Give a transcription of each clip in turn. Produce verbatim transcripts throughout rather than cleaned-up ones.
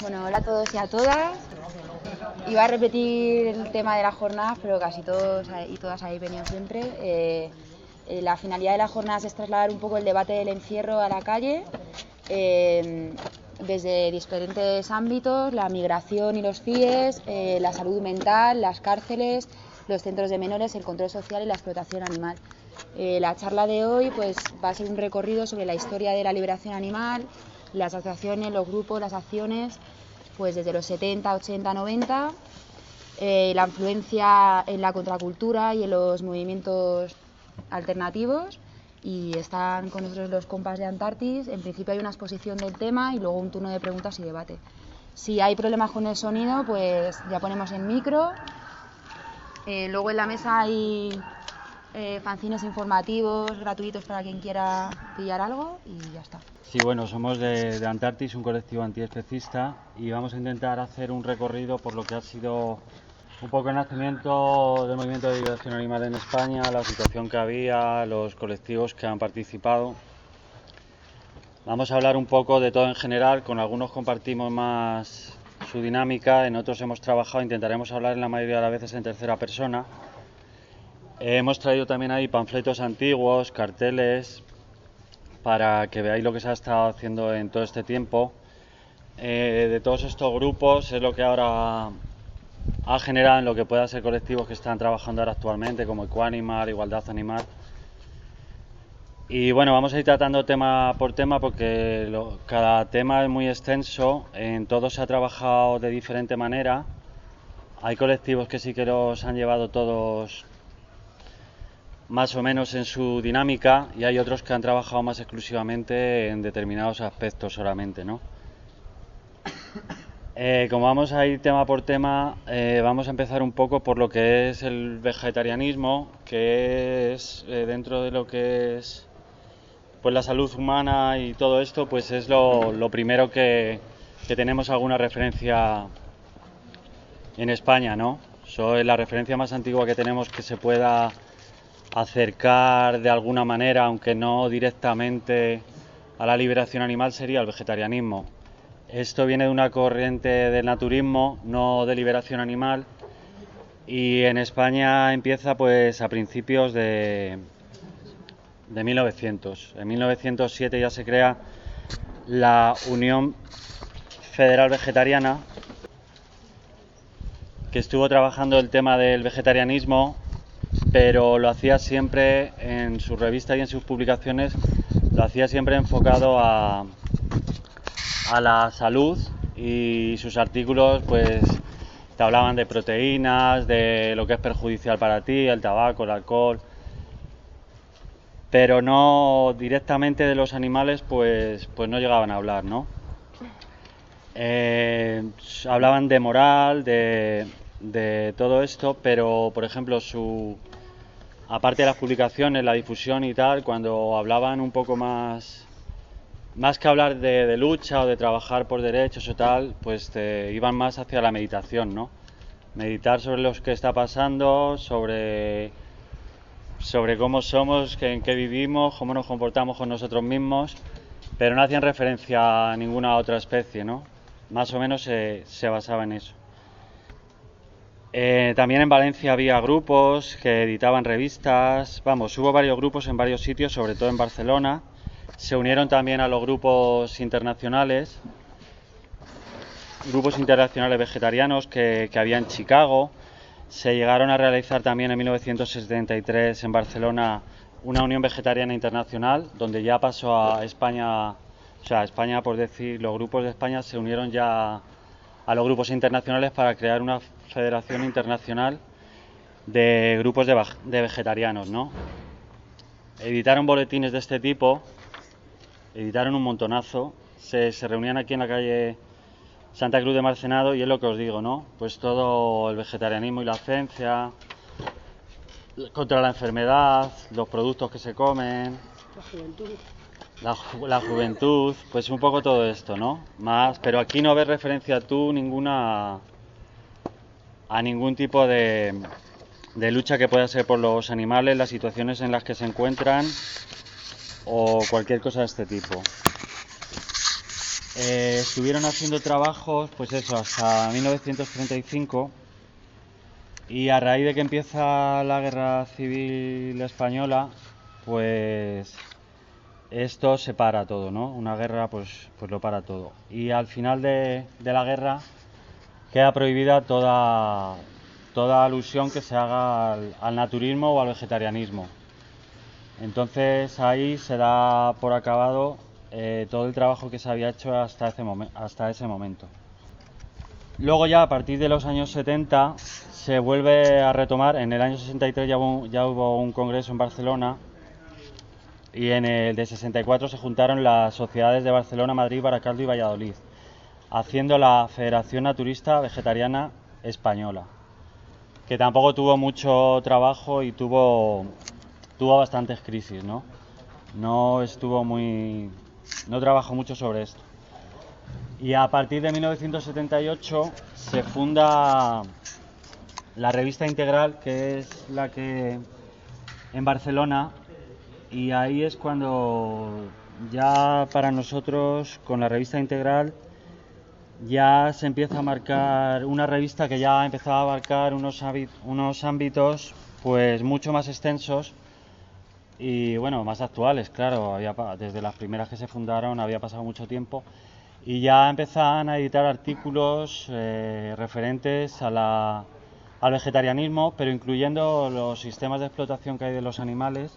Bueno, hola a todos y a todas. Iba a repetir el tema de las jornadas, pero casi todos y todas habéis venido siempre. Eh, eh, la finalidad de las jornadas es trasladar un poco el debate del encierro a la calle, eh, desde diferentes ámbitos: la migración y los C I E S, eh, la salud mental, las cárceles, los centros de menores, el control social y la explotación animal. Eh, la charla de hoy pues, va a ser un recorrido sobre la historia de la liberación animal, las asociaciones, los grupos, las acciones, pues desde los setenta, ochenta, noventa, eh, la influencia en la contracultura y en los movimientos alternativos. Y están con nosotros los compas de Antartis. En principio hay una exposición del tema y luego un turno de preguntas y debate. Si hay problemas con el sonido, pues ya ponemos el micro. Eh, luego en la mesa hay eh, fanzines informativos gratuitos para quien quiera pillar algo y ya está. Sí, bueno, somos de, de Antartis, un colectivo antiespecista, y vamos a intentar hacer un recorrido por lo que ha sido un poco el nacimiento del movimiento de liberación animal en España, la situación que había, los colectivos que han participado. Vamos a hablar un poco de todo en general, con algunos compartimos más su dinámica, en otros hemos trabajado, intentaremos hablar en la mayoría de las veces en tercera persona. Eh, hemos traído también ahí panfletos antiguos, carteles, para que veáis lo que se ha estado haciendo en todo este tiempo. Eh, de todos estos grupos es lo que ahora ha generado en lo que puedan ser colectivos que están trabajando ahora actualmente, como Equanimal, Igualdad Animal. Y bueno, vamos a ir tratando tema por tema porque lo, cada tema es muy extenso, en todos se ha trabajado de diferente manera. Hay colectivos que sí que los han llevado todos más o menos en su dinámica, y hay otros que han trabajado más exclusivamente en determinados aspectos solamente, ¿no? Eh, como vamos a ir tema por tema, eh, vamos a empezar un poco por lo que es el vegetarianismo, que es eh, dentro de lo que es pues la salud humana y todo esto, pues es lo, lo primero que, que tenemos alguna referencia en España, ¿no? Eso es la referencia más antigua que tenemos que se pueda acercar de alguna manera, aunque no directamente, a la liberación animal, sería el vegetarianismo. Esto viene de una corriente del naturismo, no de liberación animal, y en España empieza pues a principios de, de mil novecientos. En mil novecientos siete ya se crea la Unión Federal Vegetariana, que estuvo trabajando el tema del vegetarianismo, pero lo hacía siempre en sus revistas y en sus publicaciones, lo hacía siempre enfocado a, a la salud, y sus artículos pues te hablaban de proteínas, de lo que es perjudicial para ti, el tabaco, el alcohol, pero no directamente de los animales, pues, pues no llegaban a hablar, ¿no? Eh, hablaban de moral, de, de todo esto, pero por ejemplo su... aparte de las publicaciones, la difusión y tal, cuando hablaban un poco más, más que hablar de, de lucha o de trabajar por derechos o tal, pues te iban más hacia la meditación, ¿no? Meditar sobre lo que está pasando, sobre, sobre cómo somos, en qué vivimos, cómo nos comportamos con nosotros mismos, pero no hacían referencia a ninguna otra especie, ¿no? Más o menos se, se basaba en eso. Eh, también en Valencia había grupos que editaban revistas, vamos, hubo varios grupos en varios sitios, sobre todo en Barcelona. Se unieron también a los grupos internacionales, grupos internacionales vegetarianos que, que había en Chicago. Se llegaron a realizar también en mil novecientos setenta y tres en Barcelona una Unión Vegetariana Internacional, donde ya pasó a España, o sea, España, por decir, los grupos de España se unieron ya a los grupos internacionales para crear una federación internacional de grupos de, de vegetarianos, ¿no? Editaron boletines de este tipo, editaron un montonazo, se, se reunían aquí en la calle Santa Cruz de Marcenado, y es lo que os digo, ¿no? Pues todo el vegetarianismo y la ciencia, contra la enfermedad, los productos que se comen, la juventud. La, la juventud, pues un poco todo esto, ¿no? Más, pero aquí no ves referencia tú ninguna a ningún tipo de, de lucha que pueda ser por los animales, las situaciones en las que se encuentran o cualquier cosa de este tipo. eh, estuvieron haciendo trabajos, pues eso, hasta mil novecientos treinta y cinco, y a raíz de que empieza la Guerra Civil Española, pues esto se para todo, ¿no? Una guerra pues, pues lo para todo. Y al final de, de la guerra queda prohibida toda, toda alusión que se haga al, al naturismo o al vegetarianismo. Entonces ahí se da por acabado eh, todo el trabajo que se había hecho hasta ese, momen- hasta ese momento. Luego ya a partir de los años setenta se vuelve a retomar. En el año sesenta y tres ya hubo, ya hubo un congreso en Barcelona, y en el de sesenta y cuatro se juntaron las sociedades de Barcelona, Madrid, Baracaldo y Valladolid, haciendo la Federación Naturista Vegetariana Española, que tampoco tuvo mucho trabajo y tuvo, tuvo bastantes crisis, ¿no? No estuvo muy... no trabajó mucho sobre esto. Y a partir de mil novecientos setenta y ocho se funda la Revista Integral, que es la que en Barcelona, y ahí es cuando ya para nosotros con la Revista Integral ya se empieza a marcar una revista que ya empezaba a abarcar unos, unos ámbitos pues mucho más extensos y bueno, más actuales, claro. Había, desde las primeras que se fundaron había pasado mucho tiempo y ya empezaban a editar artículos eh, referentes a la, al vegetarianismo, pero incluyendo los sistemas de explotación que hay de los animales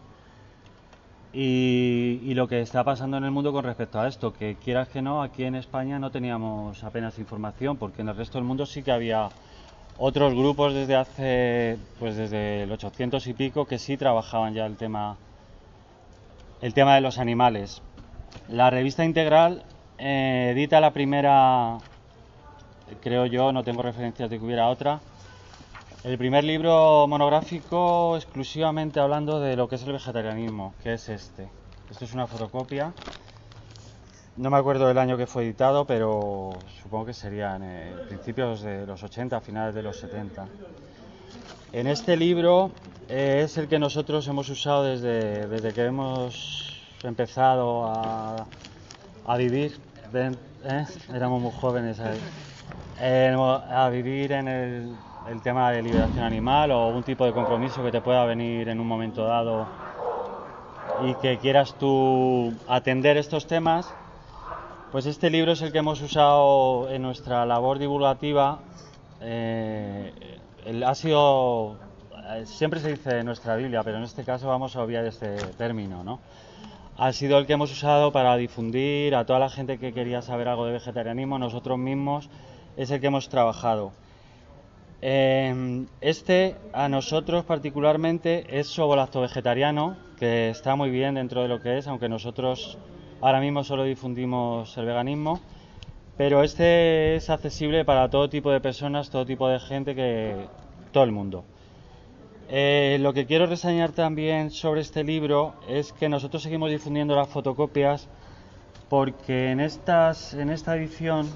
y, y lo que está pasando en el mundo con respecto a esto, que quieras que no, aquí en España no teníamos apenas información, porque en el resto del mundo sí que había otros grupos desde hace, pues desde el ochocientos y pico, que sí trabajaban ya el tema, el tema de los animales. La Revista Integral eh, edita la primera, creo yo, no tengo referencias de que hubiera otra, el primer libro monográfico exclusivamente hablando de lo que es el vegetarianismo, que es este. Esto es una fotocopia. No me acuerdo del año que fue editado, pero supongo que serían eh, principios de los ochenta, finales de los setenta. En este libro eh, es el que nosotros hemos usado desde, desde que hemos empezado a, a vivir. ¿Ven? ¿Eh? Éramos muy jóvenes ahí. Eh, a vivir en el, el tema de liberación animal o algún tipo de compromiso que te pueda venir en un momento dado y que quieras tú atender estos temas. Pues este libro es el que hemos usado en nuestra labor divulgativa. Eh, el, ha sido, siempre se dice nuestra Biblia, pero en este caso vamos a obviar este término, ¿no? Ha sido el que hemos usado para difundir a toda la gente que quería saber algo de vegetarianismo. Nosotros mismos es el que hemos trabajado. Eh, este a nosotros particularmente es ovo-lacto-vegetariano, que está muy bien dentro de lo que es, aunque nosotros ahora mismo solo difundimos el veganismo, pero este es accesible para todo tipo de personas, todo tipo de gente, que todo el mundo. Eh, lo que quiero reseñar también sobre este libro es que nosotros seguimos difundiendo las fotocopias porque en, estas, en esta edición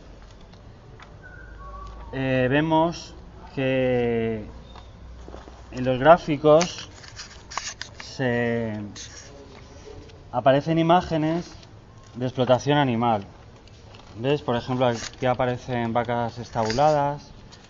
eh, vemos que en los gráficos se aparecen imágenes de explotación animal. ¿Ves? Por ejemplo, aquí aparecen vacas estabuladas,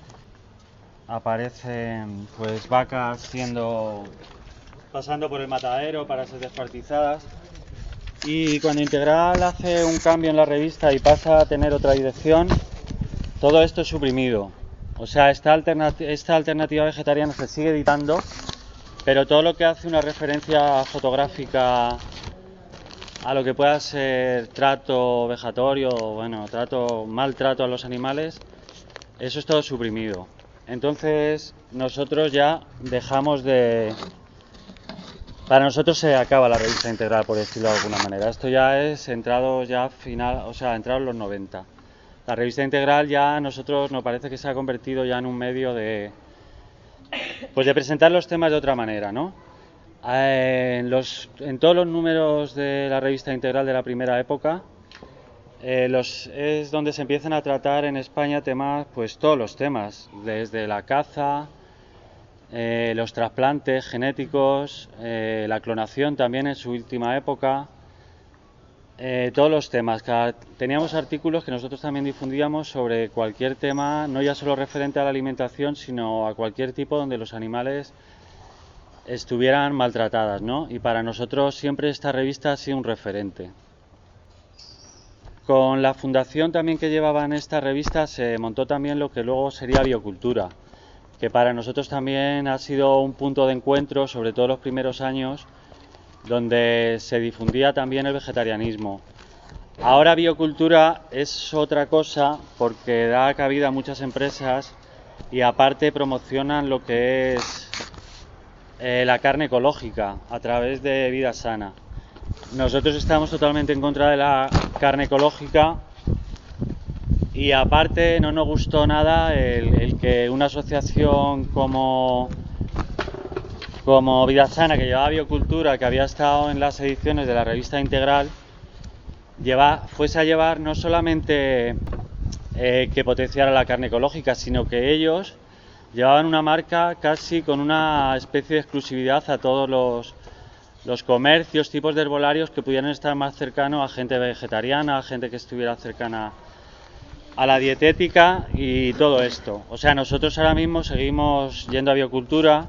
aparecen pues vacas siendo pasando por el matadero para ser descuartizadas, y cuando Integral hace un cambio en la revista y pasa a tener otra dirección, todo esto es suprimido. O sea, esta, alternat- esta alternativa vegetariana se sigue editando, pero todo lo que hace una referencia fotográfica a lo que pueda ser trato vejatorio, bueno, trato, maltrato a los animales, eso es todo suprimido. Entonces nosotros ya dejamos de... Para nosotros se acaba la revista Integral, por decirlo de alguna manera. Esto ya es entrado ya final, o sea, entrado en los noventa. La revista Integral ya a nosotros nos parece que se ha convertido ya en un medio de, pues de presentar los temas de otra manera, ¿no? En, los, en todos los números de la revista Integral de la primera época eh, los, es donde se empiezan a tratar en España temas, pues todos los temas, desde la caza, eh, los trasplantes genéticos, eh, la clonación también en su última época, Eh, todos los temas. Cada, teníamos artículos que nosotros también difundíamos sobre cualquier tema, no ya solo referente a la alimentación, sino a cualquier tipo donde los animales estuvieran maltratadas, ¿no? Y para nosotros siempre esta revista ha sido un referente. Con la fundación también que llevaba en esta revista se montó también lo que luego sería Biocultura, que para nosotros también ha sido un punto de encuentro, sobre todo los primeros años, donde se difundía también el vegetarianismo. Ahora Biocultura es otra cosa porque da cabida a muchas empresas y aparte promocionan lo que es eh, la carne ecológica a través de Vida Sana. Nosotros estamos totalmente en contra de la carne ecológica y aparte no nos gustó nada el, el que una asociación como, como Vida Sana, que llevaba Biocultura, que había estado en las ediciones de la revista Integral, lleva, fuese a llevar no solamente eh, que potenciara la carne ecológica, sino que ellos llevaban una marca casi con una especie de exclusividad a todos los los comercios, tipos de herbolarios que pudieran estar más cercanos a gente vegetariana, a gente que estuviera cercana a la dietética y todo esto. O sea, nosotros ahora mismo seguimos yendo a Biocultura,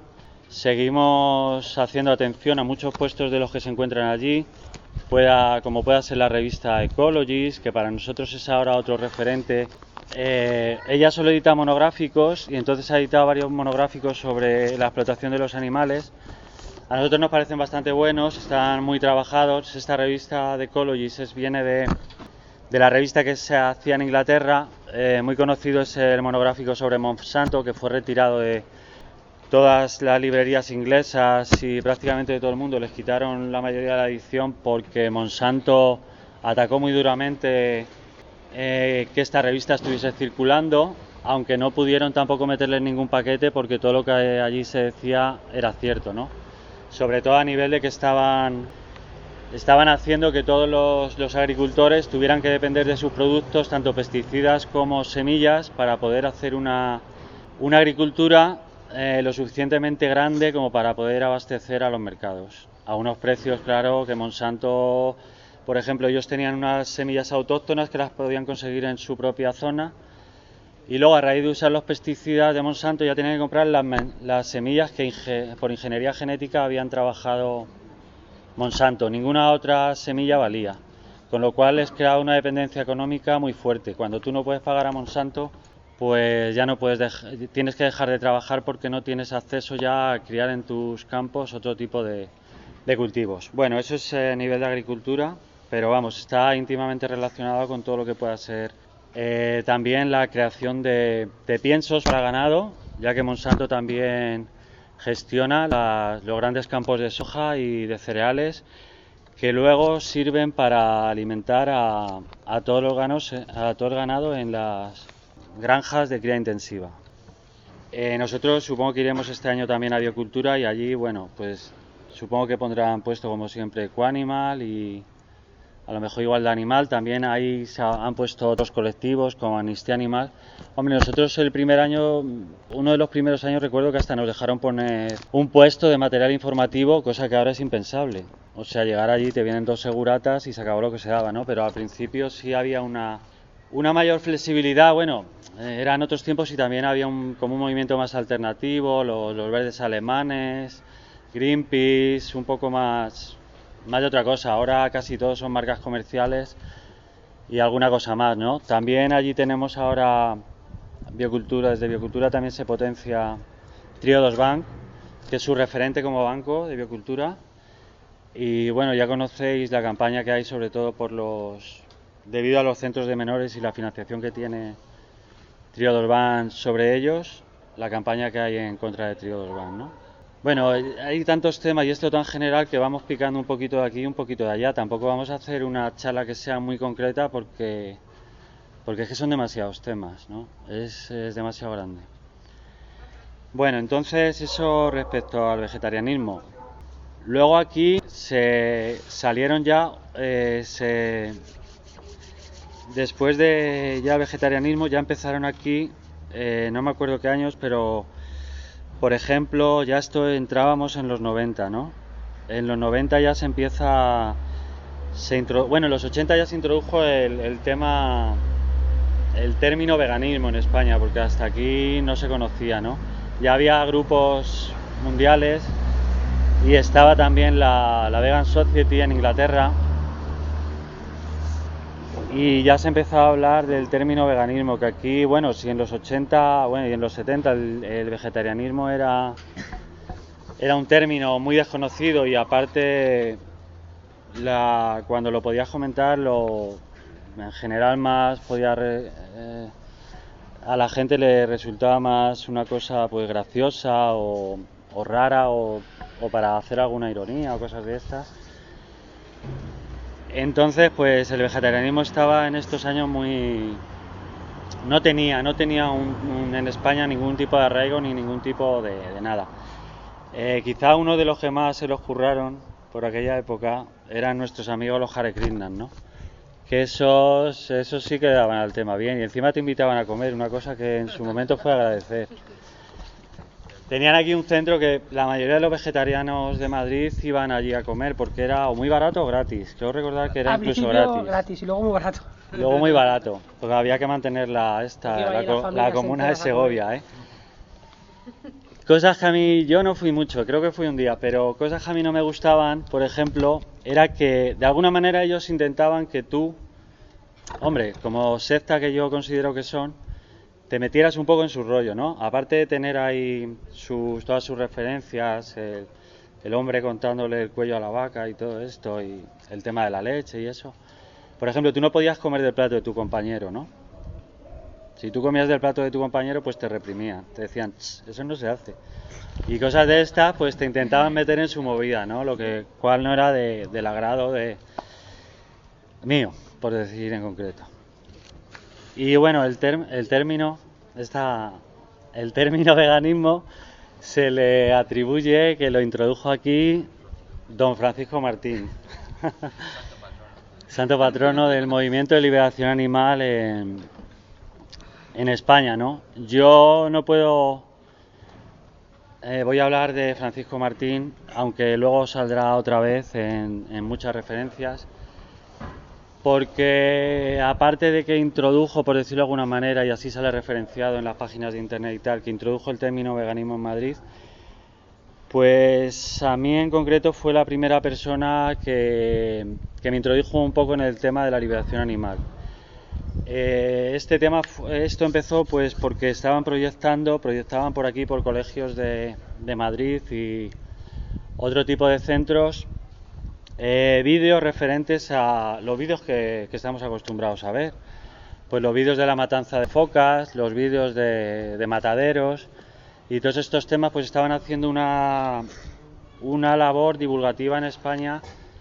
seguimos haciendo atención a muchos puestos de los que se encuentran allí, pueda, como pueda ser la revista Ecologist, que para nosotros es ahora otro referente. Eh, ella solo edita monográficos y entonces ha editado varios monográficos sobre la explotación de los animales. A nosotros nos parecen bastante buenos, están muy trabajados. Esta revista de Ecologist es, viene de, de la revista que se hacía en Inglaterra. Eh, muy conocido es el monográfico sobre Monsanto, que fue retirado de todas las librerías inglesas y prácticamente de todo el mundo. Les quitaron la mayoría de la edición porque Monsanto atacó muy duramente eh, que esta revista estuviese circulando, aunque no pudieron tampoco meterle en ningún paquete porque todo lo que allí se decía era cierto, ¿no? Sobre todo a nivel de que estaban, estaban haciendo que todos los, los agricultores tuvieran que depender de sus productos, tanto pesticidas como semillas, para poder hacer una, una agricultura eh, lo suficientemente grande como para poder abastecer a los mercados. A unos precios, claro, que Monsanto, por ejemplo, ellos tenían unas semillas autóctonas que las podían conseguir en su propia zona. Y luego, a raíz de usar los pesticidas de Monsanto, ya tenían que comprar las, las semillas que inge, por ingeniería genética habían trabajado Monsanto. Ninguna otra semilla valía, con lo cual les creaba una dependencia económica muy fuerte. Cuando tú no puedes pagar a Monsanto, pues ya no puedes dejar, tienes que dejar de trabajar porque no tienes acceso ya a criar en tus campos otro tipo de, de cultivos. Bueno, eso es a nivel de agricultura, pero vamos, está íntimamente relacionado con todo lo que pueda ser Eh, también la creación de, de piensos para ganado, ya que Monsanto también gestiona la, los grandes campos de soja y de cereales que luego sirven para alimentar a, a, todos los ganos, a todo el ganado en las granjas de cría intensiva. Eh, nosotros supongo que iremos este año también a Biocultura y allí, bueno, pues supongo que pondrán puesto como siempre Ecoanimal y a lo mejor Igualdad Animal. También ahí se han puesto otros colectivos como Amnistía Animal. Hombre, nosotros el primer año, uno de los primeros años recuerdo que hasta nos dejaron poner un puesto de material informativo, cosa que ahora es impensable. O sea, llegar allí, te vienen dos seguratas y se acabó lo que se daba, ¿no? Pero al principio sí había una, una mayor flexibilidad. Bueno, eh, eran otros tiempos y también había un, como un movimiento más alternativo, los, los verdes alemanes, Greenpeace, un poco más... más de otra cosa. Ahora casi todos son marcas comerciales y alguna cosa más, ¿no? También allí tenemos ahora Biocultura, desde Biocultura también se potencia Triodos Bank, que es su referente como banco de Biocultura. Y bueno, ya conocéis la campaña que hay sobre todo por los debido a los centros de menores y la financiación que tiene Triodos Bank sobre ellos, la campaña que hay en contra de Triodos Bank, ¿no? Bueno, hay tantos temas y esto tan general que vamos picando un poquito de aquí y un poquito de allá. Tampoco vamos a hacer una charla que sea muy concreta porque, porque es que son demasiados temas, ¿no? Es, es demasiado grande. Bueno, entonces eso respecto al vegetarianismo. Luego aquí se salieron ya, eh, se, después de ya el vegetarianismo ya empezaron aquí, eh, no me acuerdo qué años, pero... Por ejemplo, ya esto entrábamos en los noventa, ¿no? En los noventa ya se empieza, se introdu- bueno, en los ochenta ya se introdujo el, el tema, el término veganismo en España, porque hasta aquí no se conocía, ¿no? Ya había grupos mundiales y estaba también la, la Vegan Society en Inglaterra, y ya se empezó a hablar del término veganismo, que aquí, bueno, si en los ochenta, bueno, y en los setenta el, el vegetarianismo era, era un término muy desconocido, y aparte la, cuando lo podías comentar, lo, en general más podía re, eh, a la gente le resultaba más una cosa pues graciosa o, o rara, o, o para hacer alguna ironía o cosas de estas. Entonces, pues el vegetarianismo estaba en estos años muy... No tenía, no tenía un, un, en España ningún tipo de arraigo ni ningún tipo de, de nada. Eh, quizá uno de los que más se los curraron por aquella época eran nuestros amigos los Hare Krishnas, ¿no? Que esos, esos sí que daban al tema bien, y encima te invitaban a comer, una cosa que en su momento fue agradecer. Tenían aquí un centro que la mayoría de los vegetarianos de Madrid iban allí a comer porque era o muy barato o gratis. Creo recordar que era Al incluso principio gratis. gratis y luego muy barato. Luego muy barato, porque había que mantener la, esta, Iba a la, ir a co- familias la comuna de enteras a Segovia, ¿eh? Cosas que a mí, yo no fui mucho, creo que fui un día, pero cosas que a mí no me gustaban, por ejemplo, era que de alguna manera ellos intentaban que tú, hombre, como secta que yo considero que son, te metieras un poco en su rollo, ¿no? Aparte de tener ahí sus, todas sus referencias, el, el hombre contándole el cuello a la vaca y todo esto, y el tema de la leche y eso. Por ejemplo, tú no podías comer del plato de tu compañero, ¿no? Si tú comías del plato de tu compañero, pues te reprimían, te decían, eso no se hace. Y cosas de estas, pues te intentaban meter en su movida, ¿no? Lo que cual no era de, del agrado de mío, por decir en concreto. Y bueno, el, term, el término, esta, el término veganismo se le atribuye que lo introdujo aquí don Francisco Martín, santo patrono del movimiento de liberación animal en, en España, ¿no? Yo no puedo, eh, voy a hablar de Francisco Martín, aunque luego saldrá otra vez en, en muchas referencias, porque aparte de que introdujo, por decirlo de alguna manera, y así sale referenciado en las páginas de internet y tal, que introdujo el término veganismo en Madrid, pues a mí en concreto fue la primera persona que, que me introdujo un poco en el tema de la liberación animal. Eh, este tema, esto empezó pues porque estaban proyectando, proyectaban por aquí por colegios de, de Madrid y otro tipo de centros, Eh, vídeos referentes a los vídeos que, que estamos acostumbrados a ver, pues los vídeos de la matanza de focas, los vídeos de, de mataderos, y todos estos temas pues estaban haciendo una, una labor divulgativa en España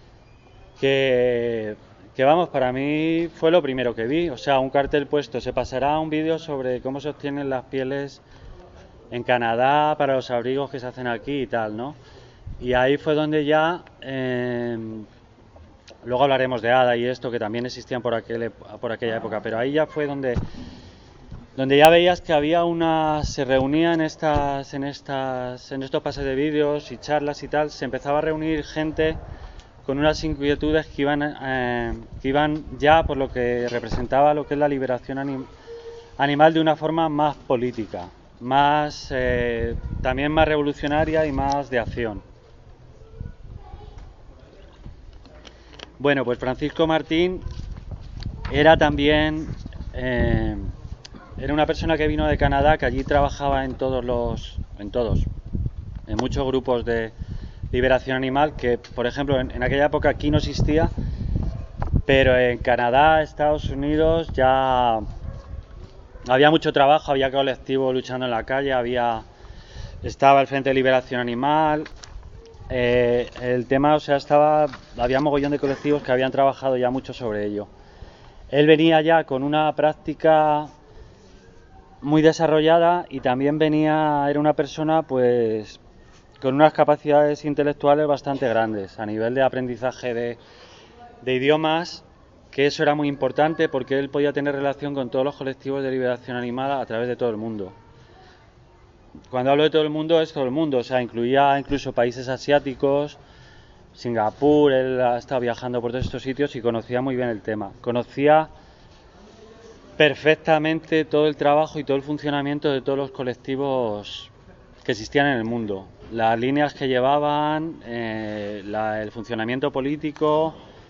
que, que vamos, para mí fue lo primero que vi. O sea, un cartel puesto, se pasará un vídeo sobre cómo se obtienen las pieles en Canadá para los abrigos que se hacen aquí y tal, ¿no? Y ahí fue donde ya, eh, luego hablaremos de Ada y esto, que también existían por, aquel, por aquella época, pero ahí ya fue donde, donde ya veías que había una, se reunían estas, en, estas, en estos pases de vídeos y charlas y tal, se empezaba a reunir gente con unas inquietudes que iban, eh, que iban ya por lo que representaba lo que es la liberación anim, animal de una forma más política, más, eh, también más revolucionaria y más de acción. Bueno, pues Francisco Martín era también, eh, era una persona que vino de Canadá, que allí trabajaba en todos los, en todos, en muchos grupos de liberación animal, que por ejemplo en, en aquella época aquí no existía, pero en Canadá, Estados Unidos ya había mucho trabajo, había colectivos luchando en la calle, había, estaba el Frente de Liberación Animal. Eh, el tema, o sea, estaba, había mogollón de colectivos que habían trabajado ya mucho sobre ello. Él venía ya con una práctica muy desarrollada y también venía, era una persona pues con unas capacidades intelectuales bastante grandes a nivel de aprendizaje de, de idiomas, que eso era muy importante porque él podía tener relación con todos los colectivos de liberación animal a través de todo el mundo. Cuando hablo de todo el mundo es todo el mundo, o sea, incluía incluso países asiáticos, Singapur, él ha estado viajando por todos estos sitios y conocía muy bien el tema. Conocía perfectamente todo el trabajo y todo el funcionamiento de todos los colectivos que existían en el mundo. Las líneas que llevaban, eh, la, el funcionamiento político,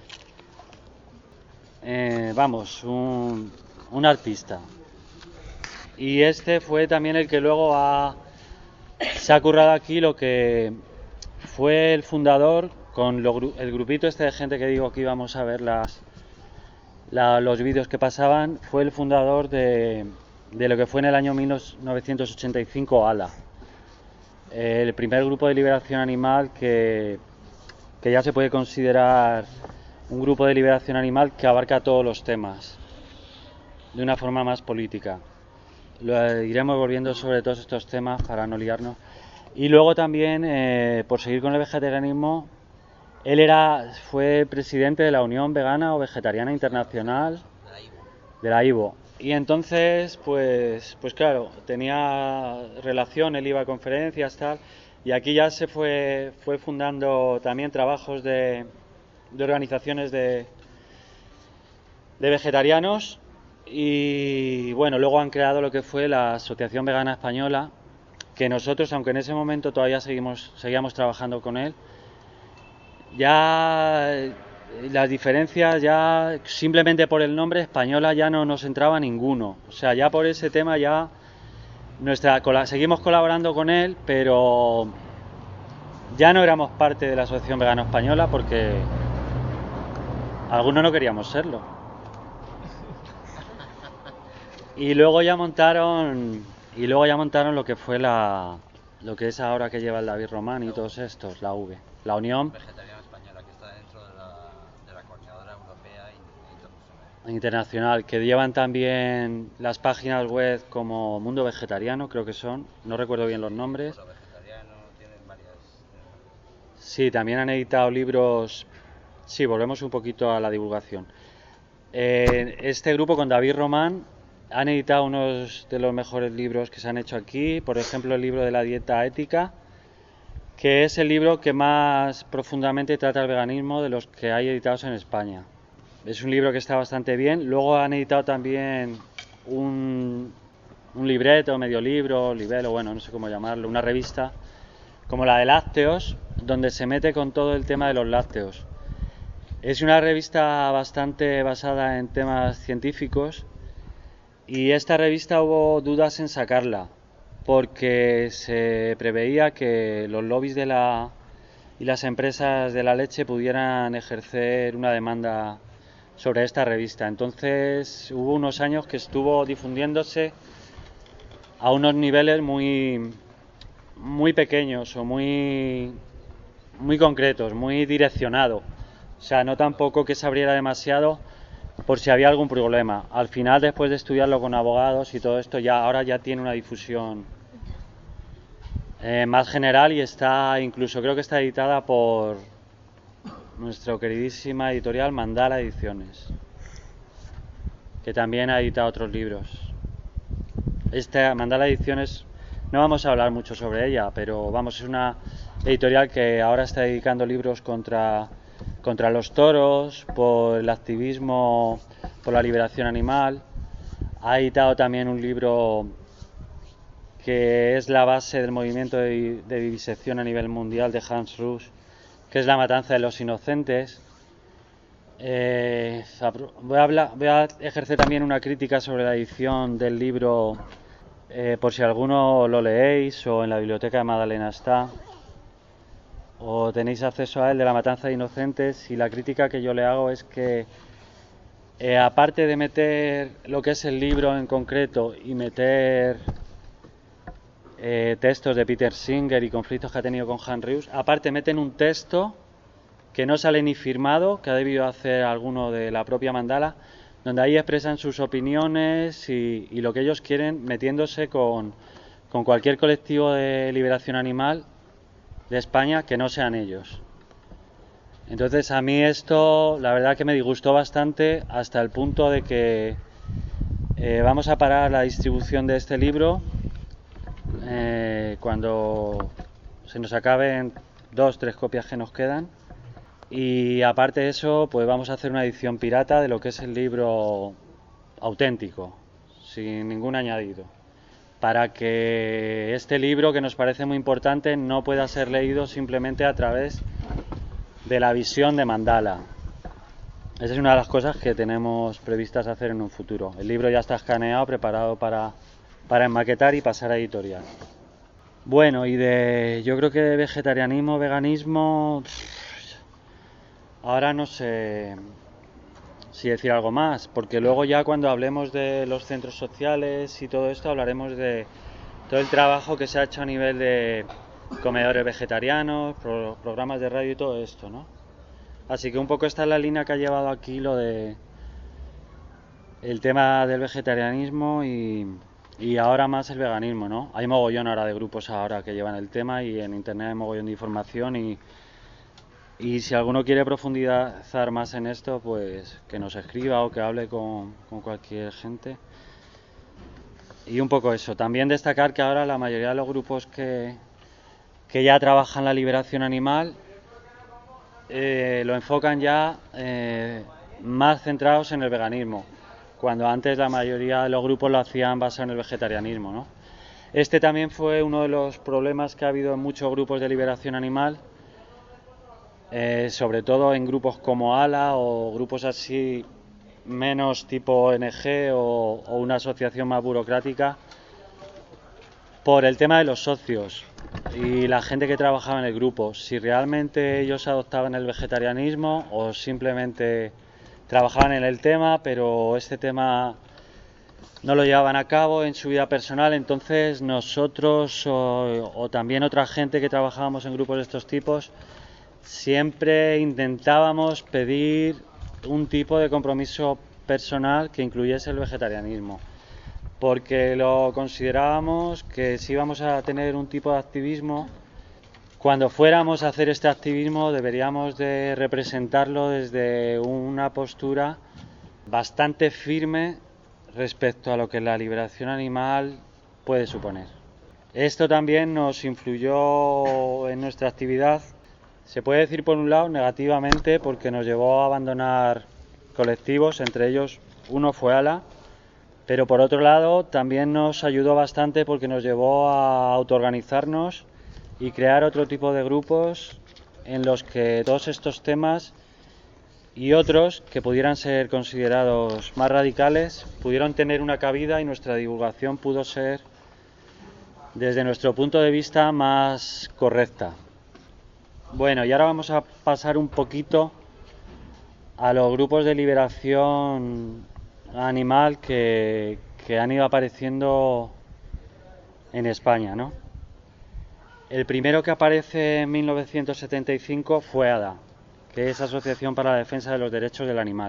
eh, vamos, un, un artista. Y este fue también el que luego ha, se ha currado aquí lo que fue el fundador, con lo, el grupito este de gente que digo que íbamos a ver las, la, los vídeos que pasaban, fue el fundador de, de lo que fue en el año mil novecientos ochenta y cinco ALA, el primer grupo de liberación animal que, que ya se puede considerar un grupo de liberación animal que abarca todos los temas de una forma más política. Lo iremos volviendo sobre todos estos temas para no liarnos. Y luego también, eh, por seguir con el vegetarianismo, él era, fue presidente de la Unión Vegana o Vegetariana Internacional, de la I V O. Y entonces, pues, pues claro, tenía relación, él iba a conferencias, tal, y aquí ya se fue, fue fundando también trabajos de, de organizaciones de, de vegetarianos, y bueno, luego han creado lo que fue la Asociación Vegana Española, que nosotros, aunque en ese momento todavía seguimos, seguíamos trabajando con él, ya las diferencias, ya simplemente por el nombre española ya no nos entraba ninguno. O sea, ya por ese tema ya nuestra seguimos colaborando con él, pero ya no éramos parte de la Asociación Vegana Española porque algunos no queríamos serlo. Y luego ya montaron y luego ya montaron lo que fue la lo que es ahora que lleva el David Román y todos estos, la U V, la Unión Vegetariana Española, que está dentro de la, de la Coordinadora Europea y, y Internacional, que llevan también las páginas web como Mundo Vegetariano, creo que son, no recuerdo bien los nombres. Mundo Vegetariano, tienen varias. Sí, también han editado libros. Sí, volvemos un poquito a la divulgación. Eh, este grupo con David Román han editado unos de los mejores libros que se han hecho aquí, por ejemplo el libro de la dieta ética, que es el libro que más profundamente trata el veganismo de los que hay editados en España. Es un libro que está bastante bien. Luego han editado también un, un libreto, medio libro, libelo, bueno, no sé cómo llamarlo, una revista, como la de lácteos, donde se mete con todo el tema de los lácteos. Es una revista bastante basada en temas científicos y esta revista hubo dudas en sacarla porque se preveía que los lobbies de la y las empresas de la leche pudieran ejercer una demanda sobre esta revista. Entonces hubo unos años que estuvo difundiéndose a unos niveles muy muy pequeños o muy muy concretos, muy direccionados. O sea, no tampoco que se abriera demasiado por si había algún problema. Al final, después de estudiarlo con abogados y todo esto, ya ahora ya tiene una difusión eh, más general y está, incluso creo que está editada por nuestra queridísima editorial Mandala Ediciones, que también ha editado otros libros. Esta Mandala Ediciones, no vamos a hablar mucho sobre ella, pero vamos, es una editorial que ahora está dedicando libros contra contra los toros, por el activismo, por la liberación animal. Ha editado también un libro que es la base del movimiento de, de vivisección a nivel mundial de Hans Rüsch, que es La matanza de los inocentes. Eh, voy, a hablar, voy a ejercer también una crítica sobre la edición del libro, eh, por si alguno lo leéis o en la biblioteca de Magdalena está, o tenéis acceso a él, de La matanza de inocentes, y la crítica que yo le hago es que eh, aparte de meter lo que es el libro en concreto y meter eh, textos de Peter Singer y conflictos que ha tenido con Hans Rüsch, aparte meten un texto que no sale ni firmado, que ha debido hacer alguno de la propia Mandala, donde ahí expresan sus opiniones y, y lo que ellos quieren, metiéndose con, con cualquier colectivo de liberación animal de España que no sean ellos. Entonces a mí esto la verdad que me disgustó bastante, hasta el punto de que eh, vamos a parar la distribución de este libro eh, cuando se nos acaben dos, tres copias que nos quedan, Y aparte de eso, pues vamos a hacer una edición pirata de lo que es el libro auténtico, sin ningún añadido, para que este libro, que nos parece muy importante, no pueda ser leído simplemente a través de la visión de Mandala. Esa es una de las cosas que tenemos previstas hacer en un futuro. El libro ya está escaneado, preparado para, para enmaquetar y pasar a editorial. Bueno, y de yo creo que de vegetarianismo, veganismo, ahora no sé si decir algo más, porque luego ya cuando hablemos de los centros sociales y todo esto hablaremos de todo el trabajo que se ha hecho a nivel de comedores vegetarianos, pro, programas de radio y todo esto, ¿no? Así que un poco esta es la línea que ha llevado aquí lo de el tema del vegetarianismo y, y ahora más el veganismo, ¿no? Hay mogollón ahora de grupos ahora que llevan el tema y en internet hay mogollón de información y, y si alguno quiere profundizar más en esto, pues que nos escriba o que hable con, con cualquier gente. Y un poco eso. También destacar que ahora la mayoría de los grupos que, que ya trabajan la liberación animal Eh, lo enfocan ya eh, más centrados en el veganismo, cuando antes la mayoría de los grupos lo hacían basado en el vegetarianismo, ¿no? Este también fue uno de los problemas que ha habido en muchos grupos de liberación animal, eh, sobre todo en grupos como ALA o grupos así menos tipo O N G o, o una asociación más burocrática, por el tema de los socios y la gente que trabajaba en el grupo, si realmente ellos adoptaban el vegetarianismo o simplemente trabajaban en el tema, pero este tema no lo llevaban a cabo en su vida personal. Entonces nosotros o, o también otra gente que trabajábamos en grupos de estos tipos siempre intentábamos pedir un tipo de compromiso personal que incluyese el vegetarianismo, porque lo considerábamos que si íbamos a tener un tipo de activismo, cuando fuéramos a hacer este activismo deberíamos de representarlo desde una postura bastante firme respecto a lo que la liberación animal puede suponer. Esto también nos influyó en nuestra actividad, se puede decir por un lado negativamente, porque nos llevó a abandonar colectivos, entre ellos uno fue ALA, pero por otro lado también nos ayudó bastante porque nos llevó a autoorganizarnos y crear otro tipo de grupos en los que todos estos temas y otros que pudieran ser considerados más radicales pudieron tener una cabida y nuestra divulgación pudo ser, desde nuestro punto de vista, más correcta. Bueno, y ahora vamos a pasar un poquito a los grupos de liberación animal que, que han ido apareciendo en España, ¿no? El primero que aparece en mil novecientos setenta y cinco fue ADA, que es Asociación para la Defensa de los Derechos del Animal.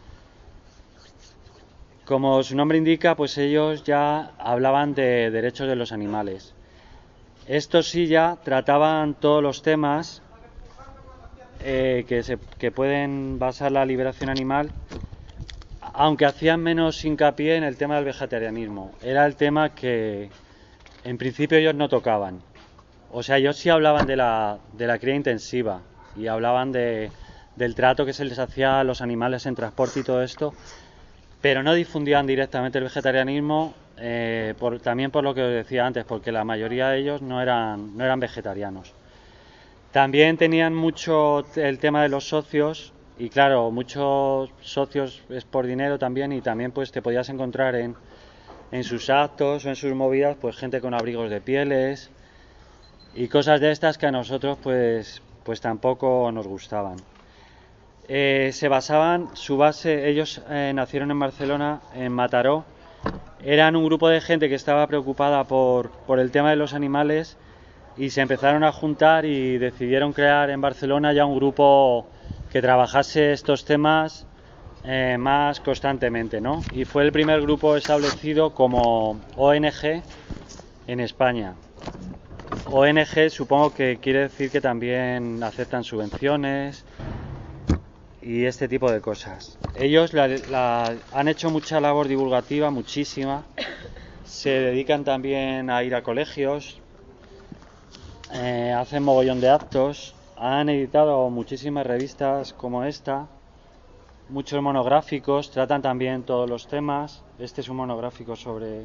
Como su nombre indica, pues ellos ya hablaban de derechos de los animales. Estos sí ya trataban todos los temas eh, que, se, que pueden basar la liberación animal, aunque hacían menos hincapié en el tema del vegetarianismo. Era el tema que en principio ellos no tocaban. O sea, ellos sí hablaban de la, de la cría intensiva y hablaban de, del trato que se les hacía a los animales en transporte y todo esto, pero no difundían directamente el vegetarianismo, eh, por, también por lo que os decía antes, porque la mayoría de ellos no eran, no eran vegetarianos. También tenían mucho el tema de los socios. Y claro, muchos socios es por dinero también, y también pues te podías encontrar en, en sus actos o en sus movidas pues gente con abrigos de pieles y cosas de estas que a nosotros pues, pues tampoco nos gustaban. Eh, se basaban, su base, ellos eh, nacieron en Barcelona, en Mataró, eran un grupo de gente que estaba preocupada por, por el tema de los animales y se empezaron a juntar y decidieron crear en Barcelona ya un grupo que trabajase estos temas eh, más constantemente, ¿no? Y fue el primer grupo establecido como O N G en España. O N G supongo que quiere decir que también aceptan subvenciones y este tipo de cosas. Ellos la, la, han hecho mucha labor divulgativa, muchísima. Se dedican también a ir a colegios, eh, hacen mogollón de actos. han editado muchísimas revistas como esta, muchos monográficos, tratan también todos los temas. Este es un monográfico sobre,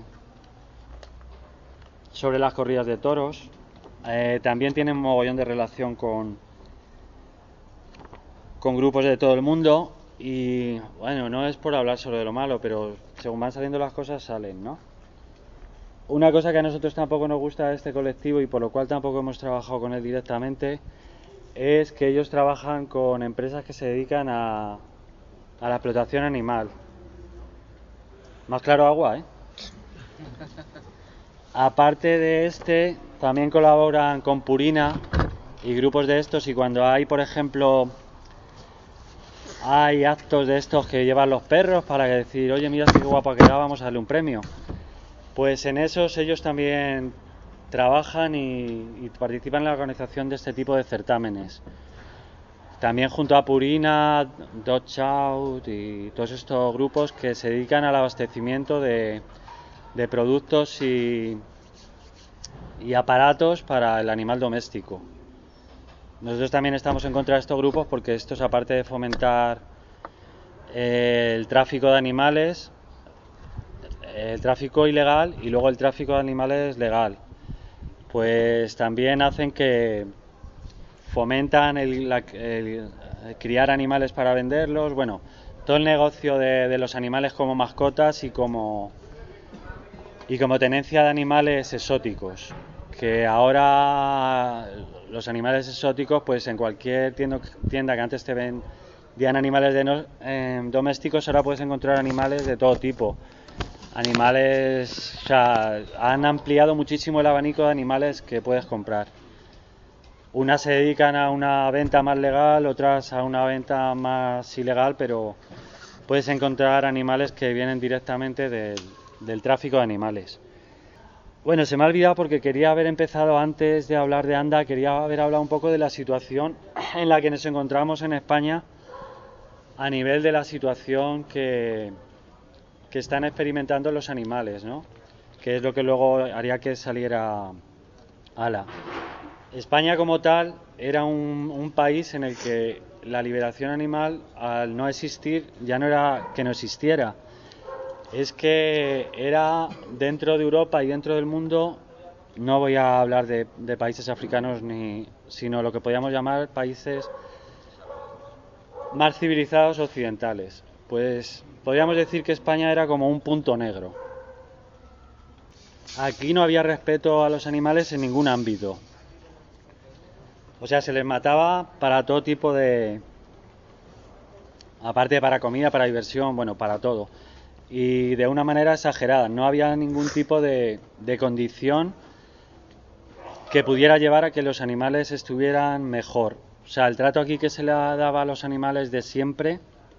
sobre las corridas de toros. Eh, también tienen un mogollón de relación con, con grupos de todo el mundo. Y bueno, no es por hablar sobre lo malo, pero según van saliendo las cosas salen, ¿no? Una cosa que a nosotros tampoco nos gusta de este colectivo y por lo cual tampoco hemos trabajado con él directamente es que ellos trabajan con empresas que se dedican a, a la explotación animal. Más claro agua, ¿eh? Aparte de este, también colaboran con Purina y grupos de estos, y cuando hay, por ejemplo, hay actos de estos que llevan los perros para decir, oye, mira qué guapa que queda, vamos a darle un premio. Pues en esos ellos también trabajan y, y participan en la organización de este tipo de certámenes. También junto a Purina, Dog Out y todos estos grupos que se dedican al abastecimiento de, de productos y, y aparatos para el animal doméstico. Nosotros también estamos en contra de estos grupos porque estos, aparte de fomentar eh, el tráfico de animales, el tráfico ilegal y luego el tráfico de animales legal, pues también hacen que fomentan el, la, el, el criar animales para venderlos, bueno, todo el negocio de, de los animales como mascotas y como y como tenencia de animales exóticos, que ahora los animales exóticos, pues en cualquier tienda, tienda que antes te vendían animales de no, eh, domésticos, ahora puedes encontrar animales de todo tipo. Animales, o sea, han ampliado muchísimo el abanico de animales que puedes comprar. Unas se dedican a una venta más legal, otras a una venta más ilegal, pero puedes encontrar animales que vienen directamente del, del tráfico de animales. Bueno, se me ha olvidado porque quería haber empezado antes de hablar de ANDA, quería haber hablado un poco de la situación en la que nos encontramos en España a nivel de la situación que, que están experimentando los animales, ¿no? Que es lo que luego haría que saliera ala. España como tal era un, un país en el que la liberación animal, al no existir, ya no era que no existiera, es que era dentro de Europa y dentro del mundo, no voy a hablar de, de países africanos, ni, sino lo que podríamos llamar países más civilizados occidentales. Pues podríamos decir que España era como un punto negro. Aquí no había respeto a los animales en ningún ámbito. O sea, se les mataba para todo tipo de... aparte para comida, para diversión, bueno, para todo. Y de una manera exagerada. No había ningún tipo de, de condición que pudiera llevar a que los animales estuvieran mejor. O sea, el trato aquí que se le daba a los animales de siempre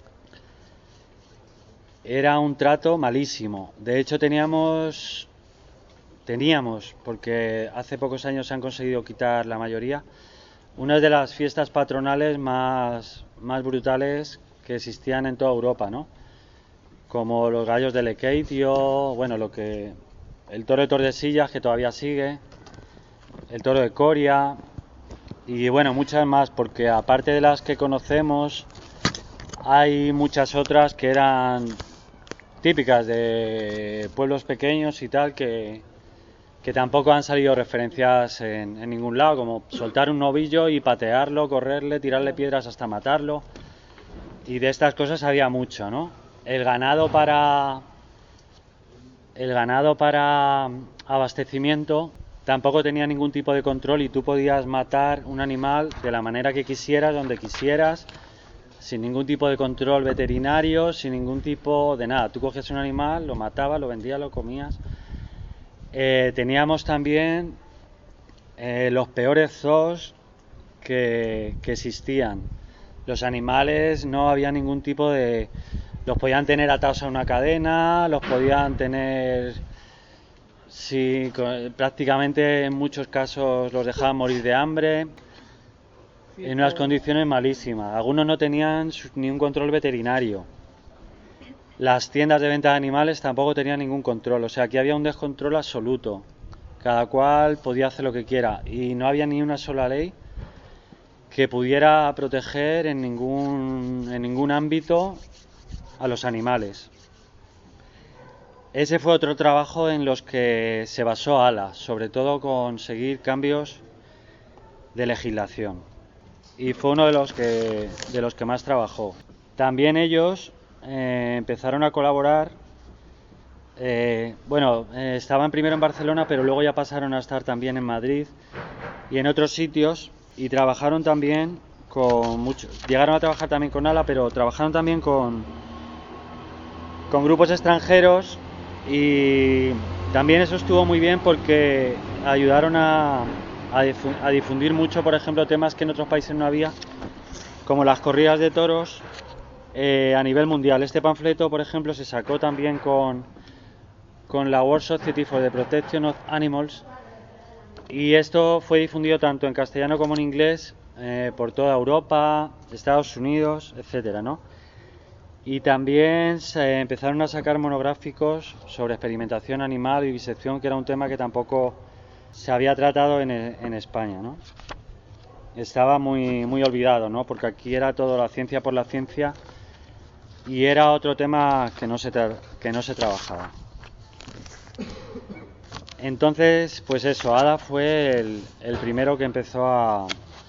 era un trato malísimo. De hecho, teníamos... teníamos, porque hace pocos años se han conseguido quitar la mayoría, una de las fiestas patronales más, más brutales que existían en toda Europa, ¿no? Como los gallos de Lekeitio, bueno, lo que el toro de Tordesillas, que todavía sigue, el toro de Coria y bueno, muchas más, porque aparte de las que conocemos hay muchas otras que eran típicas de pueblos pequeños y tal, que que tampoco han salido referencias en, en ningún lado, como soltar un novillo y patearlo, correrle, tirarle piedras hasta matarlo. Y de estas cosas había mucho, ¿no? El ganado para el ganado para abastecimiento tampoco tenía ningún tipo de control y tú podías matar un animal de la manera que quisieras, donde quisieras, sin ningún tipo de control veterinario, sin ningún tipo de nada. Tú cogías un animal, lo matabas, lo vendías, lo comías. Eh, teníamos también eh, los peores zoos que, que existían. Los animales no había ningún tipo de... los podían tener atados a una cadena, los podían tener... sí, prácticamente en muchos casos los dejaban morir de hambre, en unas condiciones malísimas. Algunos no tenían ni un control veterinario. Las tiendas de venta de animales tampoco tenían ningún control, o sea, aquí había un descontrol absoluto. Cada cual podía hacer lo que quiera y no había ni una sola ley que pudiera proteger en ningún, en ningún ámbito a los animales. Ese fue otro trabajo en los que se basó ALA, sobre todo conseguir cambios de legislación. Y fue uno de los que, de los que más trabajó. También ellos eh, empezaron a colaborar, eh, bueno, eh, estaban primero en Barcelona, pero luego ya pasaron a estar también en Madrid y en otros sitios, y trabajaron también con muchos, llegaron a trabajar también con ALA, pero trabajaron también con, con grupos extranjeros, y también eso estuvo muy bien porque ayudaron a, a, difu- a difundir mucho, por ejemplo, temas que en otros países no había, como las corridas de toros eh, a nivel mundial. Este panfleto, por ejemplo, se sacó también con, con la World Society for the Protection of Animals, y esto fue difundido tanto en castellano como en inglés eh, por toda Europa, Estados Unidos, etcétera, ¿no? Y también se empezaron a sacar monográficos sobre experimentación animal y vivisección, que era un tema que tampoco se había tratado en, en España, ¿no? Estaba muy, muy olvidado, ¿no? Porque aquí era todo la ciencia por la ciencia y era otro tema que no se, tra- que no se trabajaba. Entonces, pues eso, ALA fue el, el primero que empezó a,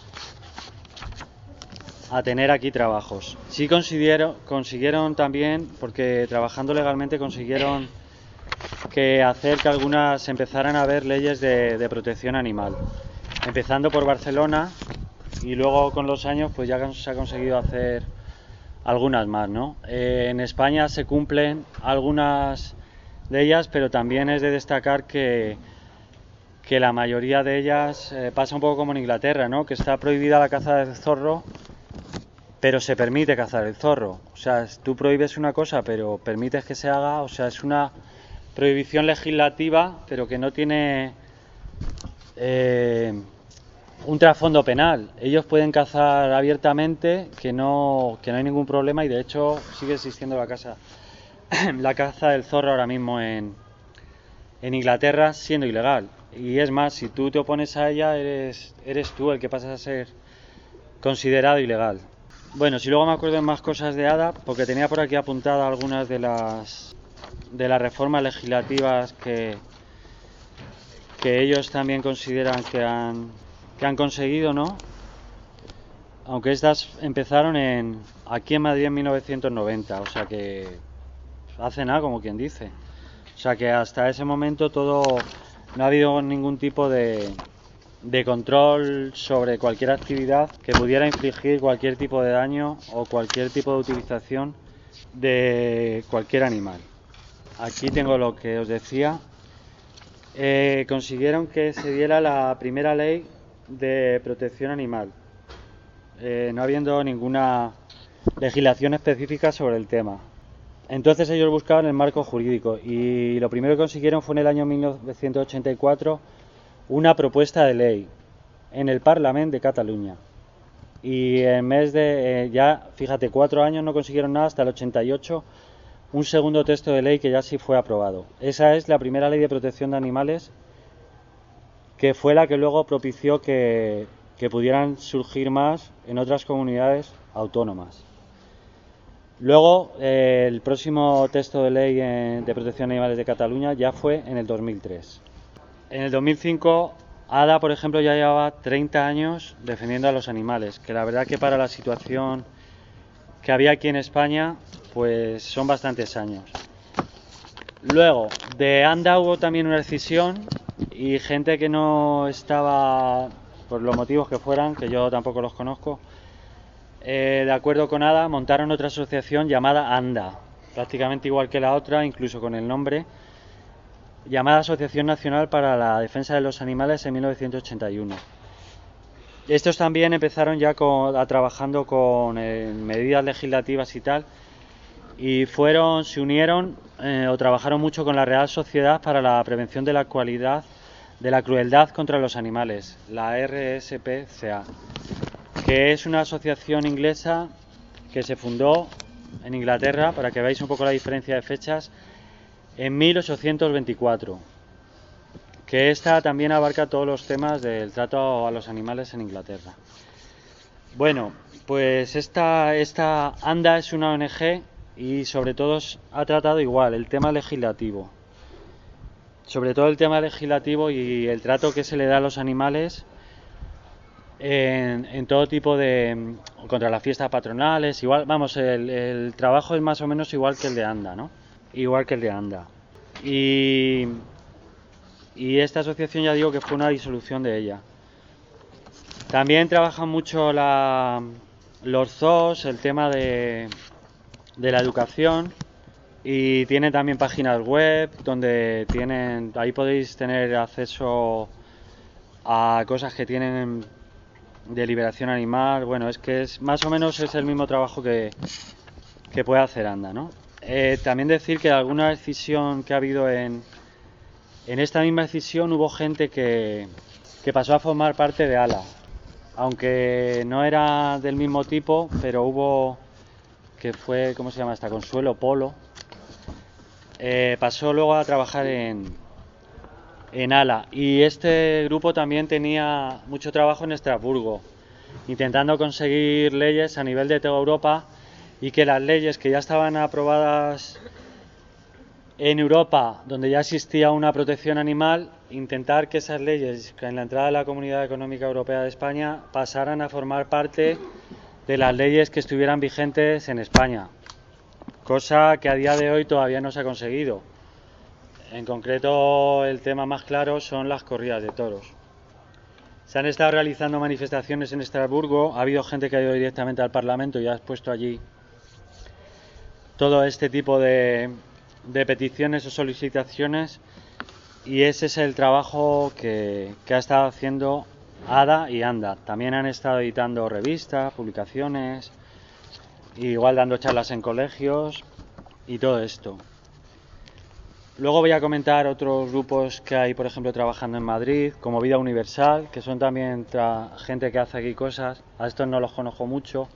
a tener aquí trabajos. Sí consiguieron, consiguieron también, porque trabajando legalmente consiguieron que hacer que algunas empezaran a haber leyes de, de protección animal. Empezando por Barcelona y luego con los años pues ya se ha conseguido hacer algunas más, ¿no? Eh, en España se cumplen algunas de ellas, pero también es de destacar que, que la mayoría de ellas eh, pasa un poco como en Inglaterra, ¿no? Que está prohibida la caza del zorro, pero se permite cazar el zorro. O sea, tú prohíbes una cosa, pero permites que se haga. O sea, es una prohibición legislativa, pero que no tiene eh, un trasfondo penal. Ellos pueden cazar abiertamente, que no, que no hay ningún problema, y de hecho sigue existiendo la caza, la caza del zorro ahora mismo en, en Inglaterra, siendo ilegal. Y es más, si tú te opones a ella, eres, eres tú el que pasas a ser considerado ilegal. Bueno, si luego me acuerdo de más cosas de ADA, porque tenía por aquí apuntadas algunas de las de las reformas legislativas que, que ellos también consideran que han, que han conseguido, ¿no? Aunque estas empezaron en aquí en Madrid en mil novecientos noventa, o sea que hace nada, como quien dice. O sea que hasta ese momento todo, no ha habido ningún tipo de, de control sobre cualquier actividad que pudiera infligir cualquier tipo de daño o cualquier tipo de utilización de cualquier animal. Aquí tengo lo que os decía. Eh, consiguieron que se diera la primera ley de protección animal, eh, no habiendo ninguna legislación específica sobre el tema. Entonces ellos buscaban el marco jurídico y lo primero que consiguieron fue en el año mil novecientos ochenta y cuatro una propuesta de ley en el Parlament de Cataluña. Y en mes de, eh, ya, fíjate, cuatro años no consiguieron nada, hasta el ochenta y ocho, un segundo texto de ley que ya sí fue aprobado. Esa es la primera ley de protección de animales, que fue la que luego propició que, que pudieran surgir más en otras comunidades autónomas. Luego, eh, el próximo texto de ley eh, de protección de animales de Cataluña ya fue en el dos mil tres. En el dos mil cinco, ADA, por ejemplo, ya llevaba treinta años defendiendo a los animales, que la verdad que para la situación que había aquí en España, pues son bastantes años. Luego, de ANDA hubo también una decisión y gente que no estaba, por los motivos que fueran, que yo tampoco los conozco, eh, de acuerdo con ADA, montaron otra asociación llamada ANDA, prácticamente igual que la otra, incluso con el nombre, llamada Asociación Nacional para la Defensa de los Animales en mil novecientos ochenta y uno. Estos también empezaron ya con, a trabajando con eh, medidas legislativas y tal, y fueron, se unieron eh, o trabajaron mucho con la Real Sociedad para la Prevención de la Cualidad, de la Crueldad contra los Animales, la R S P C A, que es una asociación inglesa que se fundó en Inglaterra, para que veáis un poco la diferencia de fechas, en mil ochocientos veinticuatro, que esta también abarca todos los temas del trato a los animales en Inglaterra. Bueno, pues esta, esta ANDA es una O N Ge y sobre todo ha tratado igual el tema legislativo. Sobre todo el tema legislativo y el trato que se le da a los animales en, en todo tipo de... contra las fiestas patronales, igual, vamos, el, el trabajo es más o menos igual que el de ANDA, ¿no? Igual que el de ANDA. Y, y esta asociación ya digo que fue una disolución de ella. También trabajan mucho la, los zoos, el tema de, de la educación, y tienen también páginas web donde tienen, ahí podéis tener acceso a cosas que tienen de liberación animal. Bueno, es que es más o menos es el mismo trabajo que, que puede hacer ANDA, ¿no? Eh, también decir que alguna decisión que ha habido en, en esta misma decisión hubo gente que, que pasó a formar parte de ALA, aunque no era del mismo tipo, pero hubo, que fue, ¿cómo se llama esta? Consuelo Polo, eh, pasó luego a trabajar en, en ALA, y este grupo también tenía mucho trabajo en Estrasburgo, intentando conseguir leyes a nivel de toda Europa, y que las leyes que ya estaban aprobadas en Europa, donde ya existía una protección animal, intentar que esas leyes, que en la entrada de la Comunidad Económica Europea de España, pasaran a formar parte de las leyes que estuvieran vigentes en España, cosa que a día de hoy todavía no se ha conseguido. En concreto, el tema más claro son las corridas de toros. Se han estado realizando manifestaciones en Estrasburgo, ha habido gente que ha ido directamente al Parlamento y ha expuesto allí todo este tipo de, de peticiones o solicitaciones, y ese es el trabajo que, que ha estado haciendo ADA y ANDA. También han estado editando revistas, publicaciones, igual dando charlas en colegios y todo esto. Luego voy a comentar otros grupos que hay, por ejemplo, trabajando en Madrid, como Vida Universal, que son también gente que hace aquí cosas. A estos no los conozco mucho.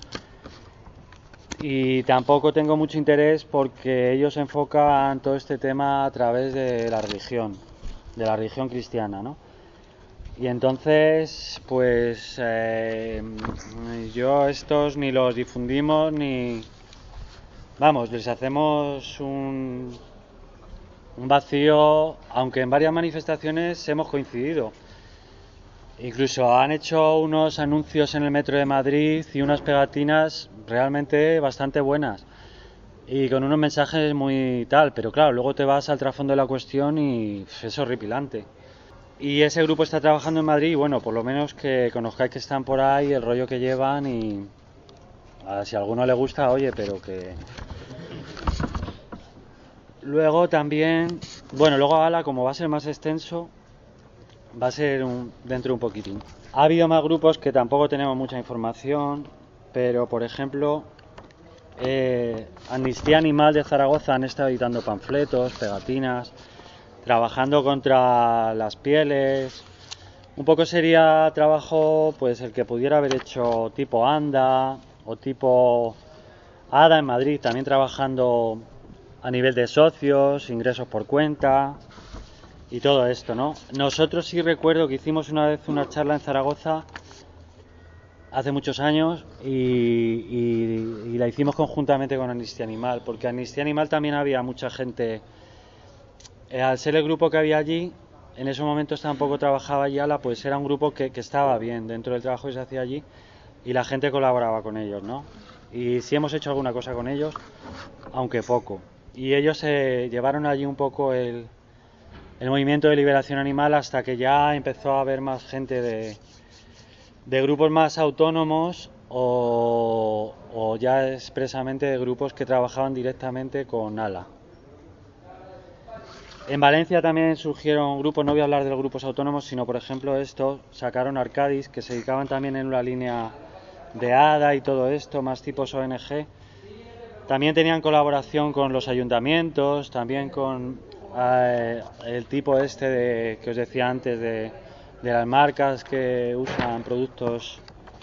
Y tampoco tengo mucho interés porque ellos enfocan todo este tema a través de la religión, de la religión cristiana, ¿no? Y entonces, pues eh, yo estos ni los difundimos ni... Vamos, les hacemos un, un vacío, aunque en varias manifestaciones hemos coincidido. Incluso han hecho unos anuncios en el metro de Madrid y unas pegatinas realmente bastante buenas y con unos mensajes muy tal, pero claro, luego te vas al trasfondo de la cuestión y es horripilante. Y ese grupo está trabajando en Madrid y bueno, por lo menos que conozcáis que están por ahí, el rollo que llevan, y a ver, si a alguno le gusta, oye, pero que... Luego también, bueno, luego ALA, como va a ser más extenso, va a ser un, dentro de un poquitín. Ha habido más grupos que tampoco tenemos mucha información, pero por ejemplo, eh, Amnistía Animal de Zaragoza han estado editando panfletos, pegatinas, trabajando contra las pieles. Un poco sería trabajo pues el que pudiera haber hecho tipo ANDA o tipo ADA en Madrid, también trabajando a nivel de socios, ingresos por cuenta y todo esto, ¿no? Nosotros sí recuerdo que hicimos una vez una charla en Zaragoza hace muchos años y, y, y la hicimos conjuntamente con Amnistía Animal, porque Amnistía Animal también había mucha gente, eh, al ser el grupo que había allí, en esos momentos tampoco trabajaba Yala, pues era un grupo que, que estaba bien dentro del trabajo que se hacía allí y la gente colaboraba con ellos, ¿no? Y sí hemos hecho alguna cosa con ellos, aunque poco. Y ellos se eh, llevaron allí un poco el el movimiento de liberación animal hasta que ya empezó a haber más gente de, de grupos más autónomos o, o ya expresamente de grupos que trabajaban directamente con ALA. En Valencia también surgieron grupos, no voy a hablar de los grupos autónomos, sino por ejemplo estos, sacaron Arcadis, que se dedicaban también en una línea de ADA y todo esto, más tipos O N Ge. También tenían colaboración con los ayuntamientos, también con eh, el tipo este de, que os decía antes de, de las marcas que usan productos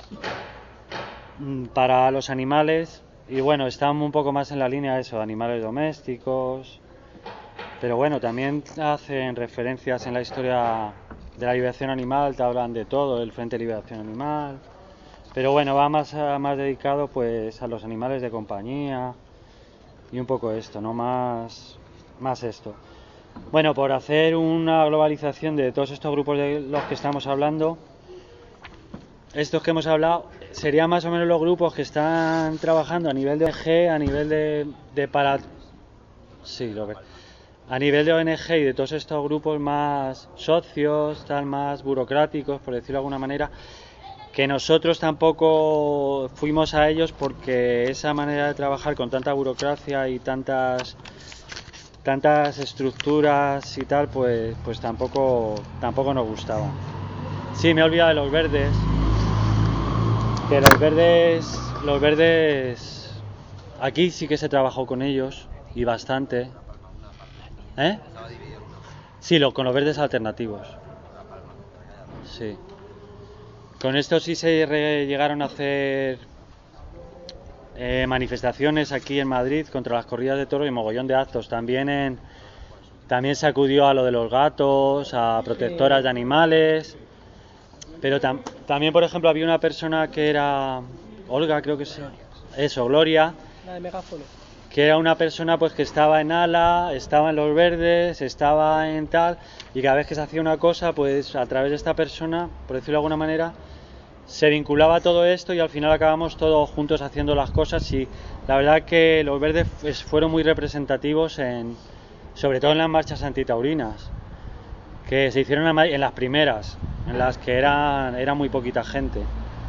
para los animales. Y bueno, están un poco más en la línea de eso, animales domésticos. Pero bueno, también hacen referencias en la historia de la liberación animal, te hablan de todo, el Frente de Liberación Animal, Pero bueno, va más, a- más dedicado pues a los animales de compañía y un poco esto, ¿no? Más, más esto. Bueno, por hacer una globalización de todos estos grupos de los que estamos hablando, estos que hemos hablado serían más o menos los grupos que están trabajando a nivel de O N G, a nivel de, de para... Sí, lo que... A nivel de O N G y de todos estos grupos más socios, tal, más burocráticos, por decirlo de alguna manera, que nosotros tampoco fuimos a ellos porque esa manera de trabajar con tanta burocracia y tantas tantas estructuras y tal, pues pues tampoco tampoco nos gustaba. Sí, me he olvidado de los verdes. Que los verdes los verdes aquí sí que se trabajó con ellos y bastante. ¿Eh? Estaba dividido en uno. Sí, lo, con los verdes alternativos. Sí. Con esto sí se re- llegaron a hacer eh, manifestaciones aquí en Madrid contra las corridas de toros y mogollón de actos. También en, también se acudió a lo de los gatos, a protectoras de animales. Pero tam- también, por ejemplo, había una persona que era Olga, creo que es eso, Gloria, La de megáfono. que era una persona pues que estaba en ALA, estaba en los verdes, estaba en tal, y cada vez que se hacía una cosa, pues a través de esta persona, por decirlo de alguna manera, se vinculaba todo esto y al final acabamos todos juntos haciendo las cosas. Y la verdad que los verdes pues, fueron muy representativos en, sobre todo en las marchas antitaurinas, que se hicieron en Ma- en las primeras, en las que eran, era muy poquita gente.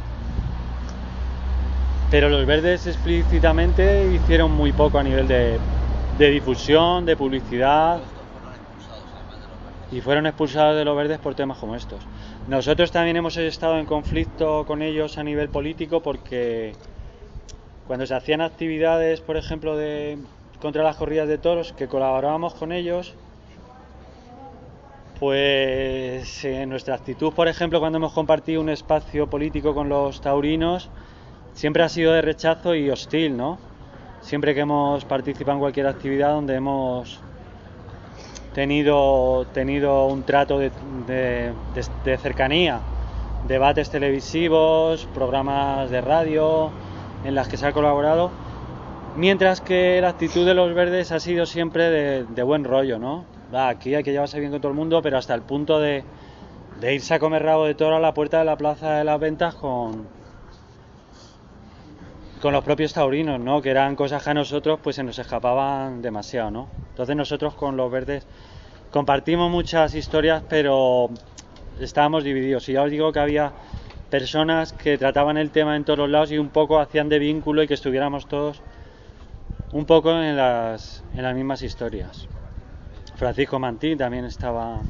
Pero los verdes explícitamente hicieron muy poco a nivel de, de difusión, de publicidad, Fueron expulsados además de los verdes. y fueron expulsados de los verdes por temas como estos. Nosotros también hemos estado en conflicto con ellos a nivel político porque cuando se hacían actividades, por ejemplo, de contra las corridas de toros, que colaborábamos con ellos, pues eh, nuestra actitud, por ejemplo, cuando hemos compartido un espacio político con los taurinos, siempre ha sido de rechazo y hostil, ¿no? Siempre que hemos participado en cualquier actividad donde hemos tenido, tenido un trato de, de, de, de cercanía, debates televisivos, programas de radio en las que se ha colaborado, mientras que la actitud de los verdes ha sido siempre de, de buen rollo, ¿no? Va, aquí hay que llevarse bien con todo el mundo, pero hasta el punto de, de irse a comer rabo de toro a la puerta de la Plaza de las Ventas con, con los propios taurinos, ¿no? Que eran cosas que a nosotros pues se nos escapaban demasiado, ¿no? Entonces nosotros con los verdes compartimos muchas historias, pero estábamos divididos. Y ya os digo que había personas que trataban el tema en todos los lados y un poco hacían de vínculo y que estuviéramos todos un poco en las, en las mismas historias. Francisco Mantí también estaba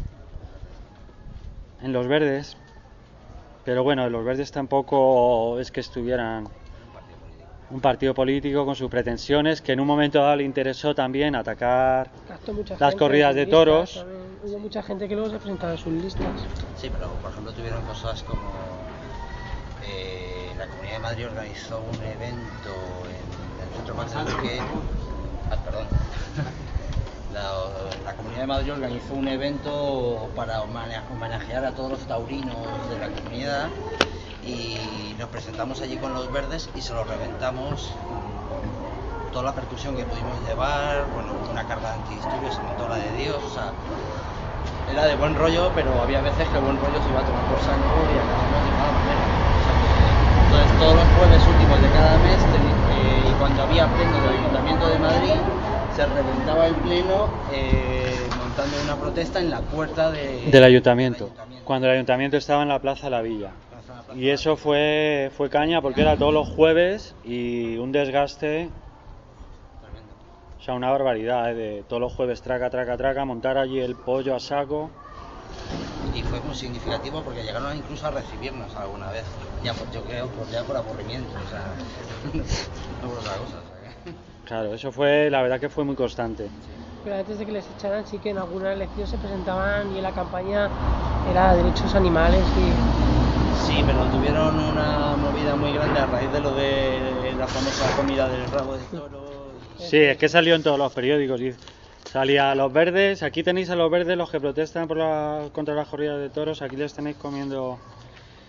en los verdes, pero bueno, los verdes tampoco es que estuvieran un partido político con sus pretensiones, que en un momento dado le interesó también atacar Gastó mucha las gente corridas en de sus toros. listas, también. Hubo mucha gente que luego se presentaba en sus listas. Sí, pero por ejemplo tuvieron cosas como eh, la Comunidad de Madrid organizó un evento en el Centro Max del Duque. Ah, perdón. La, la Comunidad de Madrid organizó un evento para homane- homenajear a todos los taurinos de la comunidad y nos presentamos allí con los verdes y se los reventamos mm, toda la percusión que pudimos llevar, bueno, una carga de antidisturbios, se montó la de Dios, o sea, era de buen rollo, pero había veces que el buen rollo se iba a tomar por saco y acabamos de mala manera. O sea, que, entonces todos los jueves últimos de cada mes, teni- eh, y cuando había pleno del Ayuntamiento de Madrid, se reventaba el pleno eh, montando una protesta en la puerta de, Del ayuntamiento, del ayuntamiento. cuando el ayuntamiento estaba en la Plaza de la Villa. Plaza- la plaza Y eso fue, fue caña porque era todos los jueves y un desgaste, tremendo. o sea, una barbaridad, ¿eh? De todos los jueves traca, traca, traca, montar allí el pollo a saco. Y fue muy significativo porque llegaron incluso a recibirnos alguna vez, ya por, yo creo, por, ya por aburrimiento, o sea, no por otra cosa. O sea, que- Claro, eso fue, la verdad que fue muy constante. Pero antes de que les echaran, sí que en alguna elección se presentaban y en la campaña era derechos animales y Sí, pero tuvieron una movida muy grande a raíz de lo de la famosa comida del rabo de toro. y- Sí, es que salió en todos los periódicos. Y salía los verdes, aquí tenéis a los verdes los que protestan por la, contra las corridas de toros, aquí les tenéis comiendo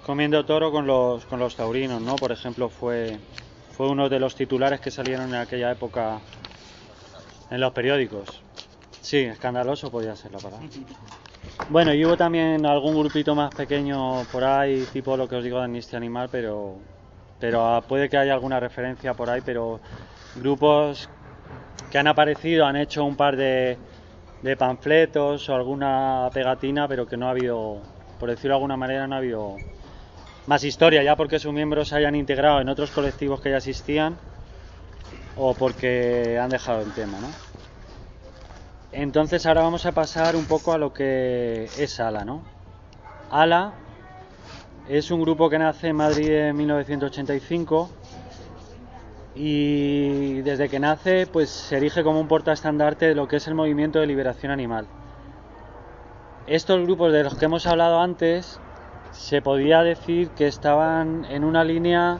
comiendo toro con los con los taurinos, ¿no? Por ejemplo, fue fue uno de los titulares que salieron en aquella época en los periódicos. Sí, escandaloso podía ser la palabra. Bueno, y hubo también algún grupito más pequeño por ahí, tipo lo que os digo de Amnistía Animal, pero pero puede que haya alguna referencia por ahí, pero grupos que han aparecido, han hecho un par de, de panfletos o alguna pegatina, pero que no ha habido, por decirlo de alguna manera, no ha habido más historia, ya porque sus miembros se hayan integrado en otros colectivos que ya existían o porque han dejado el tema, ¿no? Entonces ahora vamos a pasar un poco a lo que es ALA, ¿no? ALA es un grupo que nace en Madrid en mil novecientos ochenta y cinco y desde que nace pues se erige como un portaestandarte de lo que es el movimiento de liberación animal. Estos grupos de los que hemos hablado antes se podía decir que estaban en una línea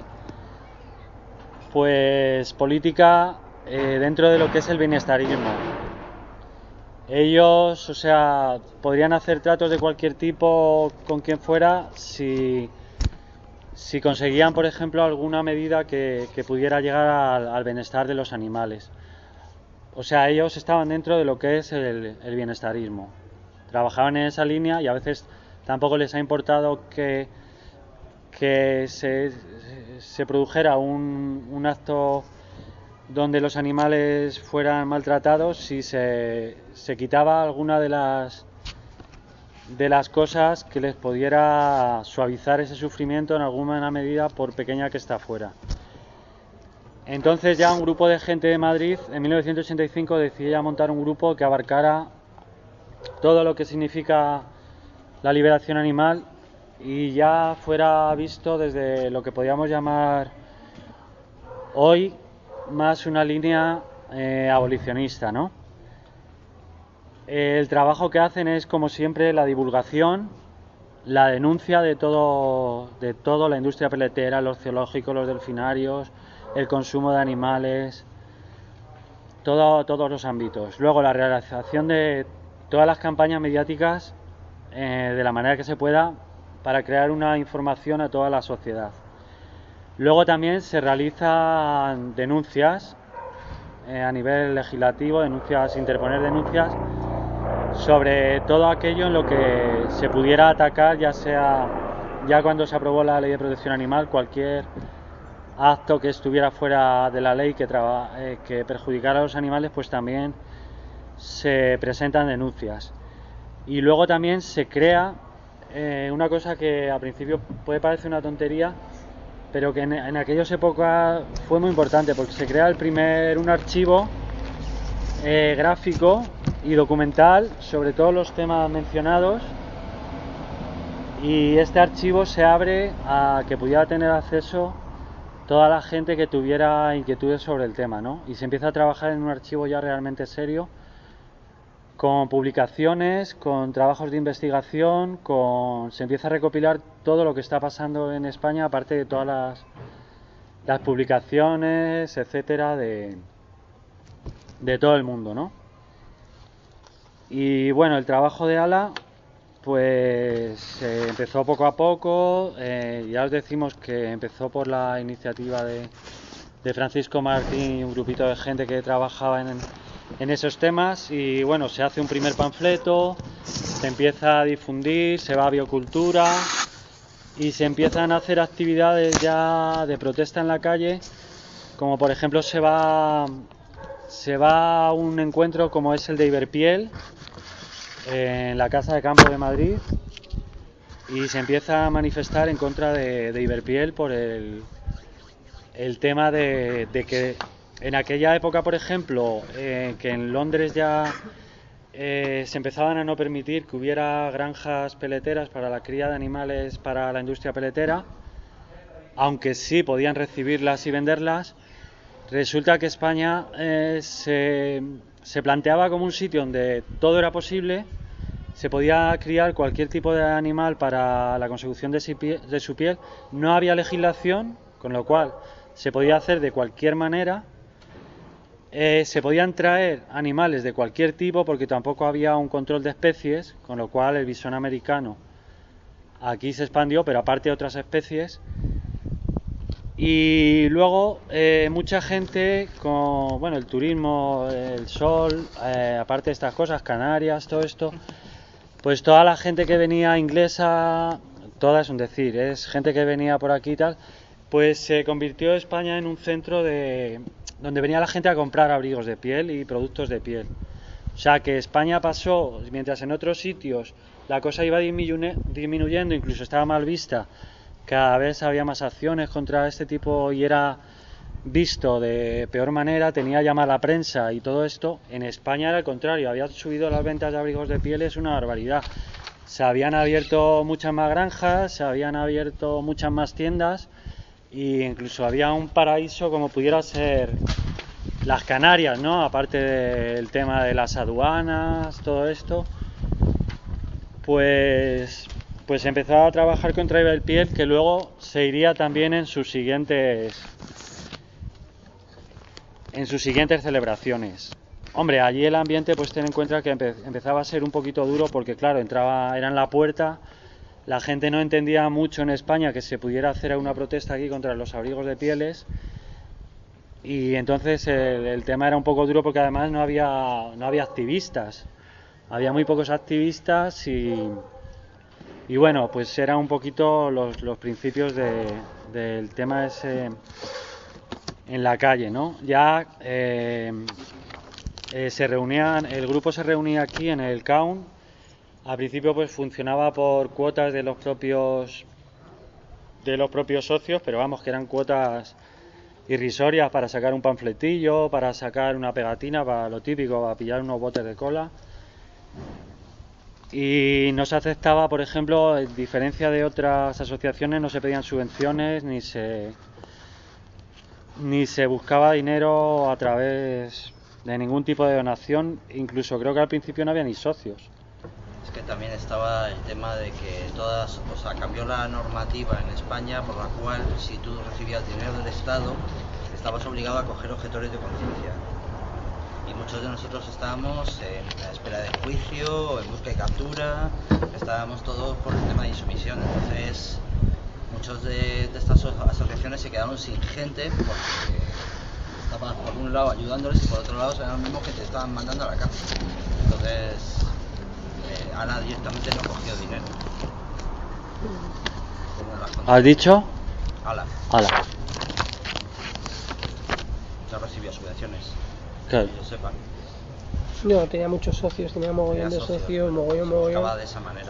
pues política eh, dentro de lo que es el bienestarismo. Ellos, o sea, podrían hacer tratos de cualquier tipo con quien fuera si, si conseguían, por ejemplo, alguna medida que, que pudiera llegar al, al bienestar de los animales. O sea, ellos estaban dentro de lo que es el, el bienestarismo. Trabajaban en esa línea y a veces tampoco les ha importado que, que se, se produjera un, un acto donde los animales fueran maltratados si se, se quitaba alguna de las de las cosas que les pudiera suavizar ese sufrimiento en alguna medida, por pequeña que está fuera. Entonces ya un grupo de gente de Madrid en mil novecientos ochenta y cinco decidió montar un grupo que abarcara todo lo que significa la liberación animal y ya fuera visto desde lo que podríamos llamar hoy más una línea eh, abolicionista, ¿no? El trabajo que hacen es, como siempre, la divulgación, la denuncia de todo, de todo la industria peletera, los zoológicos, los delfinarios, el consumo de animales, todo, todos los ámbitos. Luego la realización de todas las campañas mediáticas eh, de la manera que se pueda para crear una información a toda la sociedad. Luego también se realizan denuncias eh, a nivel legislativo, denuncias, interponer denuncias sobre todo aquello en lo que se pudiera atacar, ya sea ya cuando se aprobó la Ley de Protección Animal, cualquier acto que estuviera fuera de la ley que, traba, eh, que perjudicara a los animales, pues también se presentan denuncias. Y luego también se crea eh, una cosa que a principio puede parecer una tontería, pero que en, en aquellas épocas fue muy importante, porque se crea el primer un archivo eh, gráfico y documental sobre todos los temas mencionados, y este archivo se abre a que pudiera tener acceso toda la gente que tuviera inquietudes sobre el tema, ¿no? Y se empieza a trabajar en un archivo ya realmente serio, con publicaciones, con trabajos de investigación, con se empieza a recopilar todo lo que está pasando en España, aparte de todas las, las publicaciones, etcétera, de, de todo el mundo, ¿no? Y bueno, el trabajo de ALA pues eh, empezó poco a poco, eh, ya os decimos que empezó por la iniciativa de, de Francisco Martín y un grupito de gente que trabajaba en, en esos temas, y bueno, se hace un primer panfleto, se empieza a difundir, se va a biocultura y se empiezan a hacer actividades ya de protesta en la calle, como por ejemplo se va, se va a un encuentro como es el de Iberpiel, en la Casa de Campo de Madrid, y se empieza a manifestar en contra de, de Iberpiel por el, el tema de, de que en aquella época, por ejemplo, eh, que en Londres ya eh, se empezaban a no permitir que hubiera granjas peleteras para la cría de animales para la industria peletera, aunque sí podían recibirlas y venderlas. Resulta que España eh, se, se planteaba como un sitio donde todo era posible, se podía criar cualquier tipo de animal para la consecución de su piel, de su piel. No había legislación, con lo cual se podía hacer de cualquier manera, eh, se podían traer animales de cualquier tipo porque tampoco había un control de especies, con lo cual el bisón americano aquí se expandió, pero aparte otras especies. Y luego eh, mucha gente con, bueno, el turismo, el sol, eh, aparte de estas cosas, Canarias, todo esto, pues toda la gente que venía inglesa, toda es un decir, es gente que venía por aquí y tal, pues se convirtió España en un centro de donde venía la gente a comprar abrigos de piel y productos de piel. O sea que España pasó, mientras en otros sitios la cosa iba disminuyendo, incluso estaba mal vista, cada vez había más acciones contra este tipo y era visto de peor manera, tenía ya mala prensa y todo esto. En España era al contrario, había subido las ventas de abrigos de piel, es una barbaridad. Se habían abierto muchas más granjas, se habían abierto muchas más tiendas e incluso había un paraíso como pudiera ser las Canarias, ¿no? Aparte del tema de las aduanas, todo esto, pues, pues empezó a trabajar contra el piel, que luego se iría también en sus siguientes en sus siguientes celebraciones. Hombre, allí el ambiente, pues ten en cuenta que empe empezaba a ser un poquito duro porque, claro, entraba, era en la puerta, la gente no entendía mucho en España que se pudiera hacer una protesta aquí contra los abrigos de pieles y entonces el, el tema era un poco duro porque además no había, no había activistas, había muy pocos activistas y, y bueno, pues eran un poquito los, los principios de, del tema ese en la calle, ¿no? Ya eh, eh, se reunían, el grupo se reunía aquí en el Caun. Al principio pues funcionaba por cuotas de los propios de los propios socios, pero vamos, que eran cuotas irrisorias para sacar un panfletillo, para sacar una pegatina, para lo típico, para pillar unos botes de cola. Y no se aceptaba, por ejemplo, en diferencia de otras asociaciones, no se pedían subvenciones ni se ni se buscaba dinero a través de ningún tipo de donación, incluso creo que al principio no había ni socios. Es que también estaba el tema de que todas, o sea, cambió la normativa en España por la cual si tú recibías dinero del Estado estabas obligado a coger objetores de conciencia. Y muchos de nosotros estábamos en la espera de juicio, en busca y captura, estábamos todos por el tema de insumisión, entonces muchos de, de estas asociaciones se quedaron sin gente porque estabas por un lado ayudándoles y por otro lado eran los mismos que te estaban mandando a la cárcel. Entonces, eh, Ala directamente no cogió dinero. ¿Has dicho? Ala. Ala. No recibió subvenciones. Claro. Que yo sepa. No, tenía muchos socios, tenía mogollón de socios, socios, mogollón, se mogollón. buscaba de esa manera.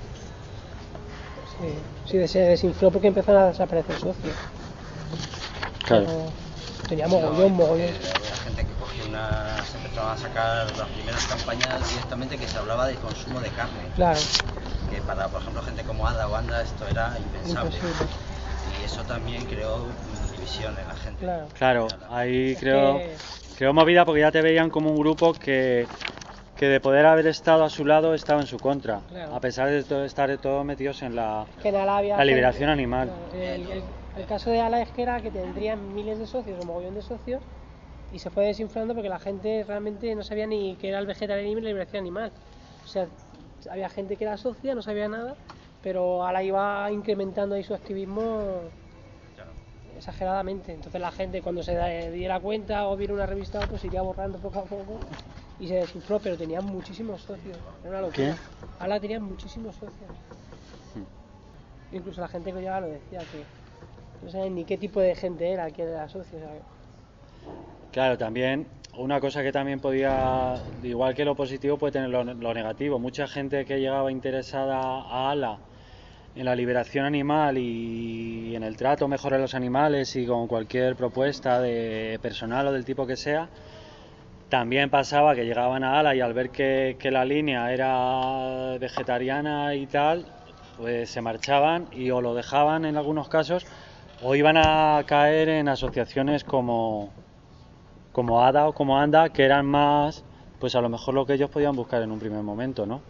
Sí, sí, se desinfló porque empezaron a desaparecer socios. Claro. Pero tenía mogollón, No, mogollón. eh, había gente que cogía una, se empezaban a sacar las primeras campañas directamente que se hablaba del consumo de carne. Claro, Que para, por ejemplo, gente como Ada o Anda esto era impensable. imposible. Y eso también creó mm, división en la gente. Claro. Claro, ahí Es creo, que- creo movida porque ya te veían como un grupo que, que de poder haber estado a su lado estaba en su contra, Claro. a pesar de todo, estar todos metidos en la, Que en Ala había la gente- liberación animal. Claro, el, el- el caso de Ala es que era que tendrían miles de socios o mogollón de socios y se fue desinflando porque la gente realmente no sabía ni qué era el vegetarianismo y la liberación animal. O sea, había gente que era socia, no sabía nada, pero Ala iba incrementando ahí su activismo Claro. exageradamente. Entonces la gente cuando se da- diera cuenta o viera una revista pues iría borrando poco a poco y se desinfló, pero tenían muchísimos socios. Era una locura. ¿Qué? Ala tenía muchísimos socios. Incluso la gente que lo llevaba lo decía, que no sabían ni qué tipo de gente era, que era socio. O sea, Claro, también una cosa que también podía, igual que lo positivo, puede tener lo, lo negativo. Mucha gente que llegaba interesada a Ala en la liberación animal y en el trato mejor a los animales y con cualquier propuesta de personal o del tipo que sea, también pasaba que llegaban a Ala y al ver que, que la línea era vegetariana y tal, pues se marchaban y o lo dejaban en algunos casos o iban a caer en asociaciones como como Ada o como Anda, que eran más, pues a lo mejor lo que ellos podían buscar en un primer momento, ¿no?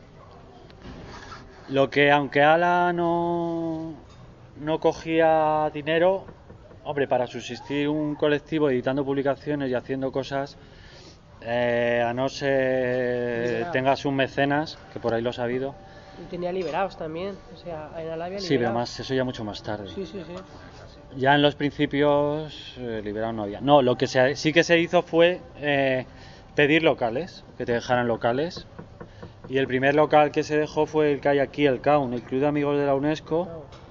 Lo que, aunque Ala no, no cogía dinero, hombre, para subsistir un colectivo editando publicaciones y haciendo cosas, eh, a no ser tengas un mecenas, que por ahí lo has sabido, Y tenía liberados también, o sea, en Ala había liberados. Sí, pero más, eso ya mucho más tarde. Sí, sí, sí. Ya en los principios eh, liberados no había. No, lo que se, sí que se hizo fue eh, pedir locales, que te dejaran locales. Y el primer local que se dejó fue el que hay aquí, el C A U N, el Club de Amigos de la UNESCO,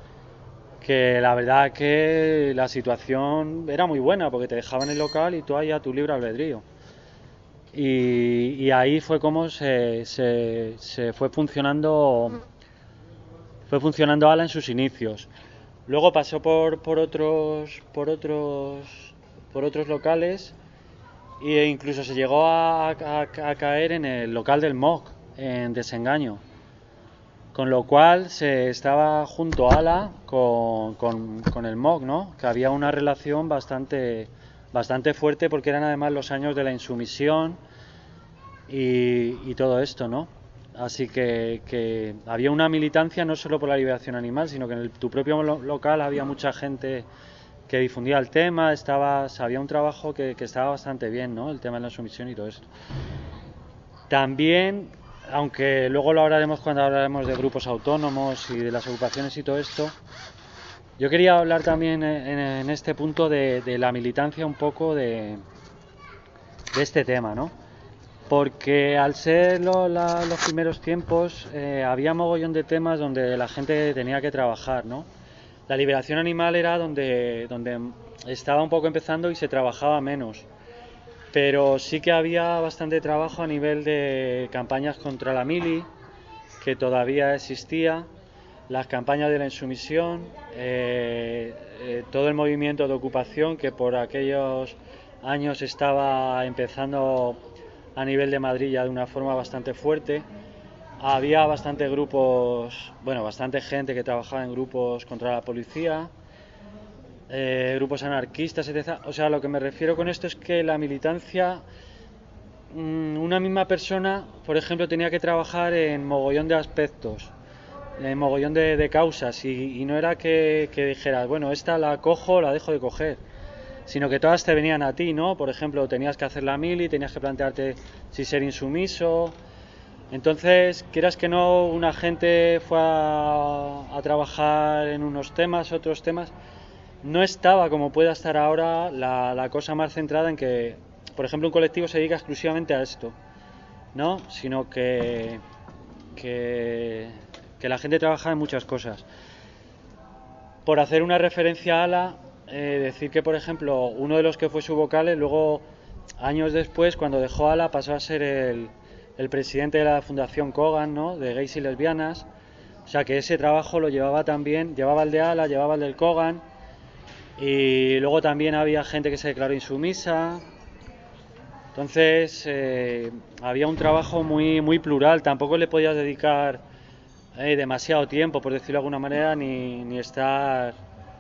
que la verdad que la situación era muy buena, porque te dejaban el local y tú ahí a tu libre albedrío. Y, y ahí fue como se, se, se fue funcionando fue funcionando Ala en sus inicios. Luego pasó por, por otros por otros por otros locales e incluso se llegó a, a, a caer en el local del M O C en Desengaño, con lo cual se estaba junto a Ala con, con, con el M O C, ¿no? Que había una relación bastante bastante fuerte, porque eran además los años de la insumisión y, y todo esto, ¿no? Así que, que había una militancia no solo por la liberación animal, sino que en el, tu propio lo, local había mucha gente que difundía el tema, estaba, había un trabajo que, que estaba bastante bien, ¿no? El tema de la insumisión y todo esto. También, aunque luego lo hablaremos cuando hablaremos de grupos autónomos y de las ocupaciones y todo esto, yo quería hablar también en, en este punto de, de la militancia un poco de, de este tema, ¿no? Porque al ser lo, la, los primeros tiempos eh, había mogollón de temas donde la gente tenía que trabajar, ¿no? La liberación animal era donde, donde estaba un poco empezando y se trabajaba menos, pero sí que había bastante trabajo a nivel de campañas contra la mili, que todavía existía, las campañas de la insumisión, eh, eh, todo el movimiento de ocupación que por aquellos años estaba empezando a nivel de Madrid ya de una forma bastante fuerte. Había bastante grupos, bueno, bastante gente que trabajaba en grupos contra la policía, eh, grupos anarquistas, etcétera. O sea, lo que me refiero con esto es que la militancia, una misma persona, por ejemplo, tenía que trabajar en mogollón de aspectos, en mogollón de, de causas, y, y no era que, que dijeras, bueno, esta la cojo, la dejo de coger, sino que todas te venían a ti, ¿no? Por ejemplo, tenías que hacer la mili, tenías que plantearte si ser insumiso. Entonces, quieras que no, una gente fue a, a trabajar en unos temas, otros temas. No estaba, como pueda estar ahora, la, la cosa más centrada en que, por ejemplo, un colectivo se dedica exclusivamente a esto, ¿no? Sino que, que, que la gente trabaja en muchas cosas. Por hacer una referencia a Ala, Eh, decir que, por ejemplo, uno de los que fue su vocales, luego, años después, cuando dejó Ala, pasó a ser el, el presidente de la Fundación Kogan, ¿no? De gays y lesbianas. O sea, que ese trabajo lo llevaba también, llevaba el de Ala, llevaba el del Kogan, y luego también había gente que se declaró insumisa. Entonces, eh, había un trabajo muy, muy plural, tampoco le podías dedicar eh, demasiado tiempo, por decirlo de alguna manera, ni, ni estar...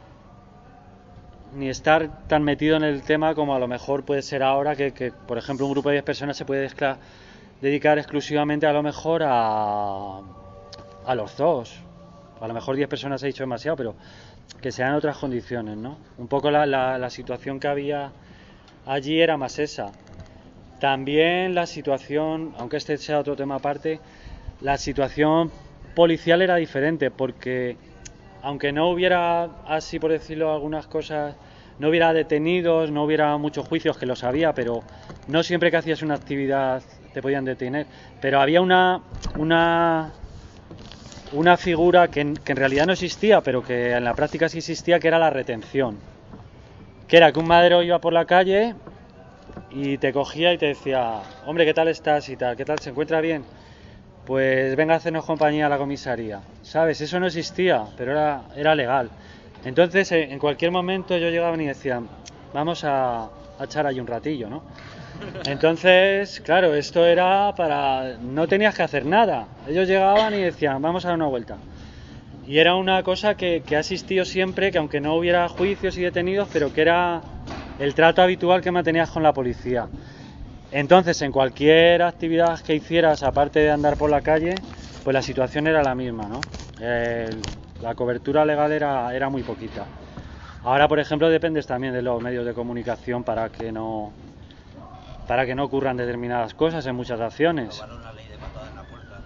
ni estar tan metido en el tema como a lo mejor puede ser ahora, que, que por ejemplo un grupo de diez personas se puede dedicar exclusivamente a lo mejor a, a los zoos. A lo mejor diez personas he dicho demasiado, pero que sean otras condiciones, ¿no? Un poco la, la, la situación que había allí era más esa. También la situación, aunque este sea otro tema aparte, la situación policial era diferente, porque aunque no hubiera, así por decirlo, algunas cosas, no hubiera detenidos, no hubiera muchos juicios, que los había, pero no siempre que hacías una actividad te podían detener. Pero había una una una figura que en, que en realidad no existía, pero que en la práctica sí existía, que era la retención. Que era que un madero iba por la calle y te cogía y te decía, hombre, ¿qué tal estás? Y tal, ¿qué tal? ¿Se encuentra bien? Pues venga a hacernos compañía a la comisaría, ¿sabes? Eso no existía, pero era, era legal. Entonces, en cualquier momento yo llegaba y decía, vamos a, a echar ahí un ratillo, ¿no? Entonces, claro, esto era para... no tenías que hacer nada. Ellos llegaban y decían, vamos a dar una vuelta. Y era una cosa que, que ha existido siempre, que aunque no hubiera juicios y detenidos, pero que era el trato habitual que mantenías con la policía. Entonces, en cualquier actividad que hicieras, aparte de andar por la calle, pues la situación era la misma, ¿no? El, la cobertura legal era, era muy poquita. Ahora, por ejemplo, dependes también de los medios de comunicación para que no para que no ocurran determinadas cosas en muchas acciones. Aprobaron la ley de patada en la puerta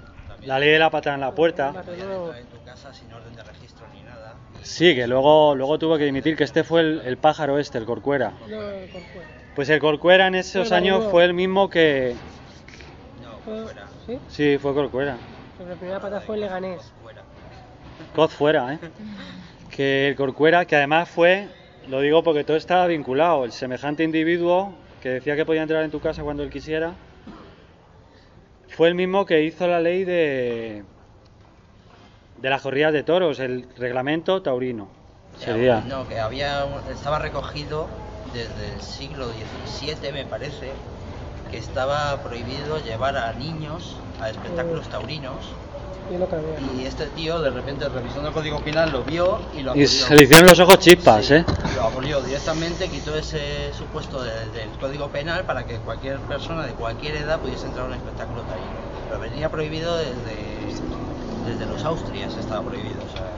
la ley de la patada en la puerta. No podías entrar en tu casa sin orden de registro ni nada. Sí, que luego, luego tuvo que dimitir, que este fue el, el pájaro este, el Corcuera. No, Corcuera. Pues el Corcuera en esos Bueno, años luego- fue el mismo que... No, Fue- fuera. ¿Sí? Sí, fue Corcuera. Porque la primera pata fue el Leganés. Fuera. Coz fuera, ¿eh? Que el Corcuera, que además fue, lo digo porque todo estaba vinculado, el semejante individuo que decía que podía entrar en tu casa cuando él quisiera, fue el mismo que hizo la ley de, de las corridas de toros, el reglamento taurino. Sería. No, que había un- estaba recogido desde el siglo diecisiete, me parece, que estaba prohibido llevar a niños a espectáculos taurinos. Yo lo cambié. Y este tío, de repente, revisando el Código Penal, lo vio y lo Y abolió. se le hicieron los ojos chispas, Sí, ¿eh? Lo abolió directamente, quitó ese supuesto de- del Código Penal para que cualquier persona de cualquier edad pudiese entrar a un espectáculo taurino. Pero venía prohibido desde, desde los Austrias, estaba prohibido. O sea,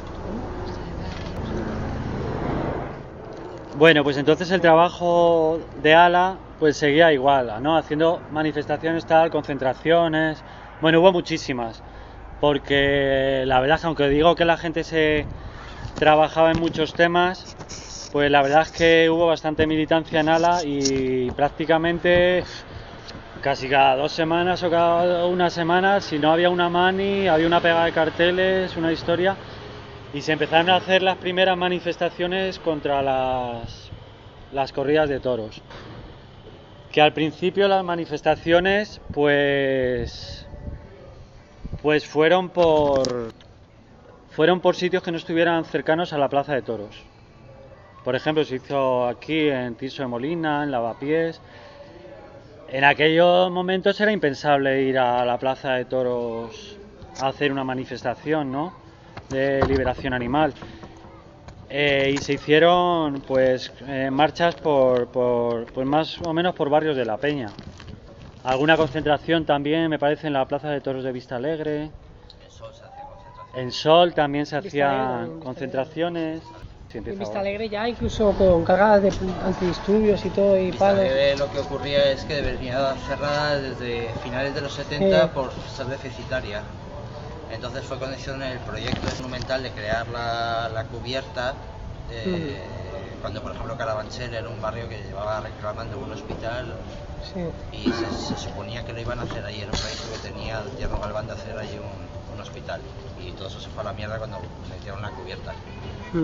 Bueno, pues entonces el trabajo de ALA pues seguía igual, ¿no? Haciendo manifestaciones tal, concentraciones, bueno, hubo muchísimas, porque la verdad es que aunque digo que la gente se trabajaba en muchos temas, pues la verdad es que hubo bastante militancia en ALA y prácticamente casi cada dos semanas o cada una semana, si no había una mani, había una pega de carteles, una historia. Y se empezaron a hacer las primeras manifestaciones contra las, las corridas de toros. Que al principio las manifestaciones pues pues fueron por fueron por sitios que no estuvieran cercanos a la plaza de toros. Por ejemplo, se hizo aquí en Tirso de Molina, en Lavapiés. En aquellos momentos era impensable ir a la plaza de toros a hacer una manifestación, ¿no?, de liberación animal. Eh, y se hicieron pues eh, marchas por, por pues más o menos por barrios de La Peña. Alguna concentración también, me parece, en la plaza de toros de Vista Alegre. en Sol se hacía concentración. En Sol también se Vista hacían Alegre, en Vista concentraciones. Sí, En empieza Vista ahora. Alegre ya incluso con cargas de antidisturbios y todo y Vista palos. Alegre, lo que ocurría es que venía cerrada desde finales de los setenta Sí. por ser deficitaria. Entonces fue condición en el proyecto monumental de crear la, la cubierta. eh, Cuando, por ejemplo, Carabanchel era un barrio que llevaba reclamando un hospital Sí. y se, se suponía que lo iban a hacer ahí. Era un proyecto que tenía el Tierno Galván de hacer ahí un, un hospital. Y todo eso se fue a la mierda cuando metieron la cubierta. Mm.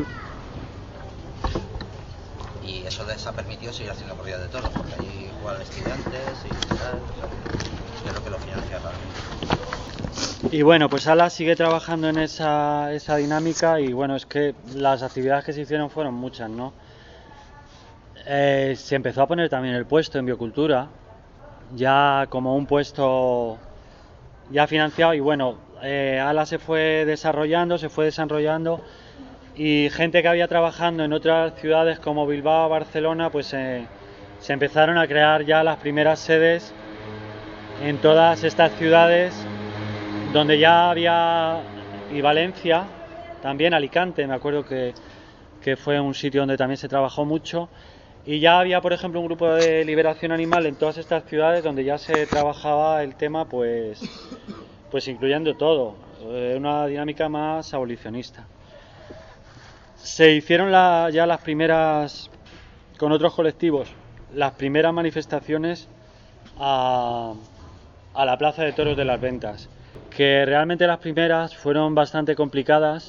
Y eso les ha permitido seguir haciendo corridas de toros, porque ahí juegan estudiantes y tal, o sea, que es lo que lo financia realmente. Y bueno, pues ALA sigue trabajando en esa, esa dinámica y bueno, es que las actividades que se hicieron fueron muchas, ¿no? Eh, se empezó a poner también el puesto en biocultura, ya como un puesto ya financiado y bueno, eh, ALA se fue desarrollando, se fue desarrollando y gente que había trabajando en otras ciudades como Bilbao, Barcelona, pues eh, se empezaron a crear ya las primeras sedes en todas estas ciudades donde ya había, y Valencia, también Alicante, me acuerdo que, que fue un sitio donde también se trabajó mucho, y ya había, por ejemplo, un grupo de liberación animal en todas estas ciudades donde ya se trabajaba el tema, pues, pues incluyendo todo, eh, una dinámica más abolicionista. Se hicieron la, ya las primeras, con otros colectivos, las primeras manifestaciones a, a la Plaza de Toros de las Ventas, que realmente las primeras fueron bastante complicadas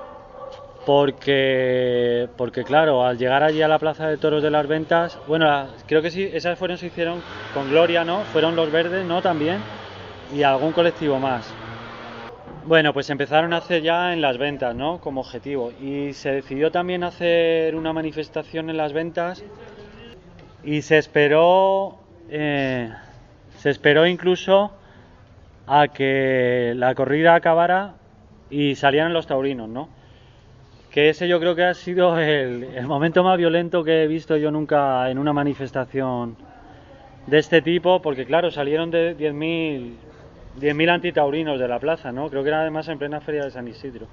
porque, porque claro, al llegar allí a la Plaza de Toros de las Ventas, bueno, la- creo que sí, esas fueron, se hicieron con Gloria, ¿no? Fueron los Verdes, ¿no? También, y algún colectivo más. Bueno, pues empezaron a hacer ya en las ventas, ¿no?, como objetivo. Y se decidió también hacer una manifestación en las ventas y se esperó, eh, se esperó incluso a que la corrida acabara y salieran los taurinos, ¿no? Que ese yo creo que ha sido el, el momento más violento que he visto yo nunca en una manifestación de este tipo, porque claro, salieron de diez mil antitaurinos de la plaza, ¿no? Creo que era además en plena feria de San Isidro.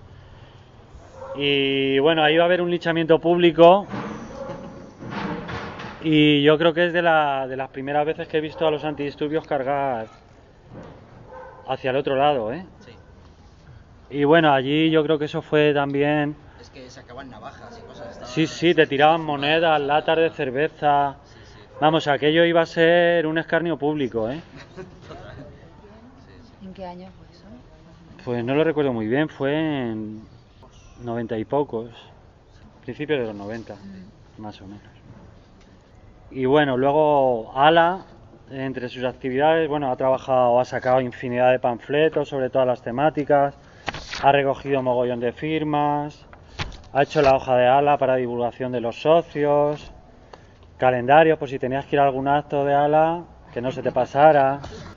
Y bueno, ahí va a haber un linchamiento público y yo creo que es de, la, de las primeras veces que he visto a los antidisturbios cargar hacia el otro lado, ¿eh? Sí. Y bueno, allí yo creo que eso fue también... Es que sacaban navajas y cosas. Estaban... Sí, sí, te tiraban monedas, latas de cerveza... Sí, sí. Vamos, aquello iba a ser un escarnio público, ¿eh? ¿En qué año fue eso? Pues no lo recuerdo muy bien, fue en noventa y pocos, principios de los noventa, más o menos. Y bueno, luego Ala, entre sus actividades, bueno, ha trabajado, ha sacado infinidad de panfletos sobre todas las temáticas, ha recogido mogollón de firmas, ha hecho la hoja de Ala para divulgación de los socios, calendarios por si tenías que ir a algún acto de Ala, que no se te pasara.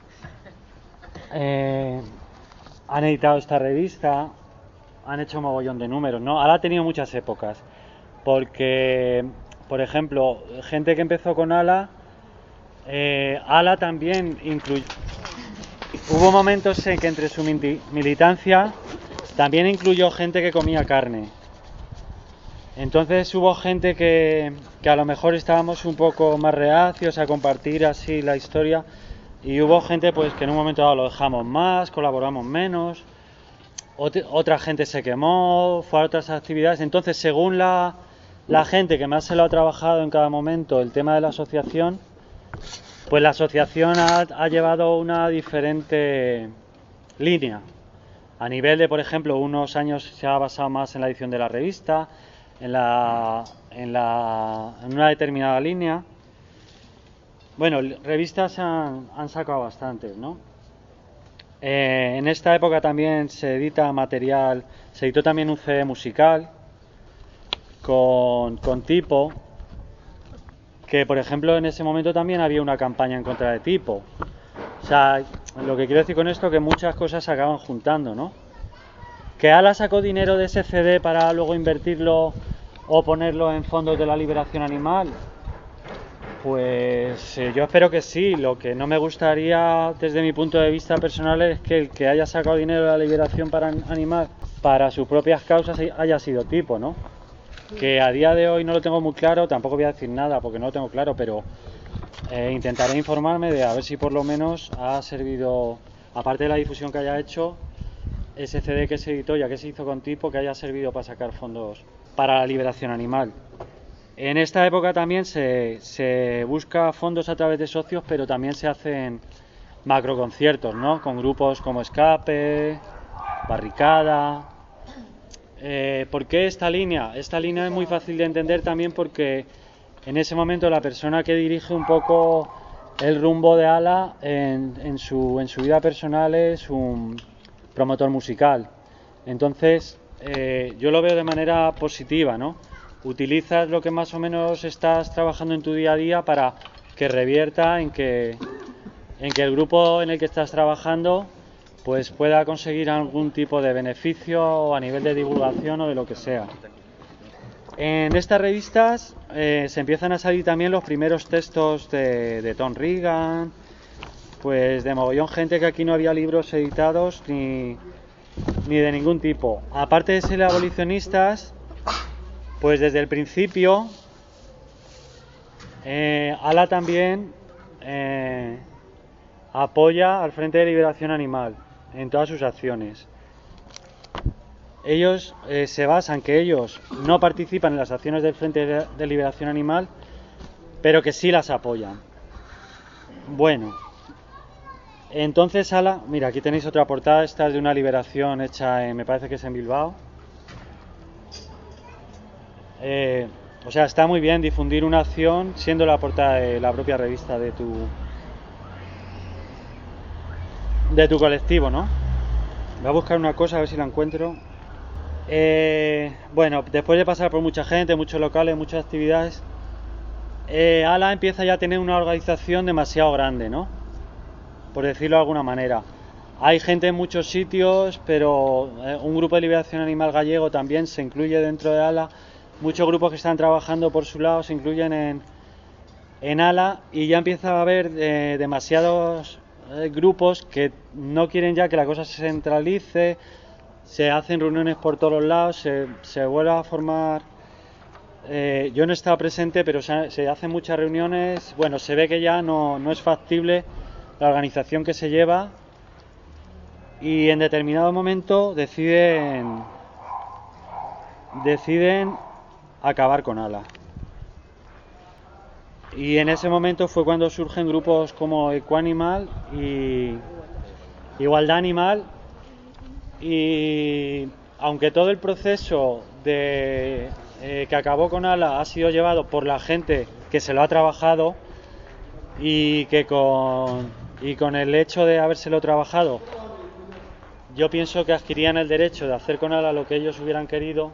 Eh, han editado esta revista, han hecho mogollón de números, ¿no? Ala ha tenido muchas épocas, porque, por ejemplo, gente que empezó con Ala, eh, Ala también incluyó... Hubo momentos en que entre su militancia también incluyó gente que comía carne. Entonces hubo gente que, que a lo mejor estábamos un poco más reacios a compartir así la historia, y hubo gente pues que en un momento dado lo dejamos más, colaboramos menos, Ot- otra gente se quemó, fue a otras actividades. Entonces, según la, la gente que más se lo ha trabajado en cada momento el tema de la asociación, pues la asociación ha, ha llevado una diferente línea. A nivel de, por ejemplo, unos años se ha basado más en la edición de la revista, en, la, en, la, en una determinada línea. Bueno, revistas han, han sacado bastantes, ¿no? Eh, en esta época también se edita material, se editó también un C D musical con, con Tipo, que por ejemplo en ese momento también había una campaña en contra de Tipo. O sea, lo que quiero decir con esto es que muchas cosas se acaban juntando, ¿no? Que Ala sacó dinero de ese C D para luego invertirlo o ponerlo en fondos de la liberación animal. Pues eh, yo espero que sí. Lo que no me gustaría desde mi punto de vista personal es que el que haya sacado dinero de la liberación para animal para sus propias causas haya sido Tipo, ¿no? Que a día de hoy no lo tengo muy claro, tampoco voy a decir nada porque no lo tengo claro, pero eh, intentaré informarme de a ver si por lo menos ha servido, aparte de la difusión que haya hecho, ese C D que se editó, ya que se hizo con Tipo, que haya servido para sacar fondos para la liberación animal. En esta época también se, se busca fondos a través de socios, pero también se hacen macroconciertos, ¿no? Con grupos como Escape, Barricada. Eh, ¿Por qué esta línea? Esta línea es muy fácil de entender también porque en ese momento la persona que dirige un poco el rumbo de Ala en, en, su, en su vida personal es un promotor musical. Entonces, eh, yo lo veo de manera positiva, ¿no? Utilizas lo que más o menos estás trabajando en tu día a día para que revierta en que, en que el grupo en el que estás trabajando pues pueda conseguir algún tipo de beneficio a nivel de divulgación o de lo que sea. En estas revistas eh, se empiezan a salir también los primeros textos de, de Tom Reagan, pues de mogollón gente que aquí no había libros editados ni, ni de ningún tipo. Aparte de ser abolicionistas, pues desde el principio eh, Ala también eh, apoya al Frente de Liberación Animal en todas sus acciones. Ellos eh, se basan que ellos no participan en las acciones del Frente de, de Liberación Animal, pero que sí las apoyan. Bueno, entonces Ala, mira, aquí tenéis otra portada, esta es de una liberación hecha en, me parece que es en Bilbao. Eh, o sea, está muy bien difundir una acción siendo la portada de la propia revista de tu de tu colectivo, ¿no? Voy a buscar una cosa a ver si la encuentro. Eh, bueno, después de pasar por mucha gente, muchos locales, muchas actividades, eh, Ala empieza ya a tener una organización demasiado grande, ¿no? Por decirlo de alguna manera. Hay gente en muchos sitios, pero eh, un grupo de liberación animal gallego también se incluye dentro de Ala. Muchos grupos que están trabajando por su lado se incluyen en, en Ala y ya empieza a haber eh, demasiados eh, grupos que no quieren ya que la cosa se centralice, se hacen reuniones por todos los lados, se, se vuelve a formar... Eh, yo no he estado presente, pero se, se hacen muchas reuniones. Bueno, se ve que ya no, no es factible la organización que se lleva y en determinado momento deciden deciden acabar con ALA. Y en ese momento fue cuando surgen grupos como Equanimal y Igualdad Animal, y aunque todo el proceso de eh, que acabó con ALA ha sido llevado por la gente que se lo ha trabajado, y que con, y con el hecho de habérselo trabajado, yo pienso que adquirían el derecho de hacer con ALA lo que ellos hubieran querido,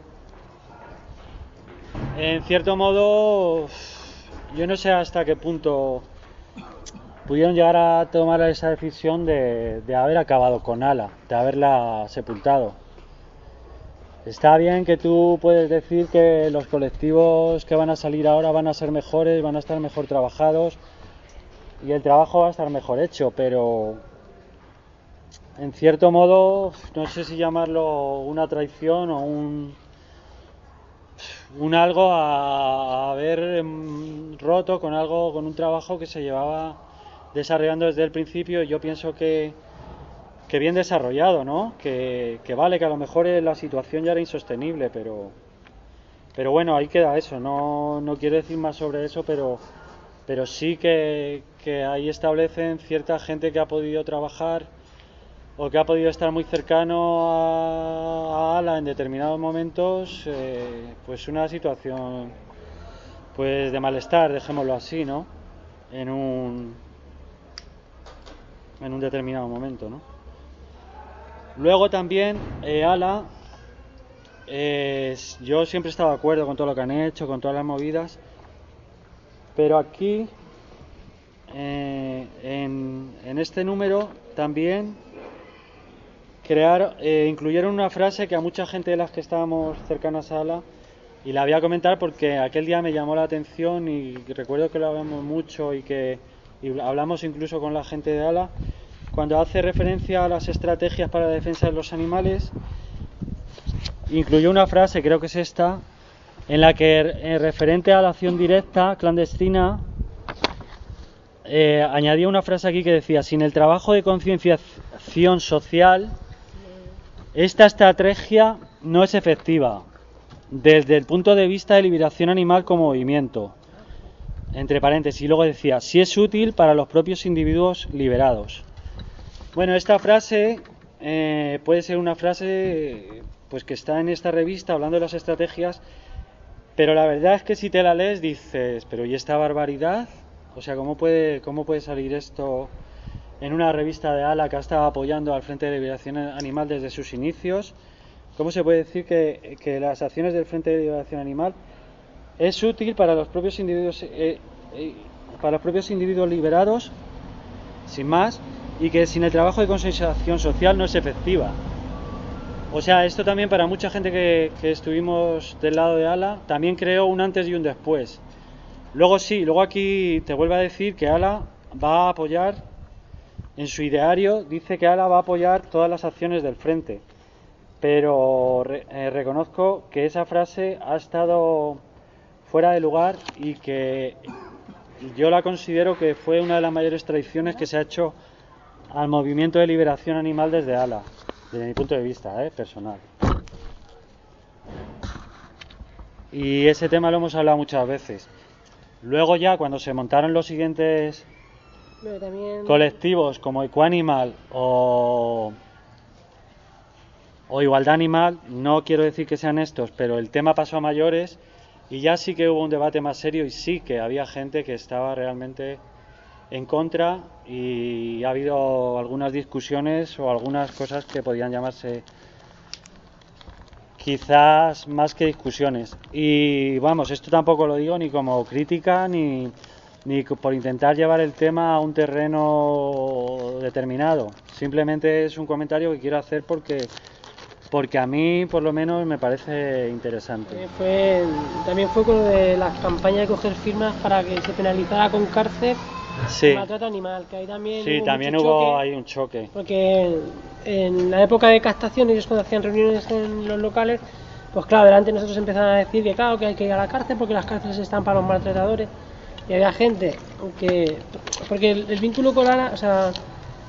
en cierto modo yo no sé hasta qué punto pudieron llegar a tomar esa decisión de, de haber acabado con ALA, de haberla sepultado. Está bien que tú puedes decir que los colectivos que van a salir ahora van a ser mejores, van a estar mejor trabajados y el trabajo va a estar mejor hecho, pero en cierto modo no sé si llamarlo una traición o un, un algo a, a haber roto con algo, con un trabajo que se llevaba desarrollando desde el principio. Yo pienso que, que bien desarrollado, ¿no? Que, que vale, que a lo mejor la situación ya era insostenible, pero pero bueno, ahí queda eso. No, no quiero decir más sobre eso, pero pero sí que, que ahí establecen cierta gente que ha podido trabajar o que ha podido estar muy cercano a, a ALA en determinados momentos, eh, pues una situación pues de malestar, dejémoslo así, ¿no? En un en un determinado momento, ¿no? Luego también eh, ALA, eh, yo siempre he estado de acuerdo con todo lo que han hecho, con todas las movidas, pero aquí eh, en, en este número también crear, eh, incluyeron una frase que a mucha gente de las que estábamos cercanas a ALA, y la voy a comentar porque aquel día me llamó la atención y recuerdo que lo hablamos mucho y que y hablamos incluso con la gente de ALA, cuando hace referencia a las estrategias para la defensa de los animales, incluyó una frase, creo que es esta, en la que en referente a la acción directa, clandestina, eh, añadía una frase aquí que decía: sin el trabajo de concienciación social, esta estrategia no es efectiva desde el punto de vista de liberación animal como movimiento. Entre paréntesis, y luego decía, si es útil para los propios individuos liberados. Bueno, esta frase eh, puede ser una frase pues que está en esta revista hablando de las estrategias, pero la verdad es que si te la lees dices, pero ¿y esta barbaridad? O sea, ¿cómo puede, cómo puede salir esto en una revista de ALA que ha estado apoyando al Frente de Liberación Animal desde sus inicios? ¿Cómo se puede decir que, que las acciones del Frente de Liberación Animal es útil para los propios individuos eh, eh, para los propios individuos liberados, sin más, y que sin el trabajo de concienciación social no es efectiva? O sea, esto también para mucha gente que, que estuvimos del lado de ALA también creó un antes y un después. Luego sí, luego aquí te vuelvo a decir que ALA va a apoyar, en su ideario dice que ALA va a apoyar todas las acciones del Frente, pero re, eh, reconozco que esa frase ha estado fuera de lugar y que yo la considero que fue una de las mayores traiciones que se ha hecho al movimiento de liberación animal desde ALA, desde mi punto de vista, eh, personal. Y ese tema lo hemos hablado muchas veces. Luego ya cuando se montaron los siguientes también... colectivos como Equanimal o, o Igualdad Animal, no quiero decir que sean estos, pero el tema pasó a mayores y ya sí que hubo un debate más serio y sí que había gente que estaba realmente en contra y ha habido algunas discusiones o algunas cosas que podían llamarse quizás más que discusiones. Y vamos, esto tampoco lo digo ni como crítica ni, ni por intentar llevar el tema a un terreno determinado. Simplemente es un comentario que quiero hacer porque porque a mí por lo menos me parece interesante. También fue, también fue con lo de las campañas de coger firmas para que se penalizara con cárcel sí. el maltrato animal, que ahí también sí, hubo, también mucho hubo choque, ahí un choque. Porque en la época de castración, ellos cuando hacían reuniones en los locales, pues claro, delante nosotros empezaban a decir que claro, que hay que ir a la cárcel porque las cárceles están para los maltratadores, y había gente que, porque el, el vínculo con ALA, o sea,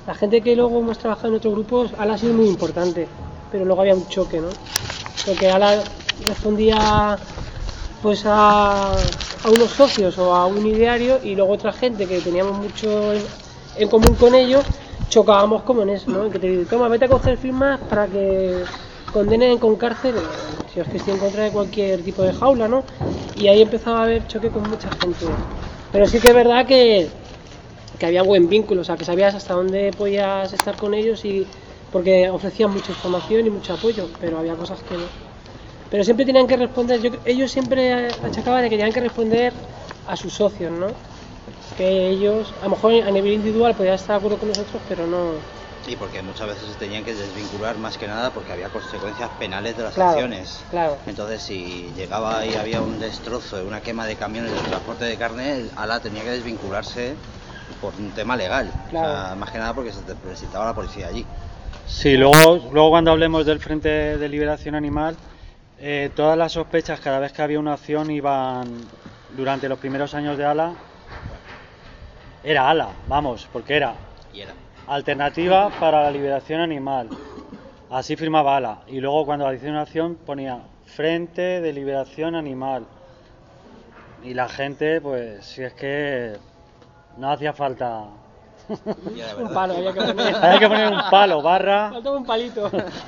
la gente que luego hemos trabajado en otros grupos, Ala ha sido muy importante, pero luego había un choque, ¿no? Porque Ala respondía pues a, a unos socios o a un ideario, y luego otra gente que teníamos mucho en, en común con ellos, chocábamos como en eso, ¿no? En que te dicen, toma, vete a coger firmas para que condenen con cárcel, si es que estoy en contra de cualquier tipo de jaula, ¿no? Y ahí empezaba a haber choque con mucha gente. Pero sí que es verdad que, que había buen vínculo, o sea, que sabías hasta dónde podías estar con ellos, y porque ofrecían mucha información y mucho apoyo, pero había cosas que no. Pero siempre tenían que responder, yo, ellos siempre achacaban de que tenían que responder a sus socios, ¿no? Que ellos, a lo mejor a nivel individual podían estar de acuerdo con nosotros, pero no... Sí, porque muchas veces se tenían que desvincular más que nada porque había consecuencias penales de las Claro, acciones. claro. Entonces, si llegaba y había un destrozo, una quema de camiones de transporte de carne, el ALA tenía que desvincularse por un tema legal. Claro. O sea, más que nada porque se necesitaba la policía allí. Sí, luego, luego cuando hablemos del Frente de Liberación Animal, eh, todas las sospechas cada vez que había una acción iban, durante los primeros años de ALA, era ALA, vamos, porque era Y era. Alternativa para la Liberación Animal, así firmaba ALA, y luego cuando hacía una acción ponía Frente de Liberación Animal, y la gente, pues, si es que no hacía falta... Y era Un verdad. palo, había que poner. Había que poner un palo, barra, Faltaba un palito.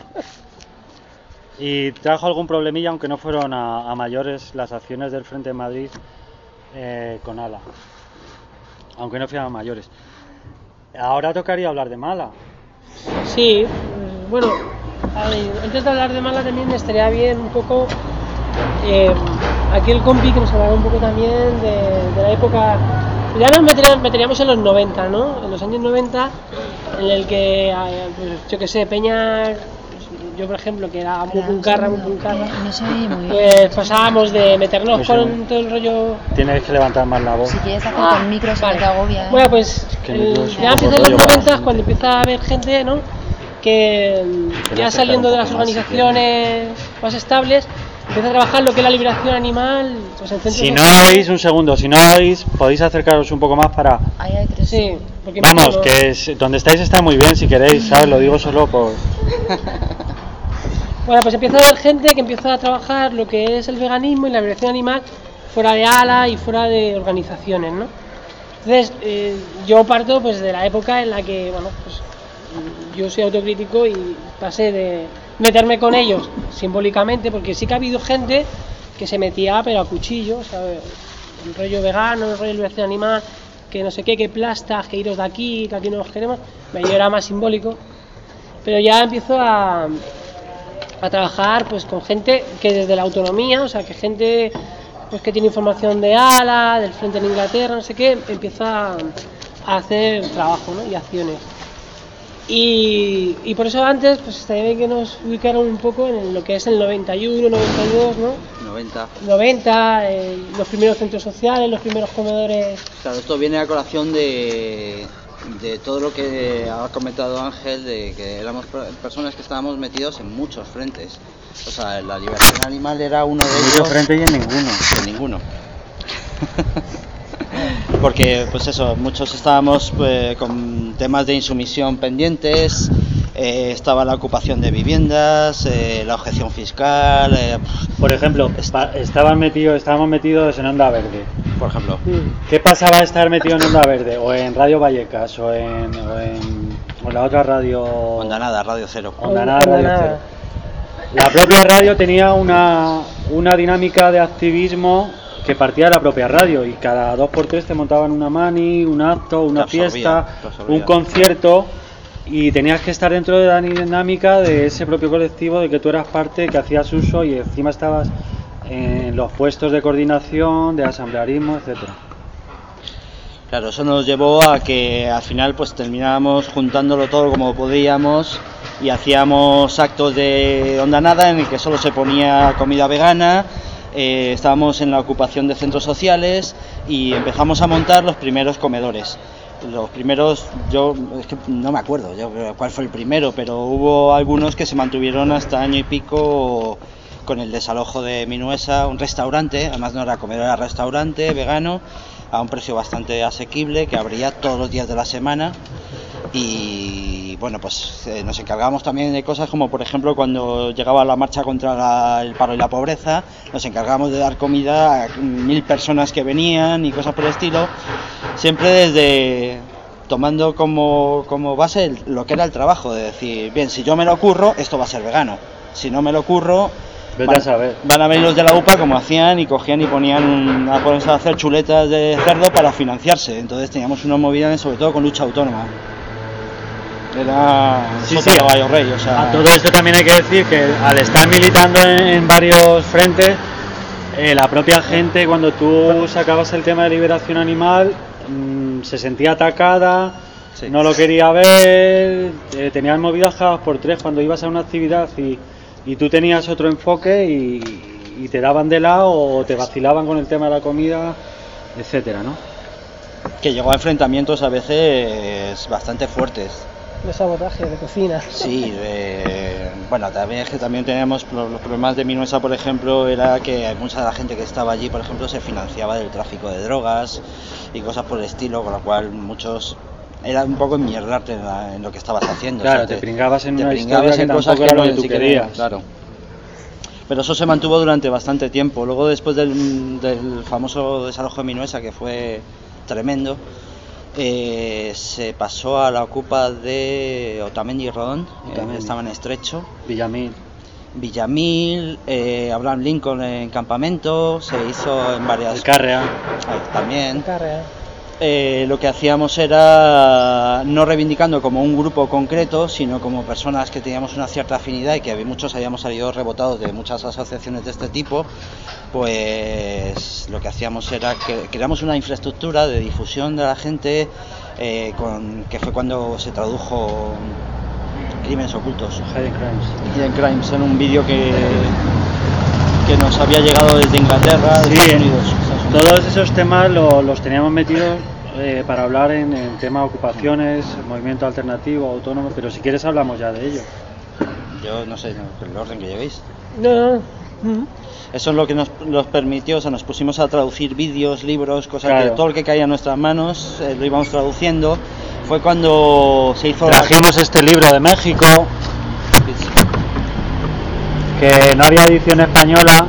y trajo algún problemilla, aunque no fueron a, a mayores las acciones del Frente de Madrid eh, con ALA, aunque no fueran a mayores. Ahora tocaría hablar de Mala. Sí, pues, bueno, a ver, antes de hablar de Mala también estaría bien un poco eh, aquí el compi que nos hablara un poco también de, de la época. Ya nos meteríamos, meteríamos en los noventa, ¿no? En los años noventa, en el que, eh, pues, yo que sé, Peña, pues, yo por ejemplo, que era muy puncarra, muy puncarra, No se oye muy bien. pues pasábamos de meternos Pues con sí. todo el rollo. Tienes que levantar más la voz. Si quieres acercar el micro, se Vale. te agobia, ¿eh? Bueno, pues que el- el micro es ya un empieza en poco los rollo noventa, bajo. cuando empieza a haber gente, ¿no? Que mm, Que ya le saliendo de acercar las un poco más, si organizaciones más estables, empieza a trabajar lo que es la liberación animal, pues en centros Si no sociales. oís, un segundo, si no oís, podéis acercaros un poco más para... Ahí hay tres. Sí, porque Vamos, no- que es- donde estáis está muy bien si queréis, ¿sabes? Lo digo solo por... Bueno, pues empieza a haber gente que empieza a trabajar lo que es el veganismo y la liberación animal fuera de ALA y fuera de organizaciones, ¿no? Entonces, eh, yo parto pues de la época en la que, bueno, pues mm, yo soy autocrítico y pasé de meterme con ellos simbólicamente, porque sí que ha habido gente que se metía pero a cuchillo, ¿sabes? El rollo vegano, el rollo de liberación animal, que no sé qué, que plastas, que iros de aquí, que aquí no los queremos. Yo era más simbólico, pero ya empiezo a a trabajar pues con gente que desde la autonomía, o sea, que gente pues que tiene información de ALA, del Frente en Inglaterra, no sé qué, empieza a, a hacer trabajo, ¿no? Y acciones. Y, y por eso antes pues estaría bien que nos ubicaron un poco en lo que es el noventa y uno, noventa y dos, ¿no? noventa. noventa, eh, los primeros centros sociales, los primeros comedores. Claro, esto viene a colación de, de todo lo que ha comentado Ángel, de que éramos per- personas que estábamos metidos en muchos frentes. O sea, la liberación animal era uno de Mucho ellos. frente y en ninguno. En ninguno. Porque, pues eso, muchos estábamos pues, con temas de insumisión pendientes, eh, estaba la ocupación de viviendas, eh, la objeción fiscal, eh, Por ejemplo, pa- estaban metidos, estábamos metidos en Onda Verde. por ejemplo. ¿Qué pasaba estar metido en Onda Verde? O en Radio Vallecas, o en, o en, o en la otra radio... Onda nada, Radio Cero. Onda Nada, Onda Radio Nada. Cero. La propia radio tenía una, una dinámica de activismo que partía de la propia radio, y cada dos por tres te montaban una mani, un acto, una Te absorbía, fiesta, te absorbía. un concierto, y tenías que estar dentro de la dinámica de ese propio colectivo de que tú eras parte, que hacías uso, y encima estabas en los puestos de coordinación, de asamblearismo, etcétera. Claro, eso nos llevó a que al final pues terminábamos juntándolo todo como podíamos y hacíamos actos de Onda Nada en el que solo se ponía comida vegana, eh, estábamos en la ocupación de centros sociales y empezamos a montar los primeros comedores. Los primeros, yo es que no me acuerdo yo cuál fue el primero, pero hubo algunos que se mantuvieron hasta año y pico con el desalojo de Minuesa, un restaurante, además no era comedor, era restaurante vegano, a un precio bastante asequible, que abría todos los días de la semana, Y bueno, pues eh, nos encargábamos también de cosas como, por ejemplo, cuando llegaba la marcha contra la, el paro y la pobreza, nos encargábamos de dar comida a mil personas que venían y cosas por el estilo, siempre desde tomando como, como base el, lo que era el trabajo, de decir, bien, si yo me lo curro, esto va a ser vegano, si no me lo curro, Vete van, a saber. van a venir los de la U P A como hacían y cogían y ponían un, a ponerse a hacer chuletas de cerdo para financiarse. Entonces teníamos unos movidas sobre todo con lucha autónoma. Era Sí, Soto sí. Caballo Rey, o sea, A todo esto también hay que decir que al estar militando en, en varios frentes, eh, la propia gente, cuando tú sacabas el tema de liberación animal, mmm, se sentía atacada, sí. no lo quería ver, eh, tenían movidas cada por tres cuando ibas a una actividad y, y tú tenías otro enfoque y, y te daban de lado o te vacilaban con el tema de la comida, etcétera, ¿no? que llegó a enfrentamientos a veces bastante fuertes. De sabotaje, de cocina. Sí, eh, bueno, también es que también teníamos los, los problemas de Minuesa, por ejemplo, era que mucha de la gente que estaba allí, por ejemplo, se financiaba del tráfico de drogas y cosas por el estilo, con lo cual muchos era un poco enmierdarte en, la, en lo que estabas haciendo. Claro, o sea, te pringabas en te una pringabas historia en que cosas tampoco era lo no que tú ni siquiera- querías. Claro. Pero eso se mantuvo durante bastante tiempo. Luego, después del, del famoso desalojo de Minuesa, que fue tremendo, eh, se pasó a la ocupa de Otamendi y Rodón, Otamendi. eh, estaba en estrecho. Villamil. Villamil, eh, Abraham Lincoln en campamento, se hizo en varias... El Carrea. Ah, también. Carrea. Eh, lo que hacíamos era no reivindicando como un grupo concreto, sino como personas que teníamos una cierta afinidad y que muchos habíamos salido rebotados de muchas asociaciones de este tipo, pues lo que hacíamos era que creamos una infraestructura de difusión de la gente, eh, con, que fue cuando se tradujo Crímenes Ocultos, Hidden Crimes. Hidden Crimes, en un vídeo que, que nos había llegado desde Inglaterra, de Sí, Estados Unidos. Estados Unidos. Todos esos temas lo- los teníamos metidos eh, para hablar en el tema de ocupaciones, movimiento alternativo, autónomo, pero si quieres hablamos ya de ello. Yo no sé el orden que llevéis. No, no. Mm. Eso es lo que nos, nos permitió, o sea, nos pusimos a traducir vídeos, libros, cosas Claro. que todo lo que caía en nuestras manos eh, lo íbamos traduciendo. Fue cuando se hizo la- Trajimos este libro de México, que no había edición española,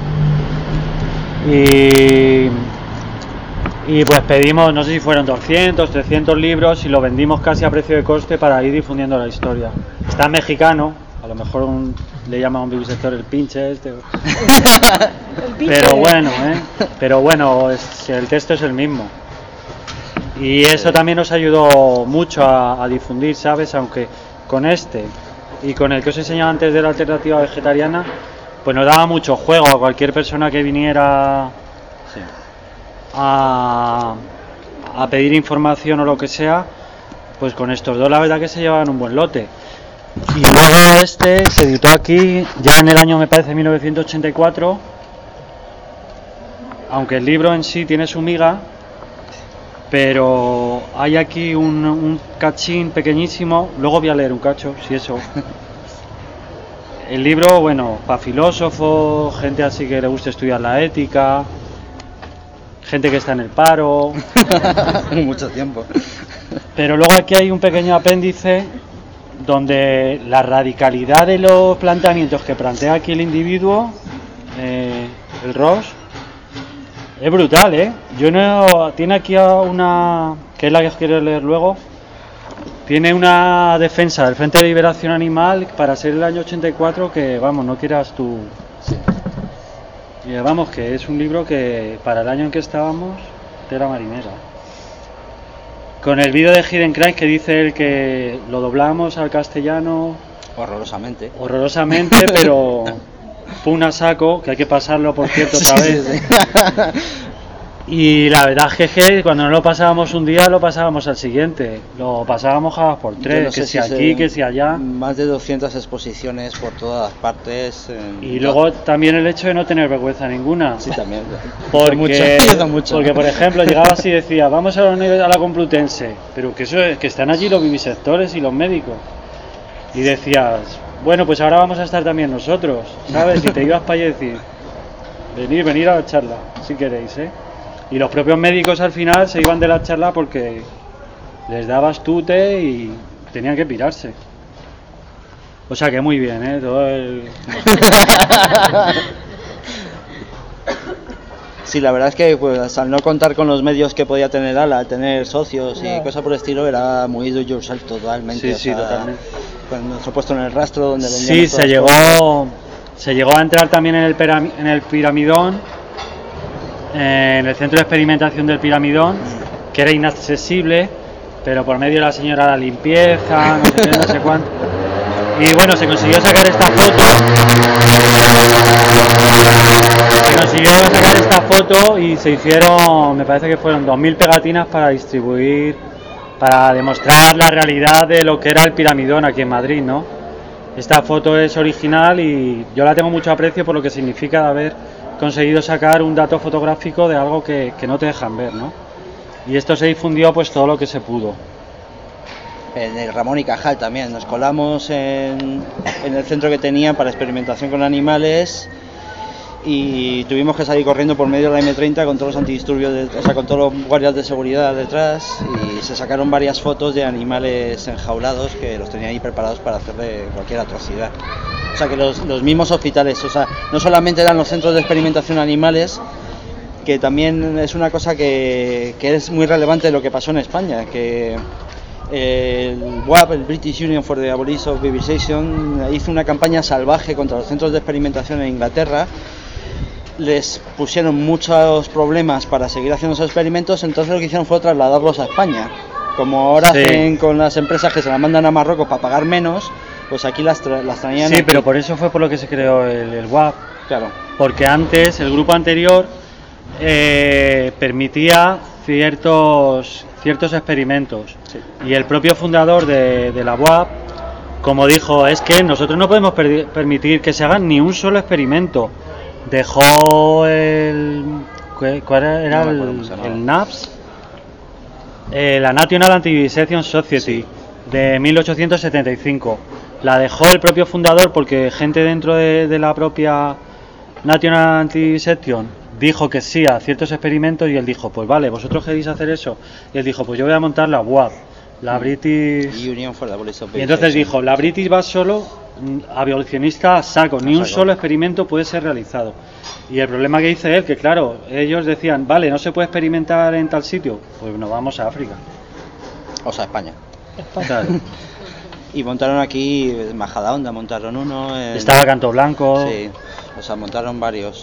y, y pues pedimos, no sé si fueron doscientos, trescientos libros y lo vendimos casi a precio de coste para ir difundiendo la historia. Está en mexicano, a lo mejor un- le llama a un vivisector el pinche este, El pinche. pero bueno, ¿eh? Pero bueno, es- el texto es el mismo. Y eso también nos ayudó mucho a, a difundir, ¿sabes? Aunque con este y con el que os enseñaba antes de la alternativa vegetariana, pues nos daba mucho juego a cualquier persona que viniera Sí. a, a pedir información o lo que sea, pues con estos dos la verdad que se llevaban un buen lote. Y luego este se editó aquí ya en el año, me parece, mil novecientos ochenta y cuatro, aunque el libro en sí tiene su miga, pero hay aquí un, un cachín pequeñísimo, luego voy a leer un cacho, si eso. El libro, bueno, para filósofos, gente así que le gusta estudiar la ética, gente que está en el paro, Mucho tiempo. pero luego aquí hay un pequeño apéndice donde la radicalidad de los planteamientos que plantea aquí el individuo, eh, el Ross, es brutal, ¿eh? Yo no, tiene aquí a una, que es la que os quiero leer luego, tiene una defensa del Frente de Liberación Animal para ser el año ochenta y cuatro que, vamos, no quieras tú. Sí. Y, eh, vamos, que es un libro que para el año en que estábamos, tela marinera. Con el vídeo de Hidden Crimes que dice él que lo doblamos al castellano Horrorosamente. horrorosamente, pero pum a saco, que hay que pasarlo, por cierto, otra Sí, vez. sí, sí. Y la verdad es que cuando no lo pasábamos un día, lo pasábamos al siguiente. Lo pasábamos cada por Yo tres, no sé que si se- aquí, que si allá. Más de doscientas exposiciones por todas partes. en- Y luego también el hecho de no tener vergüenza ninguna. Sí, también. Porque, mucho, ayuda mucho. porque por ejemplo, llegaba así y decía, vamos a la, uni- a la Complutense, pero que eso es, que están allí los vivisectores y los médicos. Y decías, bueno, pues ahora vamos a estar también nosotros, ¿sabes? Y te ibas para allá y decir, venir, venir a la charla, si queréis, ¿eh? Y los propios médicos al final se iban de la charla porque les dabas tute y tenían que pirarse. O sea que muy bien, ¿eh? Todo el... Sí, la verdad es que pues, al no contar con los medios que podía tener Ala, al tener socios y cosas por el estilo, era muy do it yourself totalmente. Sí, o sí, sea, totalmente. Con nuestro puesto en el rastro donde vendíamos Sí, todas se llegó, cosas. se llegó a entrar también en el, peram- en el Piramidón, eh, en el centro de experimentación del Piramidón, que era inaccesible, pero por medio de la señora de la limpieza, no sé qué, no sé cuánto. Y bueno, se consiguió sacar esta foto. Se consiguió sacar esta foto y se hicieron, me parece que fueron dos mil pegatinas para distribuir, para demostrar la realidad de lo que era el Piramidón aquí en Madrid, ¿no? Esta foto es original y yo la tengo mucho aprecio por lo que significa de haber conseguido sacar un dato fotográfico de algo que, que no te dejan ver, ¿no? Y esto se difundió pues todo lo que se pudo. En el Ramón y Cajal también, nos colamos en, en el centro que tenían para experimentación con animales y tuvimos que salir corriendo por medio de la eme treinta con todos los antidisturbios, de, o sea, con todos los guardias de seguridad detrás, y se sacaron varias fotos de animales enjaulados que los tenían ahí preparados para hacerle cualquier atrocidad. O sea que los, los mismos hospitales, o sea, no solamente eran los centros de experimentación animales, que también es una cosa que, que es muy relevante de lo que pasó en España, que el B U A P, el British Union for the Abolition of Vivisection, hizo una campaña salvaje contra los centros de experimentación en Inglaterra. Les pusieron muchos problemas para seguir haciendo esos experimentos, entonces lo que hicieron fue trasladarlos a España. Como ahora sí. hacen con las empresas que se las mandan a Marruecos para pagar menos, pues aquí las, tra- las traían. Sí, aquí. pero por eso fue por lo que se creó el, el B U A P. Claro. Porque antes, el grupo anterior eh, permitía ciertos ciertos experimentos. Sí. Y el propio fundador de, de la B U A P, como dijo, es que nosotros no podemos per- permitir que se hagan ni un solo experimento. Dejó el... ¿Cuál era? No el, acuerdo, el NAPS, eh, la National Anti-Vivisection Society, sí. De mil ochocientos setenta y cinco. La dejó el propio fundador porque gente dentro de, de la propia National Anti-Vivisection dijo que sí a ciertos experimentos y él dijo, pues vale, vosotros queréis hacer eso. Y él dijo, pues yo voy a montar la B U A P, la British Union for the Abolition of Y entonces dijo, la British va solo abolicionista a saco, ni un solo experimento puede ser realizado. Y el problema que dice él, que claro, ellos decían, vale, no se puede experimentar en tal sitio, pues nos vamos a África. O sea, España. Claro. Y montaron aquí, en Majadahonda montaron uno. En... Estaba Canto Blanco. Sí, o sea, montaron varios.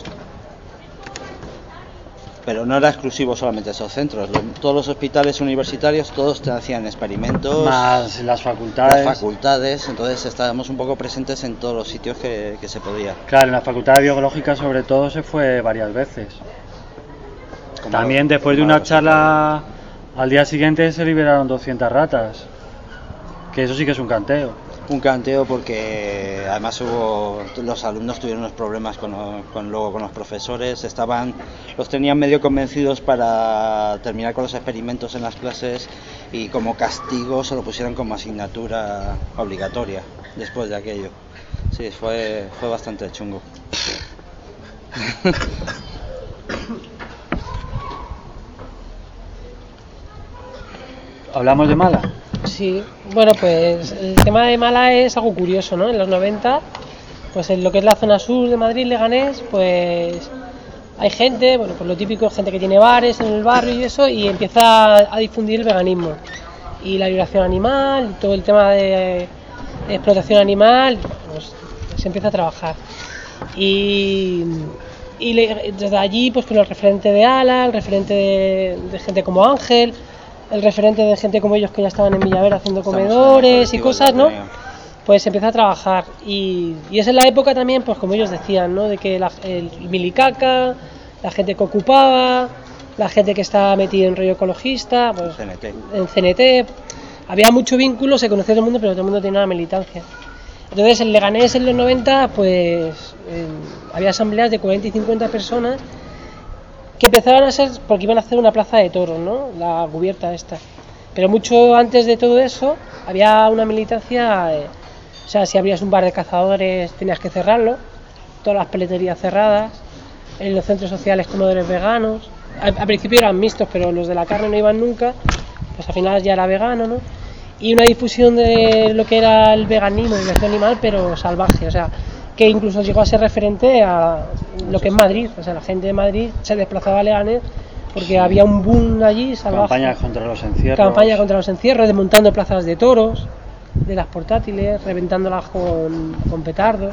Pero no era exclusivo solamente esos centros, todos los hospitales universitarios, todos te hacían experimentos, más las facultades, las facultades, entonces estábamos un poco presentes en todos los sitios que, que se podía. Claro, en la facultad de biológica sobre todo se fue varias veces. Como También lo, después de una charla, al día siguiente se liberaron doscientas ratas, que eso sí que es un canteo. Un canteo porque además hubo, los alumnos tuvieron unos problemas con, con luego con los profesores, estaban, los tenían medio convencidos para terminar con los experimentos en las clases y como castigo se lo pusieron como asignatura obligatoria después de aquello. Sí, fue, fue bastante chungo. ¿Hablamos de Mala? Sí, bueno, pues el tema de Mala es algo curioso, ¿no? En los noventa, pues en lo que es la zona sur de Madrid, Leganés, pues hay gente, bueno, pues lo típico, gente que tiene bares en el barrio y eso, y empieza a difundir el veganismo y la liberación animal, y todo el tema de, de explotación animal, pues se empieza a trabajar. Y, y le, desde allí, pues con el referente de Ala, el referente de, de gente como Ángel, el referente de gente como ellos que ya estaban en Villavera haciendo comedores y cosas, ¿no? Pues se empieza a trabajar y, y es en la época también, pues como ellos decían, ¿no? De que la, el milicaca, la gente que ocupaba, la gente que estaba metida en rollo ecologista, pues C N T. En C N T, había mucho vínculo, se conocía todo el mundo, pero todo el mundo tenía una militancia. Entonces en Leganés en los noventa, pues eh, había asambleas de cuarenta y cincuenta personas que empezaban a ser porque iban a hacer una plaza de toros, ¿no? La cubierta esta. Pero mucho antes de todo eso había una militancia, eh, o sea, si abrías un bar de cazadores tenías que cerrarlo, todas las peleterías cerradas, en los centros sociales comedores veganos. Al, al principio eran mixtos, pero los de la carne no iban nunca, pues al final ya era vegano, ¿no? y una difusión de lo que era el veganismo, la liberación animal, pero salvaje, o sea, que incluso llegó a ser referente a lo que es Madrid, o sea, la gente de Madrid se desplazaba a Leganés porque había un boom allí salvaje. Campañas contra los encierros. Campaña contra los encierros, desmontando plazas de toros, de las portátiles, reventándolas con, con petardos,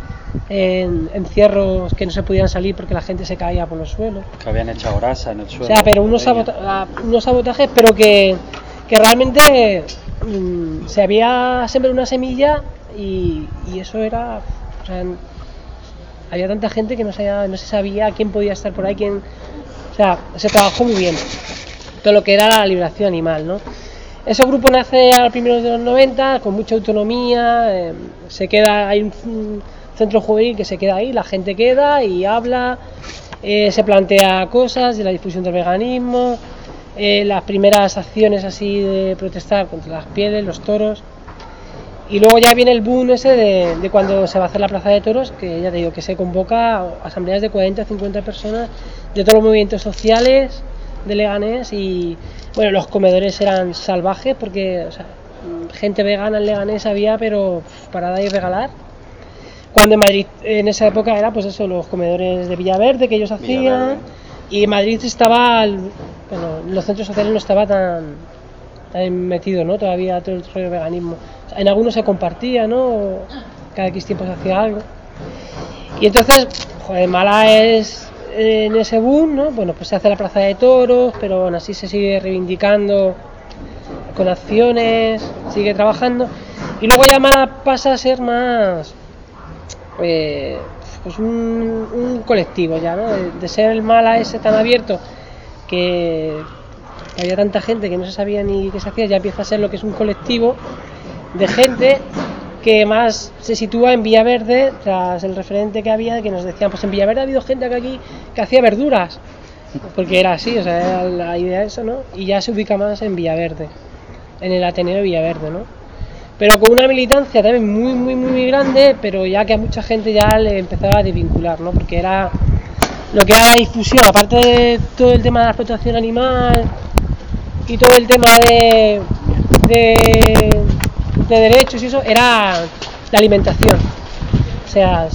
en encierros que no se podían salir porque la gente se caía por los suelos. Que habían echado grasa en el suelo. O sea, pero unos, sabota unos sabotajes, pero que, que realmente mmm, se había sembrado una semilla y, y eso era... O sea, había tanta gente que no, sabía, no se sabía quién podía estar por ahí, quién... O sea, se trabajó muy bien todo lo que era la liberación animal, ¿no? Ese grupo nace a primeros de los noventa, con mucha autonomía, eh, se queda, hay un, un centro juvenil que se queda ahí, la gente queda y habla, eh, se plantea cosas de la difusión del veganismo, eh, las primeras acciones así de protestar contra las pieles, los toros, y luego ya viene el boom ese de, de cuando se va a hacer la plaza de toros, que ya te digo que se convoca a asambleas de cuarenta a cincuenta personas de todos los movimientos sociales de Leganés, y bueno, los comedores eran salvajes porque, o sea, gente vegana en Leganés había, pero para dar y regalar. Cuando en Madrid en esa época era pues eso, los comedores de Villaverde que ellos hacían, Villaverde. Y en Madrid estaba, bueno, los centros sociales no estaba tan, tan metido, ¿no? Todavía todo el rollo veganismo. O sea, en algunos se compartía, ¿no? Cada X tiempo se hacía algo. Y entonces, joder, Mala es en ese boom, ¿no? Bueno, pues se hace la plaza de toros, pero aún así se sigue reivindicando con acciones, sigue trabajando, y luego ya Mala pasa a ser más eh, pues un, un colectivo ya, ¿no? De, de ser el Mala ese tan abierto que, que había tanta gente que no se sabía ni qué se hacía, ya empieza a ser lo que es un colectivo de gente que más se sitúa en Villaverde, tras el referente que había, que nos decían, pues en Villaverde ha habido gente aquí que hacía verduras, porque era así, o sea, era la idea eso, ¿no? Y ya se ubica más en Villaverde, en el Ateneo de Villaverde, ¿no? Pero con una militancia también muy, muy, muy grande, pero ya que a mucha gente ya le empezaba a desvincular, ¿no? Porque era lo que era la difusión, aparte de todo el tema de la explotación animal y todo el tema de... de de derechos y eso, era la alimentación, o sea,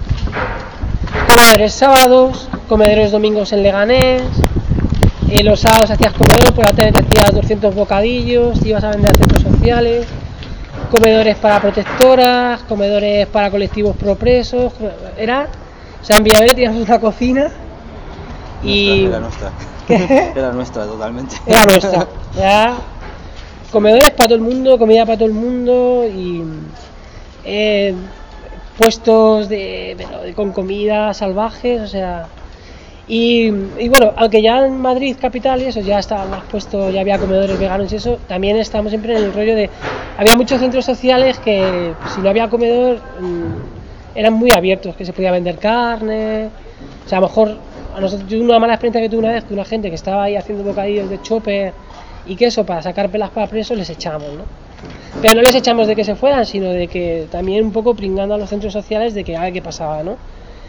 comedores sábados, comedores domingos en Leganés, eh, los sábados hacías comedores, por la tarde te hacías doscientos bocadillos, te ibas a vender a centros sociales, comedores para protectoras, comedores para colectivos propresos, era, o sea, en Villaverde teníamos una cocina y... Era nuestra, ¿Qué? Era nuestra totalmente. Era nuestra, ya... Comedores para todo el mundo, comida para todo el mundo y eh, puestos de, de, con comida salvajes, o sea, y, y bueno, aunque ya en Madrid capital y eso ya estaba más puesto, ya había comedores veganos y eso, también estábamos siempre en el rollo de, había muchos centros sociales que si no había comedor eran muy abiertos, que se podía vender carne, o sea, a lo mejor a nosotros, yo una mala experiencia que tuve una vez que una gente que estaba ahí haciendo bocadillos de chope y queso para sacar pelas para presos les echamos, ¿no? Pero no les echamos de que se fueran, sino de que también un poco pringando a los centros sociales de que a ver qué pasaba, ¿no?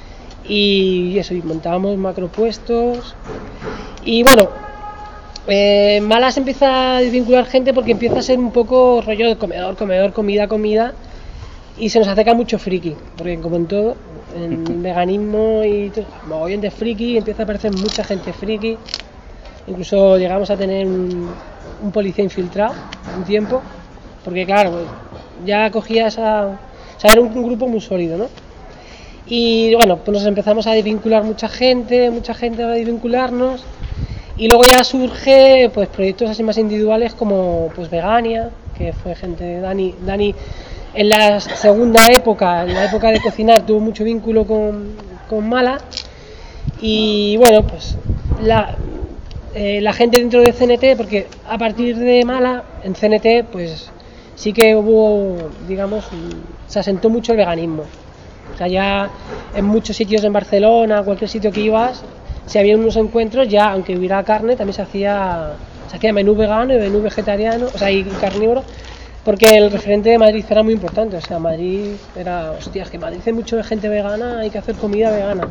Y eso, y montábamos macropuestos y bueno, eh, Mala se empieza a desvincular gente porque empieza a ser un poco rollo de comedor, comedor, comida, comida, y se nos acerca mucho friki, porque como en todo, en veganismo y todo, mogollón de friki, empieza a aparecer mucha gente friki. Incluso llegamos a tener un, un policía infiltrado un tiempo, porque claro, ya cogía esa... O sea, era un, un grupo muy sólido, ¿no? Y bueno, pues nos empezamos a desvincular mucha gente, mucha gente va a desvincularnos, y luego ya surge pues proyectos así más individuales como pues Vegania, que fue gente de Dani. Dani en la segunda época, en la época de cocinar, tuvo mucho vínculo con, con Mala, y bueno, pues la... Eh, la gente dentro de C N T, porque a partir de Mala, en C N T, pues sí que hubo, digamos, se asentó mucho el veganismo. O sea, ya en muchos sitios en Barcelona, cualquier sitio que ibas, si había unos encuentros, ya aunque hubiera carne, también se hacía, se hacía menú vegano y menú vegetariano, o sea, y carnívoro, porque el referente de Madrid era muy importante. O sea, Madrid era, hostias, que Madrid hay mucho de gente vegana, hay que hacer comida vegana.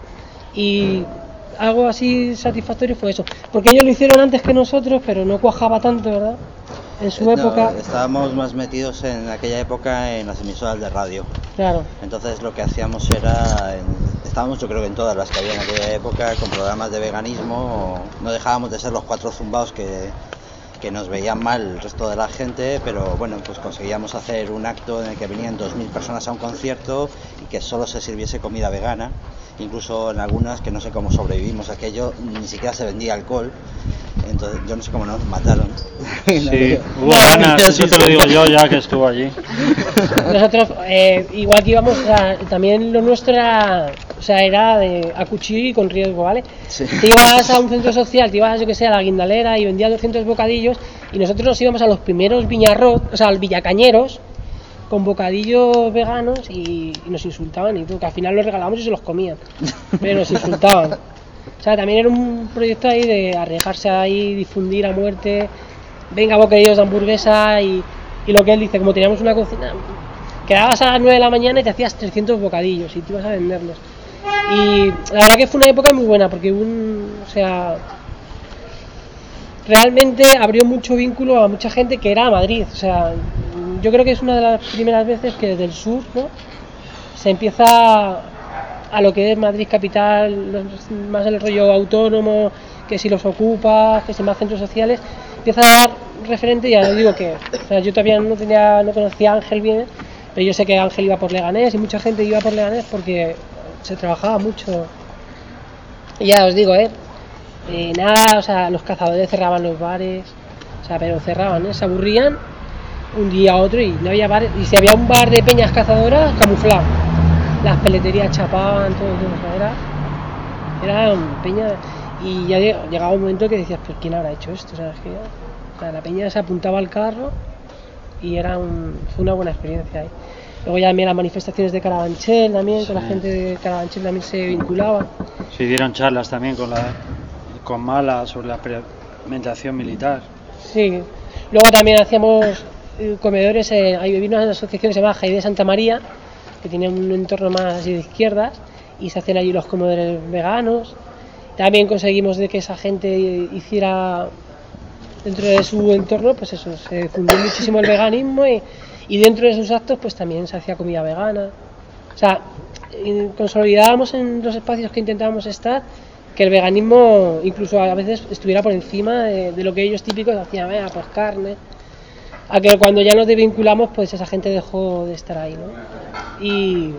Y algo así satisfactorio fue eso, porque ellos lo hicieron antes que nosotros, pero no cuajaba tanto, ¿verdad? En su No, época, estábamos más metidos en aquella época en las emisoras de radio. claro, Entonces lo que hacíamos era, en- estábamos yo creo que en todas las que había en aquella época, con programas de veganismo. No dejábamos de ser los cuatro zumbaos que, que nos veían mal el resto de la gente, pero bueno, pues conseguíamos hacer un acto en el que venían dos mil personas a un concierto y que solo se sirviese comida vegana. Incluso en algunas, que no sé cómo sobrevivimos aquello, ni siquiera se vendía alcohol. Entonces yo no sé cómo nos mataron. Sí, hubo ganas, eso te lo digo yo ya que estuve allí. nosotros, eh, igual que íbamos, o sea, también lo nuestro era, o sea, era de a cuchillo y con riesgo, ¿vale? Sí. Te ibas a un centro social, te ibas, yo que sé, a la Guindalera y vendías doscientos bocadillos y nosotros nos íbamos a los primeros viñarros, o sea, a los villacañeros, con bocadillos veganos y, y nos insultaban y todo, que al final los regalábamos y se los comían, pero nos insultaban. O sea, también era un proyecto ahí de arriesgarse ahí, difundir a muerte, venga bocadillos de hamburguesa y, y lo que él dice, como teníamos una cocina, quedabas a las nueve de la mañana y te hacías trescientos bocadillos y te ibas a venderlos. Y la verdad que fue una época muy buena porque un, o sea, realmente abrió mucho vínculo a mucha gente que era a Madrid. O sea, yo creo que es una de las primeras veces que desde el sur, ¿no?, se empieza a lo que es Madrid capital, los- más el rollo autónomo, que si los ocupas, que si más centros sociales, empieza a dar referente. Ya digo que, o sea, yo todavía no tenía, no conocía a Ángel bien, pero yo sé que Ángel iba por Leganés y mucha gente iba por Leganés porque se trabajaba mucho. Y ya os digo, eh, eh, nada, o sea, los cazadores cerraban los bares, o sea, pero cerraban, ¿eh? Se aburrían un día a otro y no había bares, y si había un bar de peñas cazadoras, camuflado, las peleterías chapaban, todo, todo, o sea, era, era um, peña, y ya lleg- llegaba un momento que decías, pues ¿quién habrá hecho esto? O sea, es que ya- o sea, la peña se apuntaba al carro y era un, fue una buena experiencia ahí. Luego ya también las manifestaciones de Carabanchel también, con la Sí. gente de Carabanchel también se vinculaba. Sí, dieron charlas también con la con Mala sobre la experimentación militar. Sí, luego también hacíamos eh, comedores, eh, hay una asociación que se llama Jaide de Santa María, que tiene un entorno más así de izquierdas, y se hacían allí los comedores veganos. También conseguimos de que esa gente hiciera dentro de su entorno, pues eso, se difundió muchísimo el veganismo y, y dentro de sus actos pues también se hacía comida vegana. O sea, y consolidábamos en los espacios que intentábamos estar que el veganismo incluso a veces estuviera por encima de, de lo que ellos típicos hacían, venga, pues carne. A que cuando ya nos desvinculamos, pues esa gente dejó de estar ahí, ¿no? Y,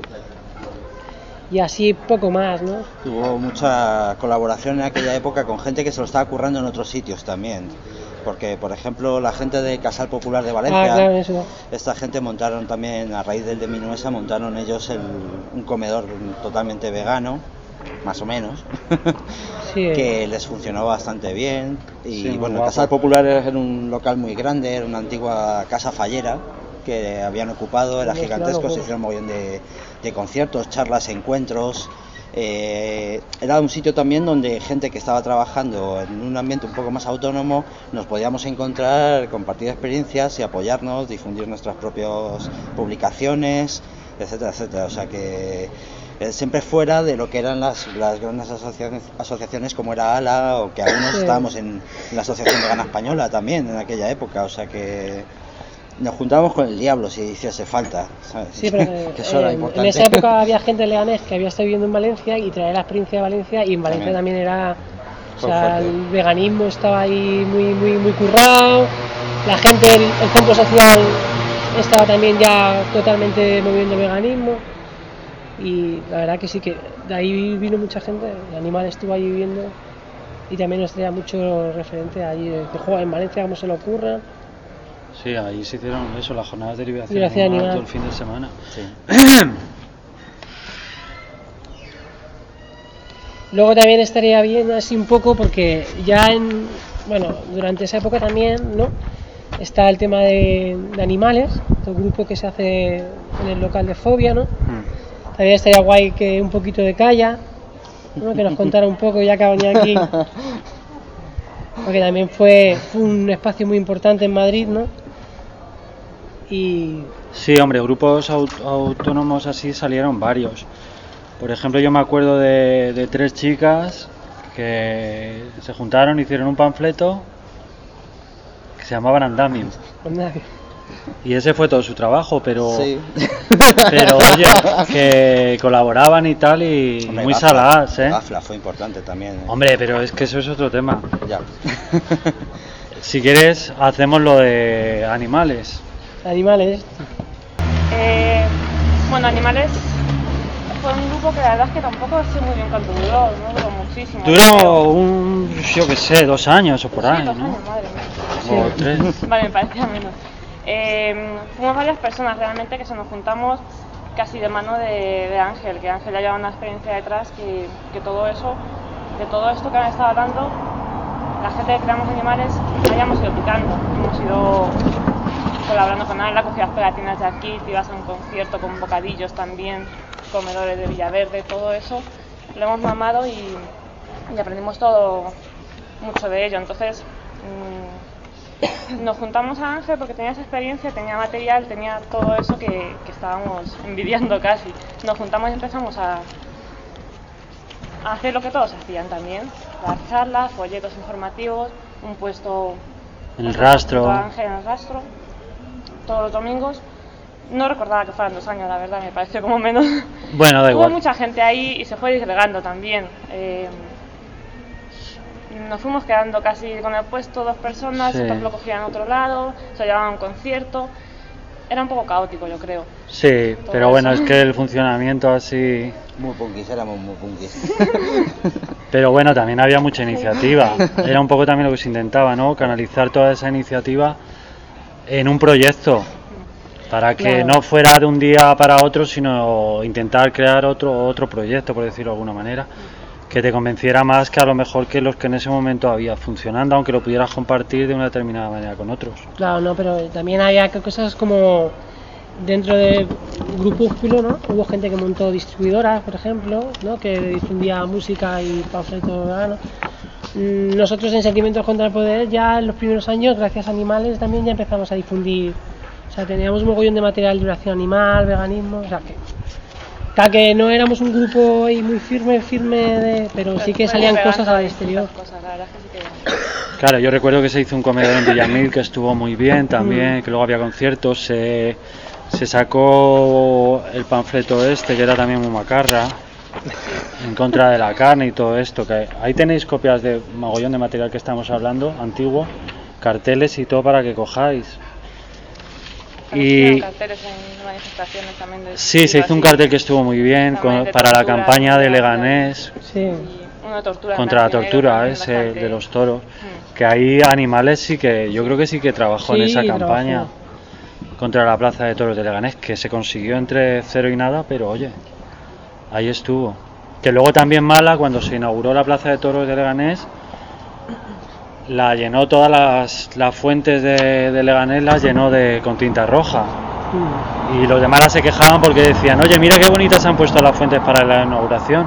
y así poco más, ¿no? Hubo mucha colaboración en aquella época con gente que se lo estaba currando en otros sitios también. Porque, por ejemplo, la gente de Casal Popular de Valencia, Ah, claro, eso. esta gente montaron también, a raíz del de Minuesa, montaron ellos el- un comedor totalmente vegano, más o menos, Sí, que les funcionó bastante bien. Y Sí, muy bueno, el guapo. Casal Popular era un local muy grande, era una antigua casa fallera que habían ocupado, era Los gigantesco, tiranos, se hicieron un montón de, de conciertos, charlas, encuentros. Eh, era un sitio también donde gente que estaba trabajando en un ambiente un poco más autónomo nos podíamos encontrar, compartir experiencias y apoyarnos, difundir nuestras propias publicaciones, etcétera, etcétera. O sea que eh, siempre fuera de lo que eran las, las grandes asociaciones, asociaciones como era ALA, o que algunos Sí. estábamos en la Asociación Vegana Española también en aquella época. O sea que nos juntábamos con el diablo si hiciese falta, ¿sabes? Sí, pero eh, que eso era en- importante. en esa época había gente de Leganés que había estado viviendo en Valencia y traía la experiencia de Valencia, y en Valencia también, También. era, o Fue sea, fuerte. el veganismo estaba ahí muy muy muy currado, la gente, el, el centro social estaba también ya totalmente moviendo el veganismo, y la verdad que sí, que de ahí vino mucha gente, el animal estuvo ahí viviendo y también nos traía mucho referente allí de, de "Joder, en Valencia cómo se le ocurra". Sí, ahí se hicieron eso, las jornadas de liberación Liberación animal animal. todo el fin de semana. Sí. Luego también estaría bien así un poco porque ya en, bueno, durante esa época también, ¿no?, está el tema de, de animales, el grupo que se hace en el local de Fobia, ¿no? Mm. También estaría guay que un poquito de Calla, ¿no?, que nos contara un poco ya que ha venido aquí, porque también fue, fue un espacio muy importante en Madrid, ¿no? Y Sí, hombre, grupos aut- autónomos así salieron varios. Por ejemplo, yo me acuerdo de, de tres chicas que se juntaron, hicieron un panfleto que se llamaban Andamios. Con nadie. Y ese fue todo su trabajo, pero Sí. pero oye, que colaboraban y tal y Hombre, muy Gafla, saladas, ¿eh? Gafla fue importante también. ¿eh? Hombre, pero es que eso es otro tema. Ya. Si quieres, hacemos lo de animales. Animales. Eh, bueno, Animales fue un grupo que la verdad es que tampoco sé muy bien cuánto duró, no duró muchísimo. Duró un, yo qué sé, dos años o por Sí, ahí, dos ¿no? años, madre mía. O tres. Vale, me parecía menos. Eh, fuimos varias personas realmente que se nos juntamos casi de mano de, de Ángel, que Ángel ya lleva una experiencia detrás, que, que todo eso, de todo esto que han estado hablando, la gente que creamos Animales hayamos ido picando, hemos ido colaborando con él, la cogías pegatinas de aquí, te ibas a un concierto con bocadillos también, comedores de Villaverde, todo eso lo hemos mamado y, y aprendimos todo mucho de ello. Entonces mmm, nos juntamos a Ángel porque tenía esa experiencia, tenía material, tenía todo eso que, que estábamos envidiando casi. Nos juntamos y empezamos a, a hacer lo que todos hacían también, dar charlas, folletos informativos, un puesto En el rastro. junto a Ángel en el rastro todos los domingos. No recordaba que fueran dos años, la verdad, me pareció como menos. Bueno, da Hubo igual. mucha gente ahí y se fue disgregando también. Eh, nos fuimos quedando casi con el puesto dos personas, Sí. otros lo cogían a otro lado, se llevaban a un concierto. Era un poco caótico, yo creo. Sí, Todo pero bueno, eso. es que el funcionamiento así... Muy punkis, éramos muy punkis. Pero bueno, también había mucha iniciativa. Era un poco también lo que se intentaba, ¿no? Canalizar toda esa iniciativa en un proyecto. Para que Claro. no fuera de un día para otro, sino intentar crear otro otro proyecto, por decirlo de alguna manera, que te convenciera más que a lo mejor que los que en ese momento había funcionando, aunque lo pudieras compartir de una determinada manera con otros. Claro, no, pero también había cosas como dentro del grupúsculo, ¿no? Hubo gente que montó distribuidoras, por ejemplo, ¿no? Que difundía música y panfletos veganos. Mm, Nosotros en Sentimientos contra el Poder ya en los primeros años, gracias a Animales, también ya empezamos a difundir. O sea, teníamos un mogollón de material de liberación animal, veganismo, o sea que... Claro que no éramos un grupo ahí muy firme, firme, de, pero sí que Fue salían pegando cosas al a exterior. distintas cosas, la verdad es que sí que- Claro, yo recuerdo que se hizo un comedor en Villamil que estuvo muy bien también, que luego había conciertos, se, se sacó el panfleto este que era también muy macarra, en contra de la carne y todo esto, que ahí tenéis copias de mogollón de material que estamos hablando, antiguo, carteles y todo para que cojáis. También Y hicieron carteles en manifestaciones también de sí, se hizo un así. cartel que estuvo muy bien También con- de para la tortura, campaña de de- Leganés Sí. Y una tortura en contra la blanco y negro tortura también ese bastante. de los toros, Mm. que ahí Animales sí que, yo creo que sí que trabajó en Sí, esa trabajó. campaña contra la plaza de toros de Leganés, que se consiguió entre cero y nada, pero oye, ahí estuvo. Que luego también Mala, cuando se inauguró la plaza de toros de Leganés, la llenó todas las, las fuentes de, de Leganés, las llenó de, con tinta roja. Mm. Y los de Mala se quejaban porque decían, oye, mira qué bonitas han puesto las fuentes para la inauguración.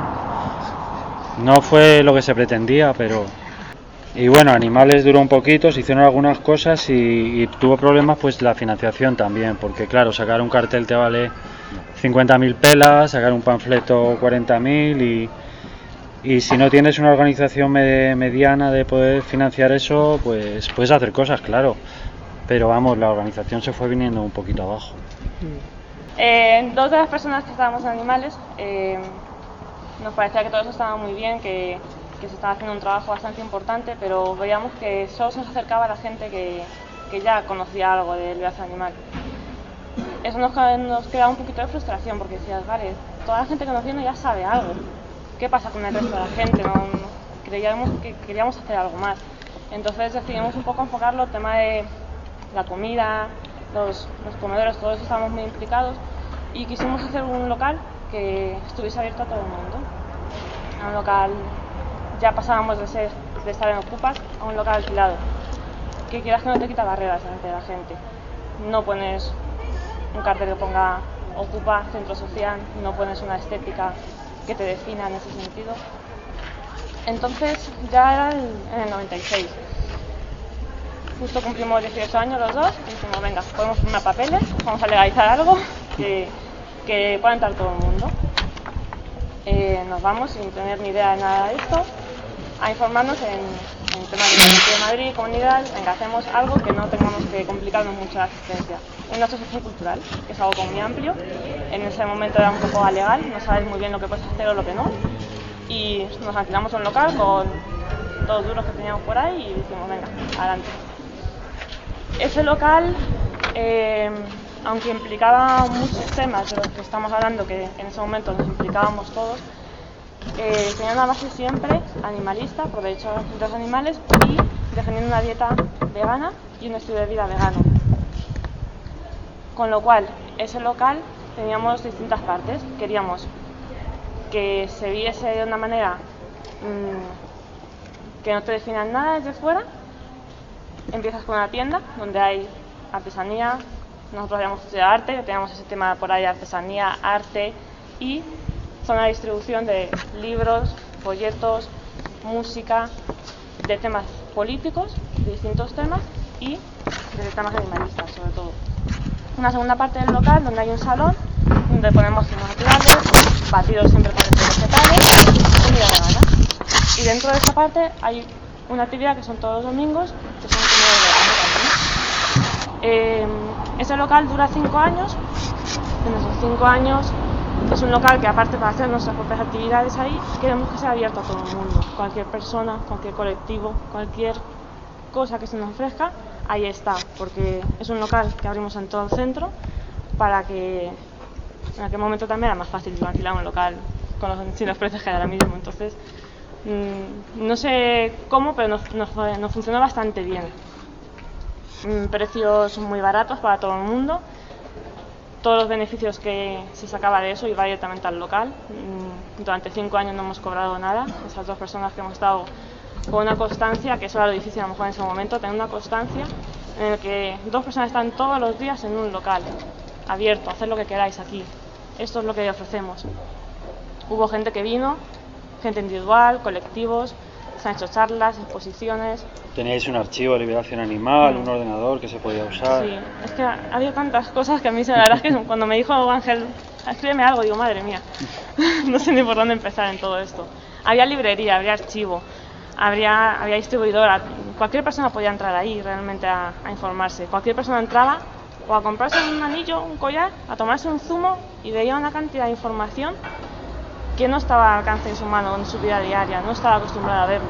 No fue lo que se pretendía, pero... Y bueno, Animales duró un poquito, se hicieron algunas cosas y, y tuvo problemas pues la financiación también, porque claro, sacar un cartel te vale cincuenta mil pelas, sacar un panfleto cuarenta mil y, y si no tienes una organización me- mediana de poder financiar eso, pues puedes hacer cosas, claro. Pero vamos, la organización se fue viniendo un poquito abajo. Eh, dos de las personas que estábamos en Animales eh, nos parecía que todo eso estaba muy bien, que, que se estaba haciendo un trabajo bastante importante, pero veíamos que solo se nos acercaba a la gente que, que ya conocía algo de liberación animal. Eso nos, ca- nos creaba un poquito de frustración porque decías, vale, toda la gente que nos viene ya sabe algo. ¿Qué pasa con el resto de la gente? No, no- creíamos que queríamos hacer algo más. Entonces decidimos un poco enfocarlo el tema de la comida, los, los comedores, todos estábamos muy implicados y quisimos hacer un local que estuviese abierto a todo el mundo. A un local, ya pasábamos de, ser, de estar en ocupas a un local alquilado, que quieras que no te quita barreras delante de la gente. No pones un cartel que ponga ocupa, centro social, no pones una estética que te defina en ese sentido. Entonces ya era el, en el noventa y seis. Justo cumplimos dieciocho años los dos y dijimos, venga, podemos firmar papeles, vamos a legalizar algo que, que pueda entrar todo el mundo. Eh, nos vamos sin tener ni idea de nada de esto a informarnos en, en tema de Universidad de Madrid, comunidad, venga, hacemos algo que no tengamos que complicarnos mucho la asistencia. Una asociación cultural, que es algo como muy amplio, en ese momento era un poco alegal, no sabes muy bien lo que puedes hacer o lo que no, y nos alquilamos un local con todos los duros que teníamos por ahí y dijimos, venga, adelante. Ese local, eh, aunque implicaba muchos temas de los que estamos hablando, que en ese momento nos implicábamos todos, eh, tenía una base siempre animalista, por derechos de los animales, y defendiendo una dieta vegana y un estilo de vida vegano. Con lo cual, ese local teníamos distintas partes. Queríamos que se viese de una manera mmm, que no te definan nada desde fuera. Empiezas con una tienda donde hay artesanía, nosotros habíamos estudiado arte, teníamos ese tema por ahí, artesanía, arte, y zona de distribución de libros, folletos, música, de temas políticos, de distintos temas, y de temas animalistas sobre todo. Una segunda parte del local donde hay un salón donde ponemos zumos naturales, batidos siempre con estos vegetales y comida vegana. Y dentro de esta parte hay una actividad que son todos los domingos, que son comida vegana también. Eh, ese local dura cinco años. En esos cinco años es un local que, aparte, para hacer nuestras propias actividades ahí, queremos que sea abierto a todo el mundo. Cualquier persona, cualquier colectivo, cualquier cosa que se nos ofrezca, ahí está, porque es un local que abrimos en todo el centro para que en aquel momento también era más fácil alquilar un local con los, sin los precios que hay ahora mismo. Entonces, mmm, no sé cómo, pero nos, nos, nos funcionó bastante bien. Mmm, precios muy baratos para todo el mundo. Todos los beneficios que se sacaba de eso iba directamente al local. Durante cinco años no hemos cobrado nada. Esas dos personas que hemos estado con una constancia, que eso era lo difícil a lo mejor en ese momento, tener una constancia en el que dos personas están todos los días en un local abierto, hacer lo que queráis aquí. Esto es lo que ofrecemos. Hubo gente que vino, gente individual, colectivos, se han hecho charlas, exposiciones. Teníais un archivo de liberación animal, mm. un ordenador que se podía usar. Sí, es que ha habido tantas cosas que a mí, la verdad es que cuando me dijo Ángel, escríbeme algo, digo, madre mía, no sé ni por dónde empezar en todo esto. Había librería, había archivo, habría, había distribuidora, cualquier persona podía entrar ahí realmente a, a informarse. Cualquier persona entraba o a comprarse un anillo, un collar, a tomarse un zumo, y veía una cantidad de información que no estaba al alcance de su mano en su vida diaria, no estaba acostumbrada a verlo.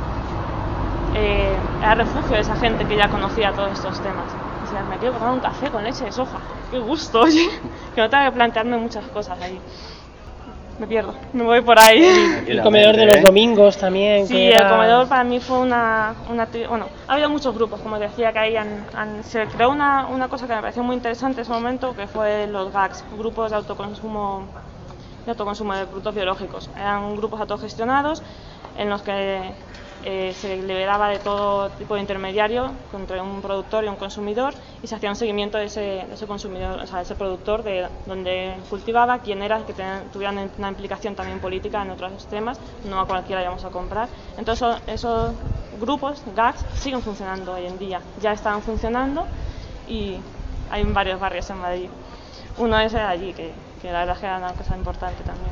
Eh, era refugio de esa gente que ya conocía todos estos temas. Decía, me quiero tomar un café con leche de soja, qué gusto, oye, que no tenga que plantearme muchas cosas ahí. Me pierdo, me voy por ahí. El comedor de los domingos también. Sí, que era... el comedor para mí fue una, una... Bueno, ha habido muchos grupos, como decía, que ahí han, han, se creó una, una cosa que me pareció muy interesante en ese momento, que fue los GACS, grupos de autoconsumo, de autoconsumo de productos biológicos. Eran grupos autogestionados en los que eh, se liberaba de todo tipo de intermediario entre un productor y un consumidor, y se hacía un seguimiento de ese, de ese consumidor, o sea, de ese productor, de donde cultivaba, quién era, que ten, tuvieran una implicación también política en otros temas, no a cualquiera íbamos a comprar. Entonces esos, esos grupos, GACS, siguen funcionando hoy en día, ya están funcionando, y hay varios barrios en Madrid. Uno es allí, que, que la verdad es que era una cosa importante también.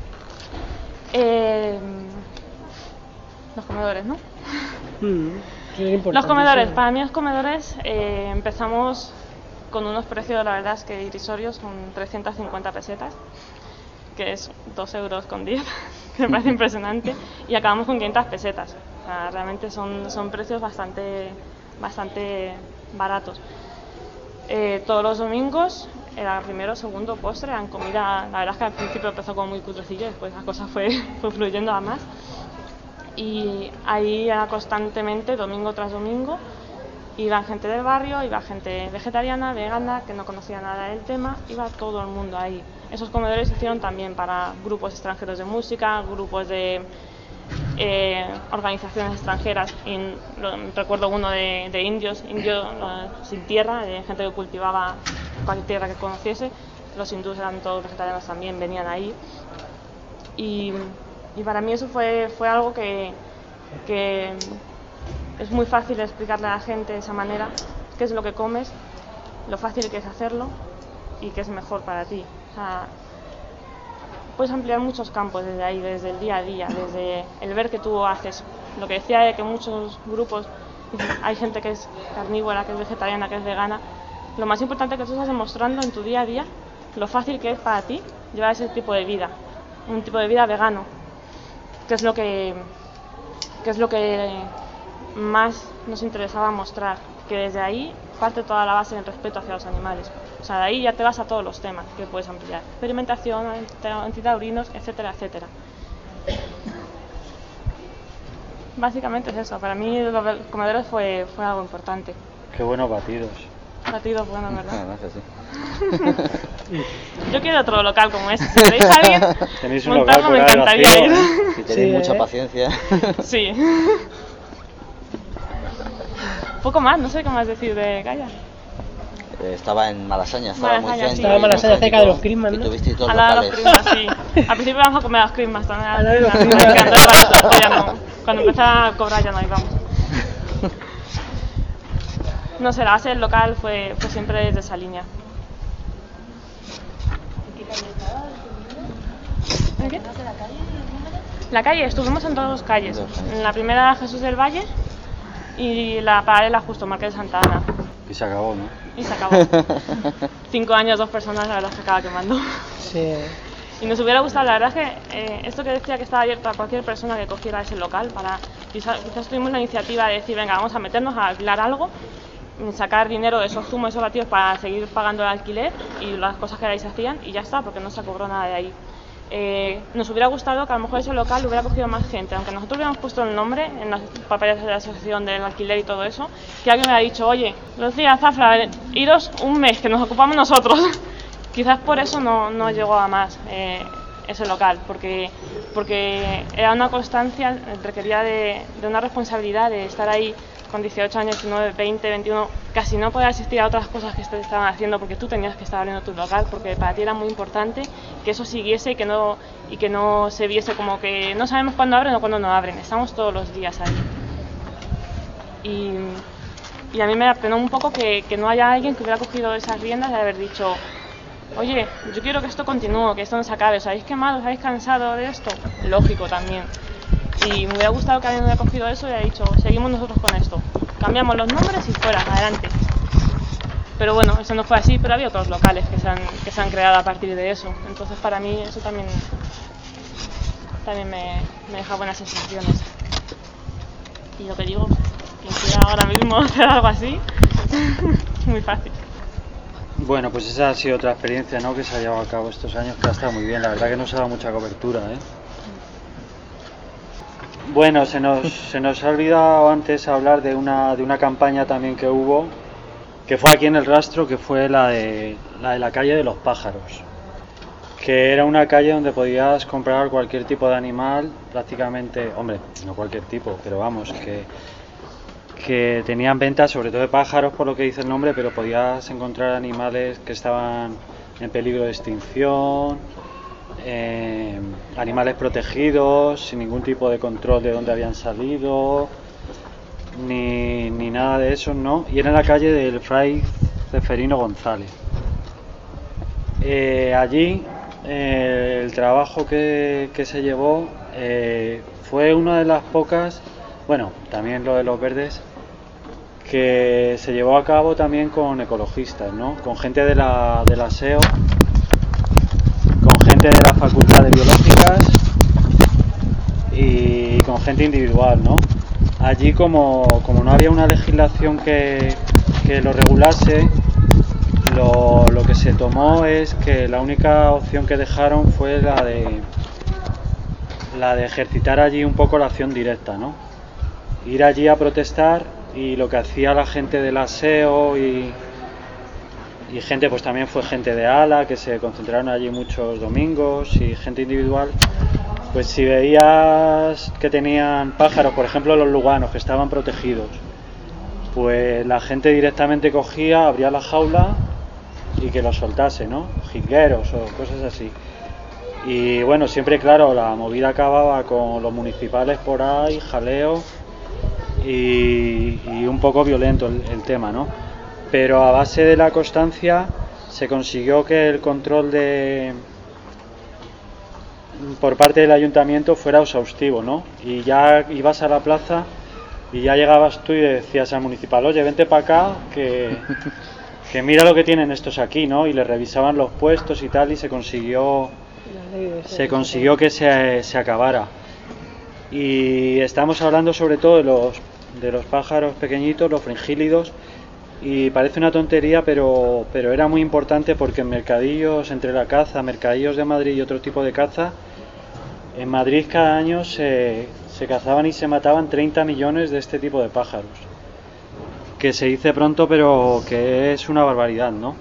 Eh, Los comedores, ¿no? Mm, los comedores, para mí los comedores eh, empezamos con unos precios, la verdad es que irrisorios, con trescientas cincuenta pesetas, que es dos euros con diez, que me parece impresionante, y acabamos con quinientas pesetas. O sea, realmente son, son precios bastante, bastante baratos. Eh, todos los domingos era primero, segundo, postre, eran comida. La verdad es que al principio empezó como muy cutrecillo, después la cosa fue, fue fluyendo a más. Y ahí era constantemente, domingo tras domingo, iba gente del barrio, iba gente vegetariana, vegana, que no conocía nada del tema, iba todo el mundo ahí. Esos comedores se hicieron también para grupos extranjeros de música, grupos de eh, organizaciones extranjeras, y lo, recuerdo uno de, de indios, indios uh, sin tierra, de gente que cultivaba cualquier tierra que conociese. Los hindúes eran todos vegetarianos también, venían ahí. Y, y para mí eso fue, fue algo que, que es muy fácil explicarle a la gente de esa manera, qué es lo que comes, lo fácil que es hacerlo y qué es mejor para ti. O sea, puedes ampliar muchos campos desde ahí, desde el día a día, desde el ver que tú haces lo que decía de que muchos grupos, hay gente que es carnívora, que es vegetariana, que es vegana, lo más importante es que tú estás demostrando en tu día a día lo fácil que es para ti llevar ese tipo de vida, un tipo de vida vegano, que es lo que, que es lo que más nos interesaba mostrar, que desde ahí parte toda la base del respeto hacia los animales. O sea, de ahí ya te vas a todos los temas que puedes ampliar, experimentación, antitaurinos, etcétera, etcétera. Básicamente es eso, para mí los comedores fue, fue algo importante. Qué buenos batidos. Batidos buenos, ¿verdad? Además, sí. Yo quiero otro local como este, si tenéis a alguien, Tenéis un montarlo, local me por ahí encantaría vacío, ir. ¿eh? Si tenéis Sí, mucha ¿eh? paciencia. Sí. Poco más, no sé qué más decir de Gaia. Eh, Estaba en Malasaña, estaba Malasaña, muy sí. centro. Estaba en y Malasaña, muy cerca de los Christmas, Y ¿no? tuvisteis dos Al lado de los locales. Christmas, sí. Al principio íbamos a comer a los Christmas también. Al lado de los Al Christmas. final, después ya no. Cuando empecé a cobrar ya no íbamos. No sé, la base del local fue, fue siempre desde esa línea. ¿En qué? La calle, estuvimos en todas las calles. Dos calles. En la primera Jesús del Valle y la paralela justo Marqués de Santa Ana. Y se acabó, ¿no? Y se acabó. Cinco años, dos personas, la verdad es que acaba quemando. Sí. Y nos hubiera gustado, la verdad es que eh, esto que decía que estaba abierto a cualquier persona que cogiera ese local para, quizás, quizás tuvimos la iniciativa de decir, venga, vamos a meternos a alquilar algo, sacar dinero de esos zumos, esos batidos para seguir pagando el alquiler y las cosas que ahí se hacían y ya está, porque no se cobró nada de ahí. Eh, nos hubiera gustado que a lo mejor ese local lo hubiera cogido más gente, aunque nosotros hubiéramos puesto el nombre en las papeles de la asociación del alquiler y todo eso, que alguien me ha dicho, oye, Lucía, Zafra, iros un mes, que nos ocupamos nosotros. Quizás por eso no, no llegó a más eh, ese local, porque, porque era una constancia, requería de, de una responsabilidad de estar ahí con dieciocho años, diecinueve, veinte, veintiuno, casi no podía asistir a otras cosas que te estaban haciendo porque tú tenías que estar abriendo tu local, porque para ti era muy importante que eso siguiese y que no, y que no se viese como que no sabemos cuándo abren o cuándo no abren, estamos todos los días ahí. Y, y a mí me apenó un poco que, que no haya alguien que hubiera cogido esas riendas de haber dicho, oye, yo quiero que esto continúe, que esto no se acabe, ¿os habéis quemado, os habéis cansado de esto? Lógico también. Y me hubiera gustado que alguien hubiera cogido eso y haya dicho, seguimos nosotros con esto. Cambiamos los nombres y fuera, adelante. Pero bueno, eso no fue así, pero había otros locales que se han, que se han creado a partir de eso. Entonces para mí eso también, también me, me deja buenas sensaciones. Y lo que digo, quien quiera ahora mismo hacer algo así, muy fácil. Bueno, pues esa ha sido otra experiencia, ¿no?, que se ha llevado a cabo estos años, que ha estado muy bien. La verdad que no se ha dado mucha cobertura, ¿eh? Bueno, se nos, se nos ha olvidado antes hablar de una, de una campaña también que hubo, que fue aquí en El Rastro, que fue la de, la de la calle de los pájaros, que era una calle donde podías comprar cualquier tipo de animal, prácticamente, hombre, no cualquier tipo, pero vamos, que, que tenían ventas sobre todo de pájaros, por lo que dice el nombre, pero podías encontrar animales que estaban en peligro de extinción, Eh, animales protegidos, sin ningún tipo de control de dónde habían salido, ni, ni nada de eso, ¿no? Y era en la calle del Fray Ceferino González. Eh, allí eh, el trabajo que, que se llevó eh, fue una de las pocas, bueno, también lo de los verdes, que se llevó a cabo también con ecologistas, ¿no? Con gente de la, de la S E O, con gente de la Facultad de Biológicas y con gente individual, ¿no? Allí como, como no había una legislación que, que lo regulase, lo, lo que se tomó es que la única opción que dejaron fue la de la de ejercitar allí un poco la acción directa, ¿no? Ir allí a protestar, y lo que hacía la gente de la S E O y y gente, pues también fue gente de ALA, que se concentraron allí muchos domingos, y gente individual, pues si veías que tenían pájaros, por ejemplo los luganos, que estaban protegidos, pues la gente directamente cogía, abría la jaula y que los soltase, ¿no? Jilgueros o cosas así. Y bueno, siempre, claro, la movida acababa con los municipales por ahí, jaleo y, y un poco violento el, el tema, ¿no? Pero a base de la constancia se consiguió que el control de por parte del ayuntamiento fuera exhaustivo, ¿no? Y ya ibas a la plaza y ya llegabas tú y decías al municipal, oye, vente para acá, que, que mira lo que tienen estos aquí, ¿no? Y le revisaban los puestos y tal, y se consiguió, se consiguió que se, se acabara. Y estamos hablando sobre todo de los, de los pájaros pequeñitos, los fringílidos, y parece una tontería, pero, pero era muy importante porque en mercadillos, entre la caza, mercadillos de Madrid y otro tipo de caza, en Madrid cada año se, se cazaban y se mataban treinta millones de este tipo de pájaros, que se dice pronto pero que es una barbaridad, ¿no?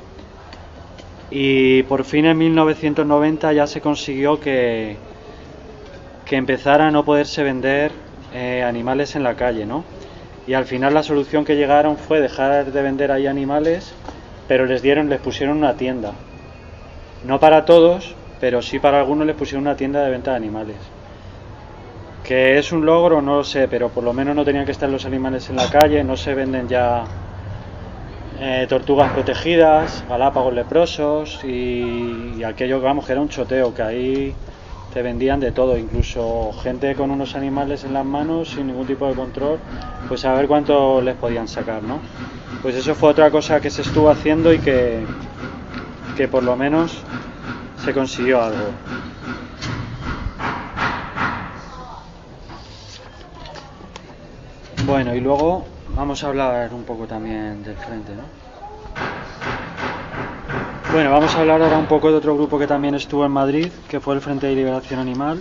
Y por fin en mil novecientos noventa ya se consiguió que, que empezara a no poderse vender eh, animales en la calle, ¿no? Y al final la solución que llegaron fue dejar de vender ahí animales, pero les dieron, les pusieron una tienda. No para todos, pero sí para algunos les pusieron una tienda de venta de animales. Que es un logro, no lo sé, pero por lo menos no tenían que estar los animales en la calle, no se venden ya eh, tortugas protegidas, galápagos leprosos y, y aquello, vamos, que era un choteo, que ahí te vendían de todo, incluso gente con unos animales en las manos sin ningún tipo de control, pues a ver cuánto les podían sacar, ¿no? Pues eso fue otra cosa que se estuvo haciendo y que, que por lo menos se consiguió algo. Bueno, y luego vamos a hablar un poco también del frente, ¿no? Bueno, vamos a hablar ahora un poco de otro grupo que también estuvo en Madrid, que fue el Frente de Liberación Animal.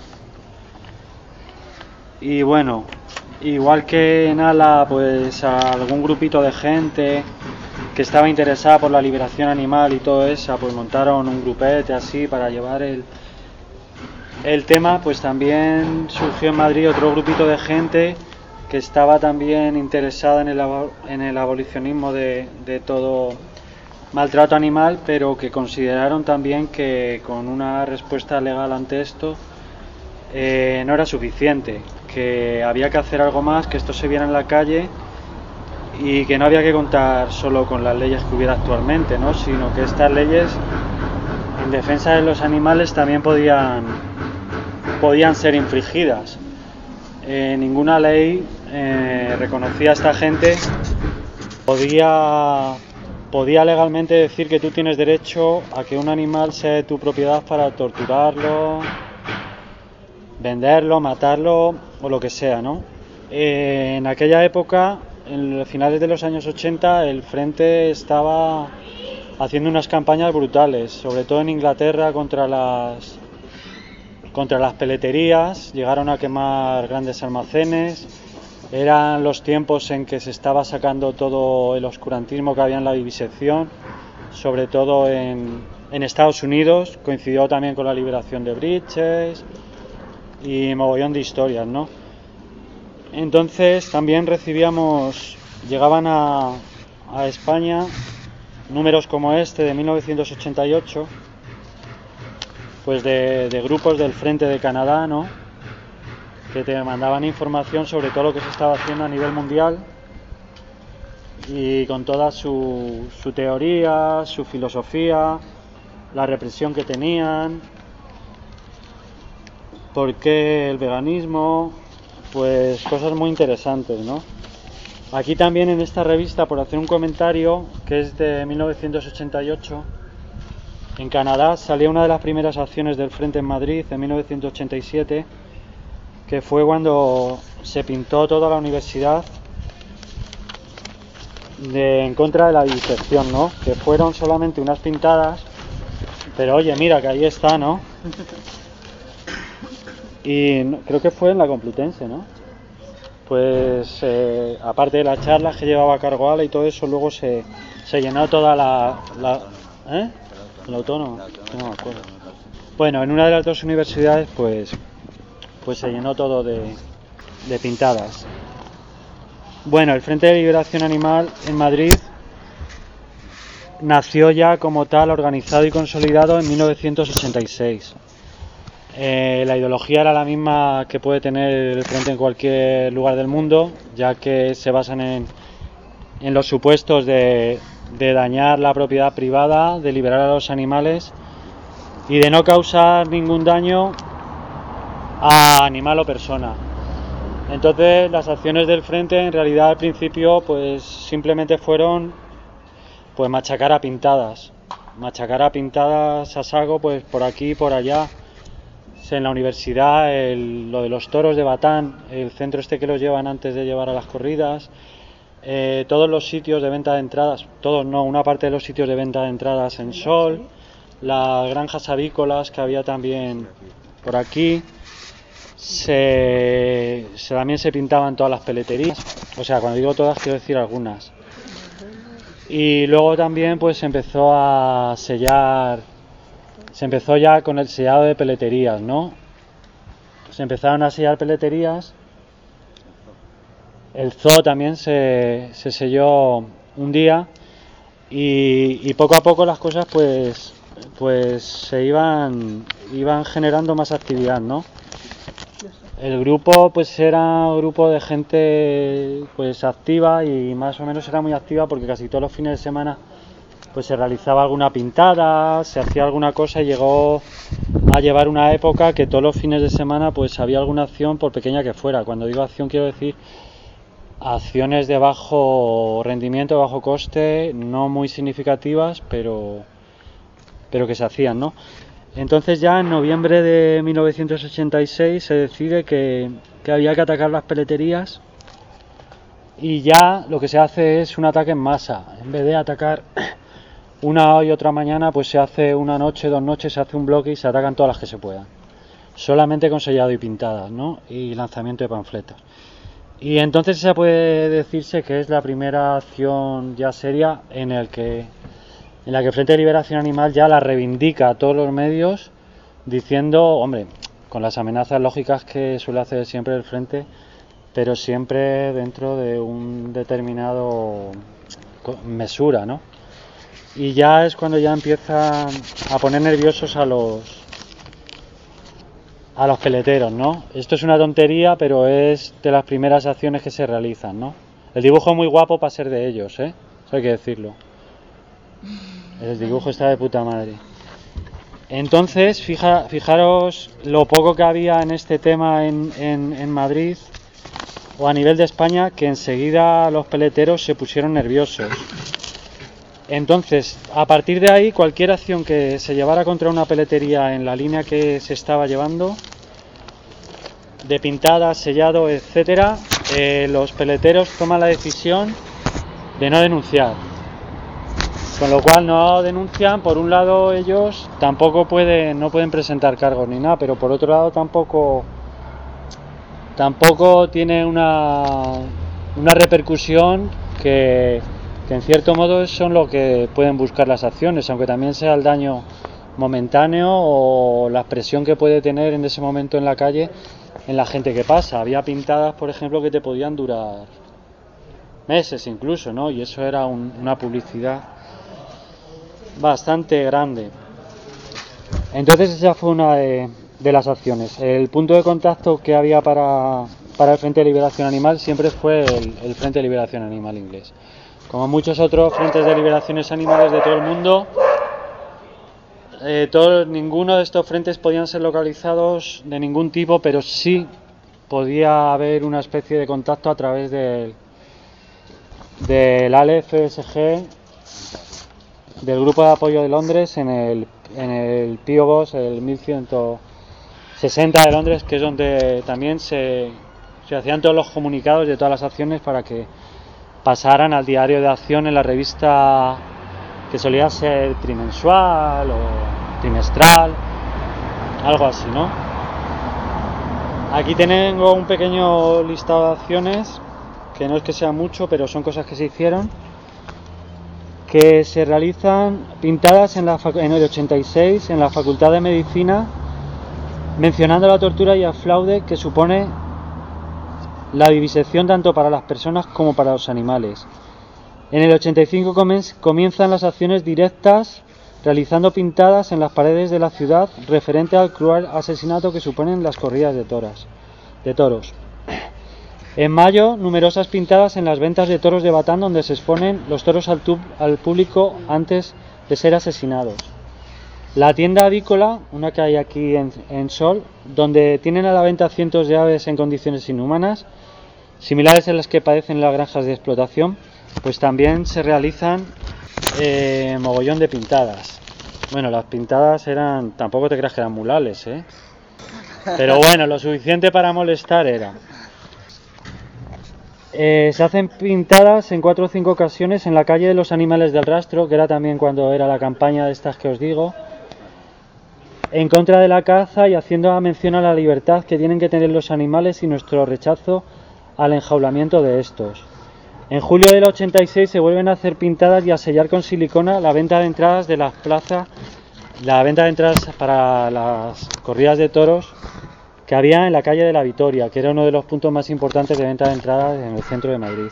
Y bueno, igual que en Ala, pues algún grupito de gente que estaba interesada por la liberación animal y todo eso, pues montaron un grupete así para llevar el, el tema. Pues también surgió en Madrid otro grupito de gente que estaba también interesada en el, en el abolicionismo de, de todo maltrato animal, pero que consideraron también que con una respuesta legal ante esto eh, no era suficiente, que había que hacer algo más, que esto se viera en la calle y que no había que contar solo con las leyes que hubiera actualmente, ¿no? Sino que estas leyes en defensa de los animales también podían, podían ser infringidas. Eh, ninguna ley eh, reconocía a esta gente, podía podía legalmente decir que tú tienes derecho a que un animal sea de tu propiedad para torturarlo, venderlo, matarlo o lo que sea, ¿no? Eh, en aquella época, en los finales de los años ochenta, el Frente estaba haciendo unas campañas brutales, sobre todo en Inglaterra contra las contra las peleterías. Llegaron a quemar grandes almacenes. Eran los tiempos en que se estaba sacando todo el oscurantismo que había en la vivisección, sobre todo en, en Estados Unidos. Coincidió también con la liberación de Bridges y mogollón de historias, ¿no? Entonces también recibíamos, llegaban a, a España números como este de mil novecientos ochenta y ocho, pues de, de grupos del Frente de Canadá, ¿no?, que te mandaban información sobre todo lo que se estaba haciendo a nivel mundial y con toda su, su teoría, su filosofía, la represión que tenían, por qué el veganismo, pues cosas muy interesantes, ¿no? Aquí también en esta revista, por hacer un comentario, que es de mil novecientos ochenta y ocho, en Canadá salía una de las primeras acciones del Frente en Madrid en mil novecientos ochenta y siete, que fue cuando se pintó toda la universidad de, en contra de la vivisección, ¿no? Que fueron solamente unas pintadas, pero oye, mira que ahí está, ¿no? Y no, creo que fue en la Complutense, ¿no? Pues eh, aparte de las charlas que llevaba a cargo Ala y todo eso, luego se, se llenó toda la... la ¿eh? ¿La Autónoma? No me acuerdo. Bueno, en una de las dos universidades, pues... pues se llenó todo de, de pintadas. Bueno, el Frente de Liberación Animal en Madrid nació ya como tal, organizado y consolidado en mil novecientos ochenta y seis. Eh, la ideología era la misma que puede tener el Frente en cualquier lugar del mundo, ya que se basan en, en los supuestos de, de dañar la propiedad privada, de liberar a los animales y de no causar ningún daño a animal o persona. Entonces las acciones del frente en realidad al principio pues simplemente fueron pues machacar a pintadas, machacar a pintadas a saco pues por aquí y por allá. En la universidad el, lo de los toros de Batán, el centro este que los llevan antes de llevar a las corridas, eh, todos los sitios de venta de entradas, todos no, una parte de los sitios de venta de entradas en Sol, las granjas avícolas que había también por aquí, se, se también se pintaban todas las peleterías, o sea, cuando digo todas quiero decir algunas. Y luego también pues se empezó a sellar, se empezó ya con el sellado de peleterías, ¿no? Se empezaron a sellar peleterías. El zoo también se, se selló un día y, y poco a poco las cosas pues pues se iban iban generando más actividad, ¿no? El grupo pues era un grupo de gente pues activa y más o menos era muy activa porque casi todos los fines de semana pues se realizaba alguna pintada, se hacía alguna cosa y llegó a llevar una época que todos los fines de semana pues había alguna acción por pequeña que fuera. Cuando digo acción quiero decir acciones de bajo rendimiento, bajo coste, no muy significativas, pero pero que se hacían, ¿no? Entonces ya en noviembre de mil novecientos ochenta y seis se decide que, que había que atacar las peleterías y ya lo que se hace es un ataque en masa. En vez de atacar una hoy y otra mañana, pues se hace una noche, dos noches, se hace un bloque y se atacan todas las que se puedan. Solamente con sellado y pintadas, ¿no? Y lanzamiento de panfletos. Y entonces ya puede decirse que es la primera acción ya seria en el que en la que el Frente de Liberación Animal ya la reivindica a todos los medios diciendo, hombre, con las amenazas lógicas que suele hacer siempre el Frente, pero siempre dentro de un determinado mesura, ¿no? Y ya es cuando ya empiezan a poner nerviosos a los a los peleteros, ¿no? Esto es una tontería, pero es de las primeras acciones que se realizan, ¿no? El dibujo es muy guapo para ser de ellos, ¿eh? Eso hay que decirlo. El dibujo está de puta madre. Entonces, fija, fijaros lo poco que había en este tema en, en, en Madrid o a nivel de España, que enseguida los peleteros se pusieron nerviosos. Entonces, a partir de ahí, cualquier acción que se llevara contra una peletería en la línea que se estaba llevando, de pintada, sellado, etcétera, eh, los peleteros toman la decisión de no denunciar. Con lo cual no denuncian, por un lado ellos tampoco pueden, no pueden presentar cargos ni nada, pero por otro lado tampoco tampoco tiene una, una repercusión que, que en cierto modo son lo que pueden buscar las acciones, aunque también sea el daño momentáneo o la expresión que puede tener en ese momento en la calle en la gente que pasa. Había pintadas, por ejemplo, que te podían durar meses incluso, ¿no? Y eso era un, una publicidad bastante grande. Entonces esa fue una de, de las acciones. El punto de contacto que había para, para el Frente de Liberación Animal siempre fue el, el Frente de Liberación Animal inglés. Como muchos otros frentes de liberaciones animales de todo el mundo, eh, todo, ninguno de estos frentes podían ser localizados de ningún tipo, pero sí podía haber una especie de contacto a través del del A L F S G, del Grupo de Apoyo de Londres, en el, en el P O Box, el mil ciento sesenta de Londres, que es donde también se, se hacían todos los comunicados de todas las acciones para que pasaran al diario de acción en la revista que solía ser trimensual o trimestral, algo así, ¿no? Aquí tengo un pequeño listado de acciones, que no es que sea mucho, pero son cosas que se hicieron, que se realizan pintadas en, la, en el ochenta y seis en la Facultad de Medicina, mencionando la tortura y el fraude que supone la vivisección tanto para las personas como para los animales. En el ochenta y cinco comienzan las acciones directas, realizando pintadas en las paredes de la ciudad referente al cruel asesinato que suponen las corridas de toras, de toros. En mayo, numerosas pintadas en las ventas de toros de Batán, donde se exponen los toros al, tub, al público antes de ser asesinados. La tienda avícola, una que hay aquí en, en Sol, donde tienen a la venta cientos de aves en condiciones inhumanas, similares a las que padecen las granjas de explotación, pues también se realizan eh, mogollón de pintadas. Bueno, las pintadas eran, tampoco te creas que eran murales, ¿eh? Pero bueno, lo suficiente para molestar era. Eh, se hacen pintadas en cuatro o cinco ocasiones en la calle de los animales del rastro, que era también cuando era la campaña de estas que os digo, en contra de la caza y haciendo mención a la libertad que tienen que tener los animales y nuestro rechazo al enjaulamiento de estos. En julio del ochenta y seis se vuelven a hacer pintadas y a sellar con silicona la venta de entradas de las plazas, la venta de entradas para las corridas de toros que había en la calle de la Vitoria, que era uno de los puntos más importantes de venta de entradas en el centro de Madrid.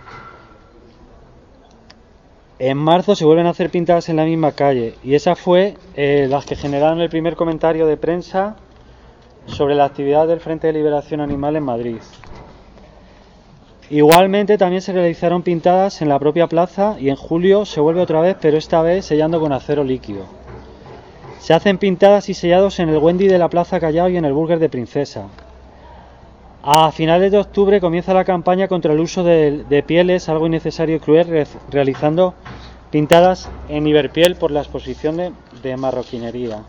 En marzo se vuelven a hacer pintadas en la misma calle, y esas fue eh, las que generaron el primer comentario de prensa sobre la actividad del Frente de Liberación Animal en Madrid. Igualmente también se realizaron pintadas en la propia plaza, y en julio se vuelve otra vez, pero esta vez sellando con acero líquido. Se hacen pintadas y sellados en el Wendy de la Plaza Callao y en el Burger de Princesa. A finales de octubre comienza la campaña contra el uso de, de pieles, algo innecesario y cruel, re, realizando pintadas en Iberpiel por la exposición de, de marroquinería.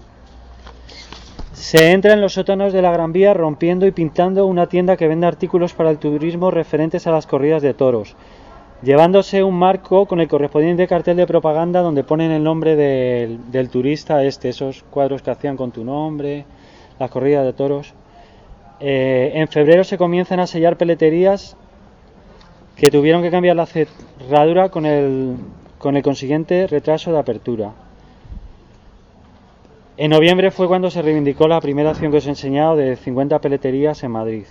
Se entra en los sótanos de la Gran Vía rompiendo y pintando una tienda que vende artículos para el turismo referentes a las corridas de toros, llevándose un marco con el correspondiente cartel de propaganda donde ponen el nombre del, del turista, este, esos cuadros que hacían con tu nombre, las corridas de toros. Eh, en febrero se comienzan a sellar peleterías que tuvieron que cambiar la cerradura con el, con el consiguiente retraso de apertura. En noviembre fue cuando se reivindicó la primera acción que os he enseñado de cincuenta peleterías en Madrid.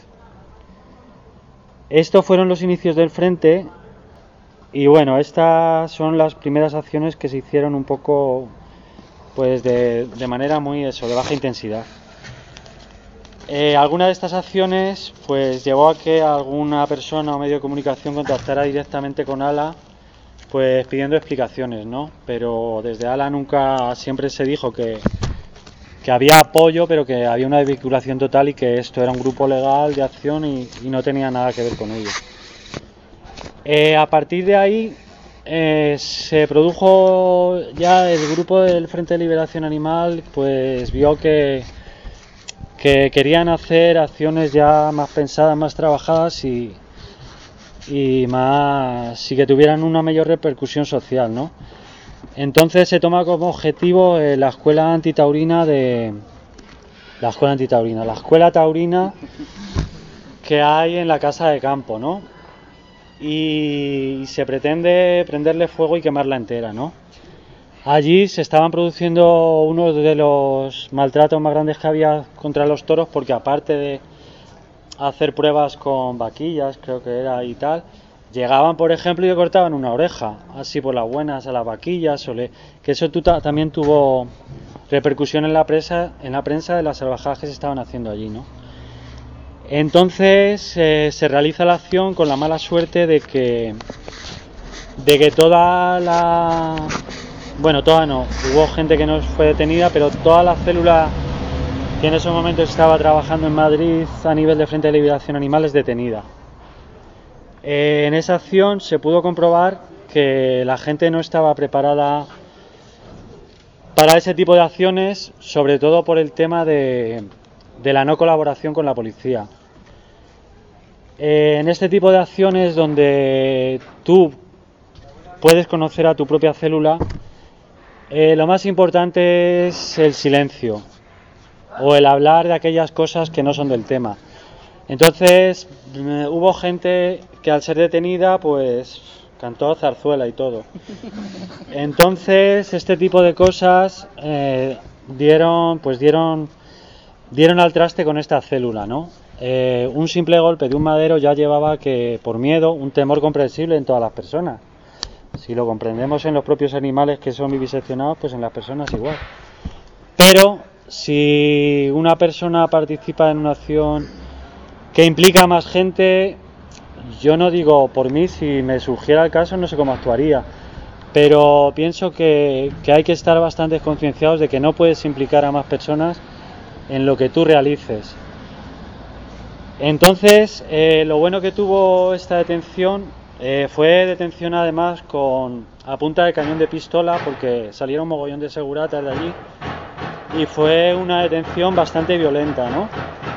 Estos fueron los inicios del frente. Y bueno, estas son las primeras acciones que se hicieron un poco, pues de, de manera muy eso, de baja intensidad. Eh, alguna de estas acciones pues llevó a que alguna persona o medio de comunicación contactara directamente con ALA, pues pidiendo explicaciones, ¿no? Pero desde ALA nunca, siempre se dijo que, que había apoyo, pero que había una desvinculación total y que esto era un grupo legal de acción y, y no tenía nada que ver con ello. Eh, a partir de ahí eh, se produjo ya el grupo del Frente de Liberación Animal, pues vio que, que querían hacer acciones ya más pensadas, más trabajadas y, y más y que tuvieran una mayor repercusión social, ¿no? Entonces se toma como objetivo eh, la escuela antitaurina de la escuela antitaurina, la escuela taurina que hay en la casa de campo, ¿no? Y se pretende prenderle fuego y quemarla entera, ¿no? Allí se estaban produciendo uno de los maltratos más grandes que había contra los toros, porque aparte de hacer pruebas con vaquillas, creo que era y tal, llegaban, por ejemplo, y le cortaban una oreja, así por las buenas, a las vaquillas, o le... que eso tu también tuvo repercusión en la prensa, en la prensa de las salvajadas que se estaban haciendo allí, ¿no? Entonces eh, se realiza la acción con la mala suerte de que de que toda la bueno toda no hubo gente que no fue detenida, pero toda la célula que en esos momentos estaba trabajando en Madrid a nivel de Frente de Liberación Animal es detenida. Eh, en esa acción se pudo comprobar que la gente no estaba preparada para ese tipo de acciones, sobre todo por el tema de de la no colaboración con la policía. Eh, en este tipo de acciones donde tú puedes conocer a tu propia célula, eh, lo más importante es el silencio o el hablar de aquellas cosas que no son del tema. Entonces eh, hubo gente que al ser detenida pues cantó zarzuela y todo. Entonces este tipo de cosas eh, dieron pues dieron dieron al traste con esta célula, ¿no? Eh, un simple golpe de un madero ya llevaba que, por miedo, un temor comprensible en todas las personas. Si lo comprendemos en los propios animales que son viviseccionados, pues en las personas igual. Pero si una persona participa en una acción que implica a más gente, yo no digo por mí, si me surgiera el caso no sé cómo actuaría, pero pienso que, que hay que estar bastante concienciados de que no puedes implicar a más personas en lo que tú realices. Entonces, eh, lo bueno que tuvo esta detención eh, fue detención además con a punta de cañón de pistola, porque salieron un mogollón de seguratas de allí y fue una detención bastante violenta, ¿no?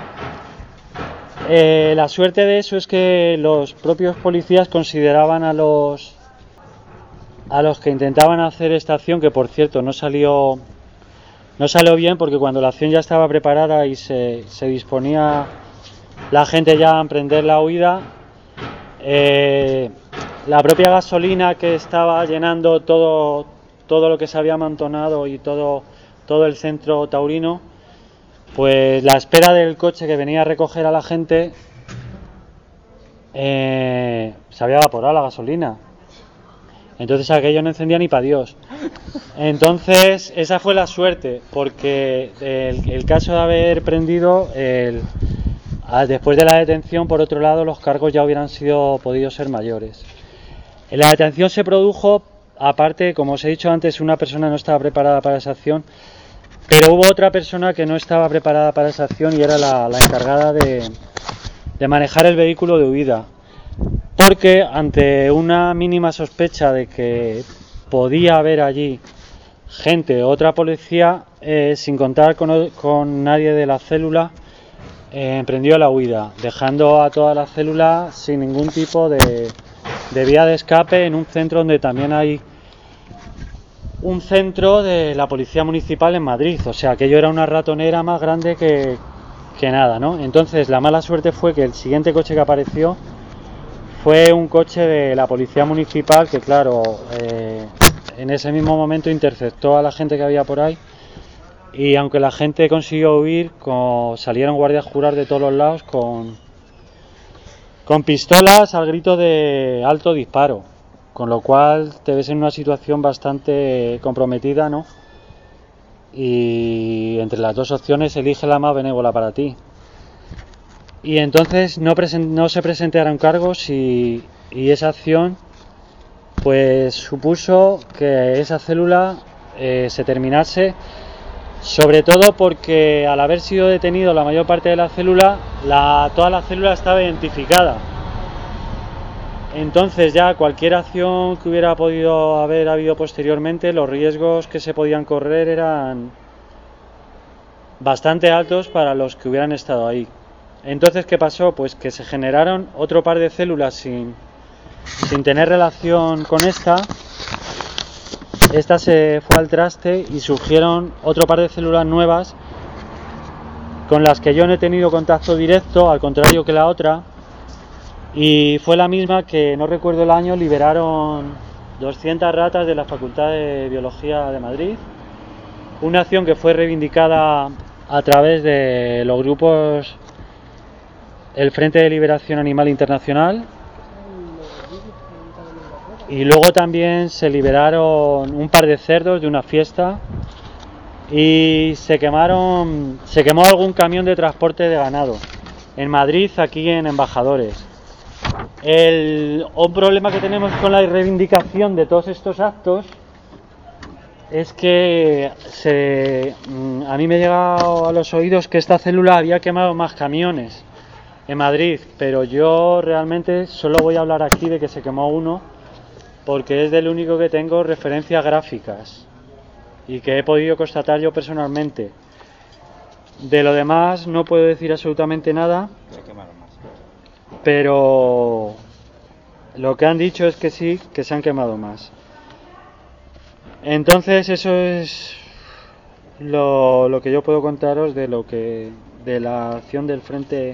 Eh, la suerte de eso es que los propios policías consideraban a los a los que intentaban hacer esta acción, que por cierto no salió no salió bien, porque cuando la acción ya estaba preparada y se, se disponía la gente ya a emprender la huida, eh, la propia gasolina que estaba llenando todo todo lo que se había amontonado y todo todo el centro taurino, pues la espera del coche que venía a recoger a la gente, eh, se había evaporado la gasolina. Entonces aquello no encendía ni para Dios. Entonces esa fue la suerte, porque el, el caso de haber prendido, el, después de la detención, por otro lado, los cargos ya hubieran sido podido ser mayores. La detención se produjo, aparte, como os he dicho antes, una persona no estaba preparada para esa acción, pero hubo otra persona que no estaba preparada para esa acción y era la, la encargada de, de manejar el vehículo de huida. Porque ante una mínima sospecha de que podía haber allí gente, otra policía, eh, sin contar con, con nadie de la célula, eh, emprendió la huida, dejando a toda la célula sin ningún tipo de, de vía de escape en un centro donde también hay un centro de la Policía Municipal en Madrid. O sea, aquello era una ratonera más grande que, que nada, ¿no? Entonces la mala suerte fue que el siguiente coche que apareció fue un coche de la Policía Municipal que, claro, eh, en ese mismo momento interceptó a la gente que había por ahí, y aunque la gente consiguió huir, con, salieron guardias jurados de todos los lados con, con pistolas al grito de alto disparo, con lo cual te ves en una situación bastante comprometida, ¿no? Y entre las dos opciones elige la más benévola para ti. Y entonces no, present, no se presentaron cargos y, y esa acción pues supuso que esa célula eh, se terminase, sobre todo porque al haber sido detenido la mayor parte de la célula, la, toda la célula estaba identificada. Entonces ya cualquier acción que hubiera podido haber habido posteriormente, los riesgos que se podían correr eran bastante altos para los que hubieran estado ahí. Entonces, ¿qué pasó? Pues que se generaron otro par de células sin, sin tener relación con esta. Esta se fue al traste y surgieron otro par de células nuevas con las que yo no he tenido contacto directo, al contrario que la otra. Y fue la misma que, no recuerdo el año, liberaron doscientas ratas de la Facultad de Biología de Madrid. Una acción que fue reivindicada a través de los grupos el Frente de Liberación Animal Internacional, y luego también se liberaron un par de cerdos de una fiesta y se quemaron se quemó algún camión de transporte de ganado en Madrid, aquí en Embajadores. El, un problema que tenemos con la reivindicación de todos estos actos es que se, a mí me ha llegado a los oídos que esta célula había quemado más camiones en Madrid, pero yo realmente solo voy a hablar aquí de que se quemó uno, porque es del único que tengo referencias gráficas y que he podido constatar yo personalmente. De lo demás no puedo decir absolutamente nada, pero lo que han dicho es que sí, que se han quemado más. Entonces eso es lo, lo que yo puedo contaros de lo que de la acción del Frente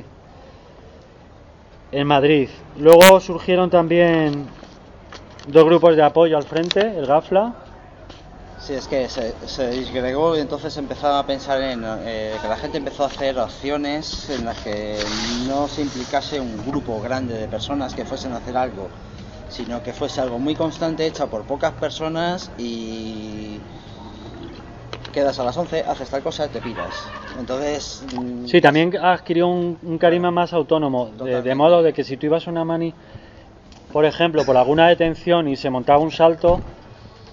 en Madrid. Luego surgieron también dos grupos de apoyo al Frente, el GAFLA. Sí, es que se, se disgregó y entonces empezaba a pensar en eh, que la gente empezó a hacer acciones en las que no se implicase un grupo grande de personas que fuesen a hacer algo, sino que fuese algo muy constante, hecha por pocas personas, y quedas a las once, haces tal cosa, te piras. Entonces... Sí, también adquirió un, un carisma más autónomo, de, de modo de que si tú ibas a una mani, por ejemplo, por alguna detención y se montaba un salto,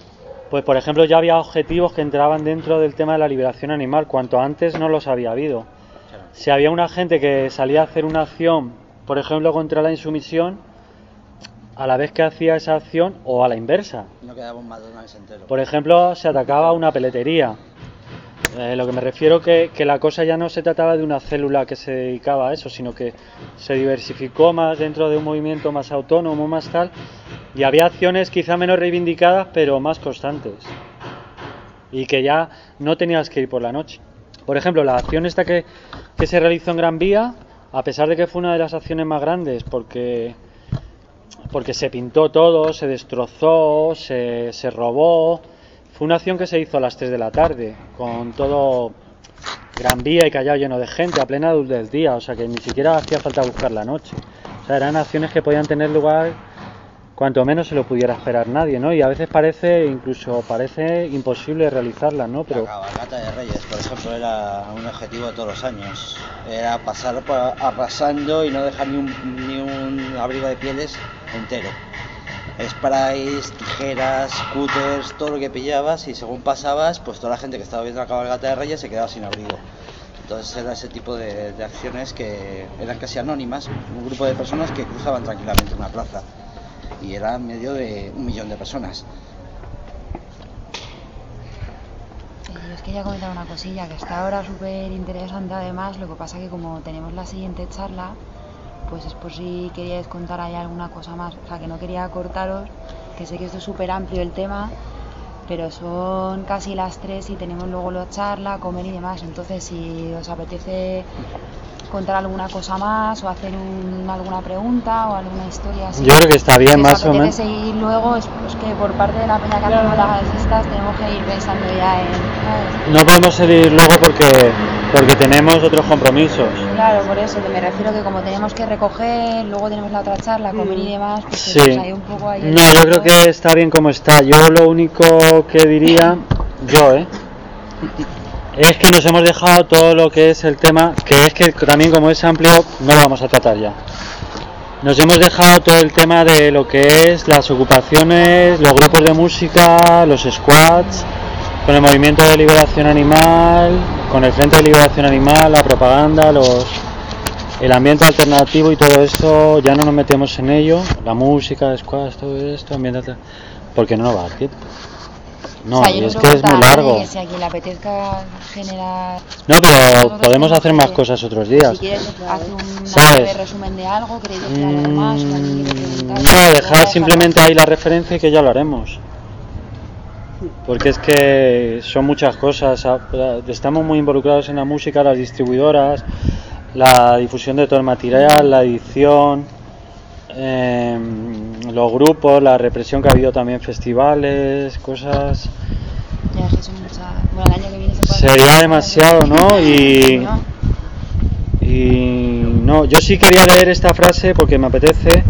pues por ejemplo ya había objetivos que entraban dentro del tema de la liberación animal, cuanto antes no los había habido. Si había una gente que salía a hacer una acción, por ejemplo contra la insumisión, a la vez que hacía esa acción, o a la inversa. No quedaba un McDonald's entero. Por ejemplo, se atacaba una peletería. Eh, lo que me refiero que, que la cosa ya no se trataba de una célula que se dedicaba a eso, sino que se diversificó más dentro de un movimiento más autónomo, más tal, y había acciones quizá menos reivindicadas, pero más constantes. Y que ya no tenías que ir por la noche. Por ejemplo, la acción esta que, que se realizó en Gran Vía, a pesar de que fue una de las acciones más grandes, porque... porque se pintó todo, se destrozó, se, se robó. Fue una acción que se hizo a las tres de la tarde, con todo Gran Vía y Callao lleno de gente, a plena luz del día, o sea que ni siquiera hacía falta buscar la noche. O sea, eran acciones que podían tener lugar cuanto menos se lo pudiera esperar nadie, ¿no? Y a veces parece, incluso parece imposible realizarlas, ¿no? Pero... La cabalgata de Reyes, por ejemplo, era un objetivo de todos los años. Era pasar por arrasando y no dejar ni un, ni un abrigo de pieles entero. Sprays, tijeras, cúters, todo lo que pillabas, y según pasabas, pues toda la gente que estaba viendo la cabalgata de Reyes se quedaba sin abrigo. Entonces era ese tipo de, de acciones que eran casi anónimas, un grupo de personas que cruzaban tranquilamente una plaza, y era en medio de un millón de personas. Yo es que ya he comentado una cosilla que está ahora súper interesante además, lo que pasa que como tenemos la siguiente charla, pues es por si queríais contar ahí alguna cosa más, o sea que no quería cortaros, que sé que esto es súper amplio el tema, pero son casi las tres y tenemos luego la charla, comer y demás, entonces si os apetece contar alguna cosa más o hacer un, alguna pregunta o alguna historia así. Yo creo que está bien, más o menos. Seguir luego es pues que por parte de la peña que hacemos las estas tenemos que ir pensando ya en... ¿sabes? No podemos seguir luego porque porque tenemos otros compromisos. Claro, por eso que me refiero que como tenemos que recoger, luego tenemos la otra charla, comer y demás, pues, Sí. pues hay un poco ahí... No, yo creo que está bien como está. Yo lo único que diría, yo, ¿eh? es que nos hemos dejado todo lo que es el tema, que es que también como es amplio, no lo vamos a tratar ya. Nos hemos dejado todo el tema de lo que es las ocupaciones, los grupos de música, los squads, con el movimiento de liberación animal, con el Frente de Liberación Animal, la propaganda, los, el ambiente alternativo y todo esto, ya no nos metemos en ello, la música, squads, todo esto, ambiente alternativo, porque no nos va a dar tiempo. No, o sea, yo es no que es muy largo. Que si a quien le apetezca generar... No, pero podemos hacer más cosas otros días. Si quieres hacer un ¿sabes? breve resumen de algo, queréis decir algo más, o alguien quiere preguntar... No, dejar simplemente ahí la referencia y que ya lo haremos. Porque es que son muchas cosas. Estamos muy involucrados en la música, las distribuidoras, la difusión de todo el material, la edición, eh, los grupos, la represión que ha habido también, festivales, cosas. Ya, que son muchas. Bueno, el año que viene se puede Sería hacer demasiado, ¿no? Y, y no, yo sí quería leer esta frase porque me apetece.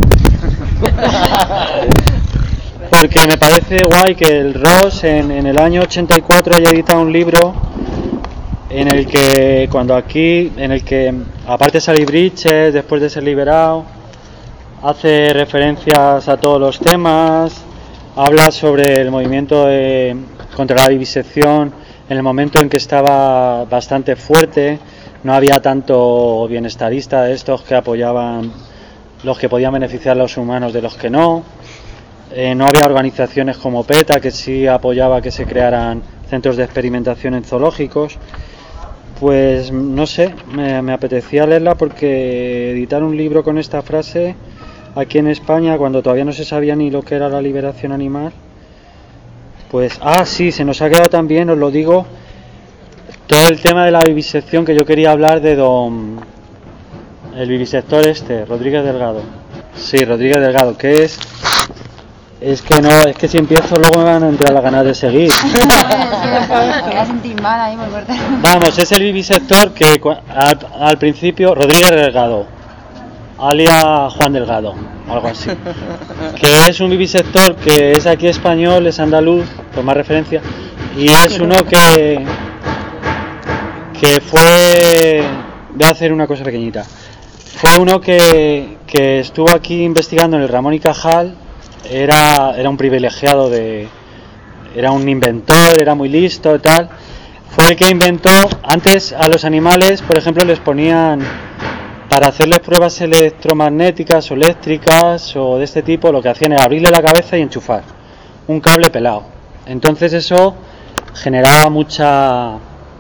Porque me parece guay que el Ross en, en el año ochenta y cuatro haya editado un libro en el que, cuando aquí, en el que, aparte de salir Bridges, después de ser liberado, hace referencias a todos los temas, habla sobre el movimiento de, contra la vivisección en el momento en que estaba bastante fuerte, no había tanto bienestarista de estos que apoyaban los que podían beneficiar a los humanos de los que no. Eh, no había organizaciones como PETA que sí apoyaba que se crearan centros de experimentación en zoológicos. Pues no sé, me, me apetecía leerla porque editar un libro con esta frase aquí en España, cuando todavía no se sabía ni lo que era la liberación animal, pues, ah, sí, se nos ha quedado también, os lo digo, todo el tema de la vivisección, que yo quería hablar de don, el vivisector este, Rodríguez Delgado. Sí, Rodríguez Delgado, que es... Es que no, es que si empiezo luego me van a entrar las ganas de seguir. Me voy a sentir mal ahí por cortar. Vamos, es el vivisector que al, al principio, Rodríguez Delgado, alias Juan Delgado, algo así. Que es un vivisector que es aquí español, es andaluz, por más referencia, y es uno que, que fue, voy a hacer una cosa pequeñita, fue uno que, que estuvo aquí investigando en el Ramón y Cajal. Era, era un privilegiado de era un inventor, era muy listo y tal. Fue el que inventó, antes a los animales, por ejemplo, les ponían, para hacerles pruebas electromagnéticas o eléctricas o de este tipo, lo que hacían era abrirle la cabeza y enchufar un cable pelado. Entonces eso generaba muchas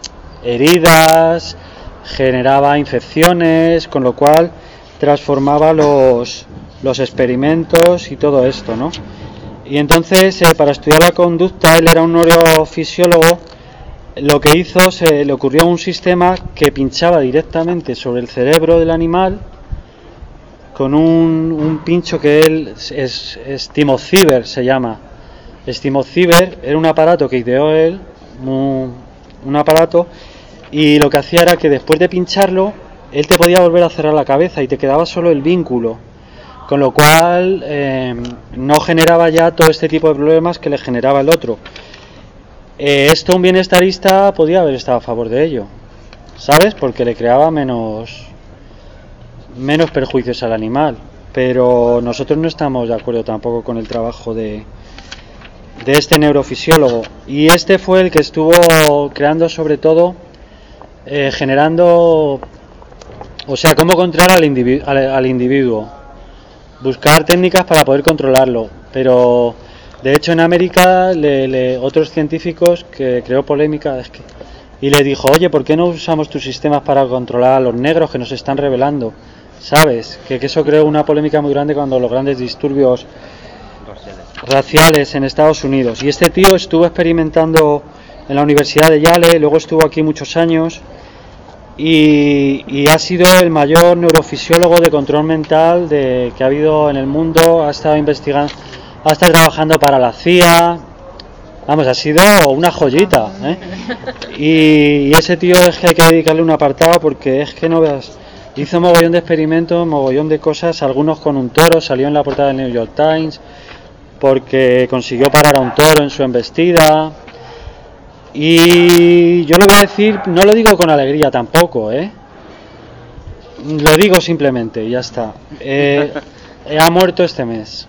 heridas, generaba infecciones, con lo cual transformaba los, los experimentos y todo esto, ¿no? Y entonces, eh, para estudiar la conducta, él era un neurofisiólogo. Lo que hizo, se le ocurrió un sistema que pinchaba directamente sobre el cerebro del animal con un, un pincho que él, es, es Stimociber se llama. Stimociber era un aparato que ideó él, un, un aparato, y lo que hacía era que después de pincharlo, él te podía volver a cerrar la cabeza y te quedaba solo el vínculo, con lo cual eh, no generaba ya todo este tipo de problemas que le generaba el otro. Eh, esto un bienestarista podía haber estado a favor de ello, ¿sabes? Porque le creaba menos menos perjuicios al animal, pero nosotros no estamos de acuerdo tampoco con el trabajo de de este neurofisiólogo, y este fue el que estuvo creando sobre todo eh, generando, o sea, cómo controlar al individuo, al, al individuo, buscar técnicas para poder controlarlo, pero de hecho en América le, le, otros científicos, que creó polémica, es que, y le dijo, oye, ¿por qué no usamos tus sistemas para controlar a los negros que nos están rebelando? ¿Sabes? Que, que eso creó una polémica muy grande cuando los grandes disturbios raciales en Estados Unidos. Y este tío estuvo experimentando en la Universidad de Yale, luego estuvo aquí muchos años y, y ha sido el mayor neurofisiólogo de control mental de, que ha habido en el mundo. Ha estado investigando, ha estado trabajando para la C I A, vamos, ha sido una joyita, ¿eh? Y, y ese tío es que hay que dedicarle un apartado, porque es que no veas, hizo mogollón de experimentos, mogollón de cosas, algunos con un toro, salió en la portada del New York Times porque consiguió parar a un toro en su embestida. Y yo lo voy a decir, no lo digo con alegría tampoco, ¿eh? Lo digo simplemente y ya está. Eh, ha muerto este mes.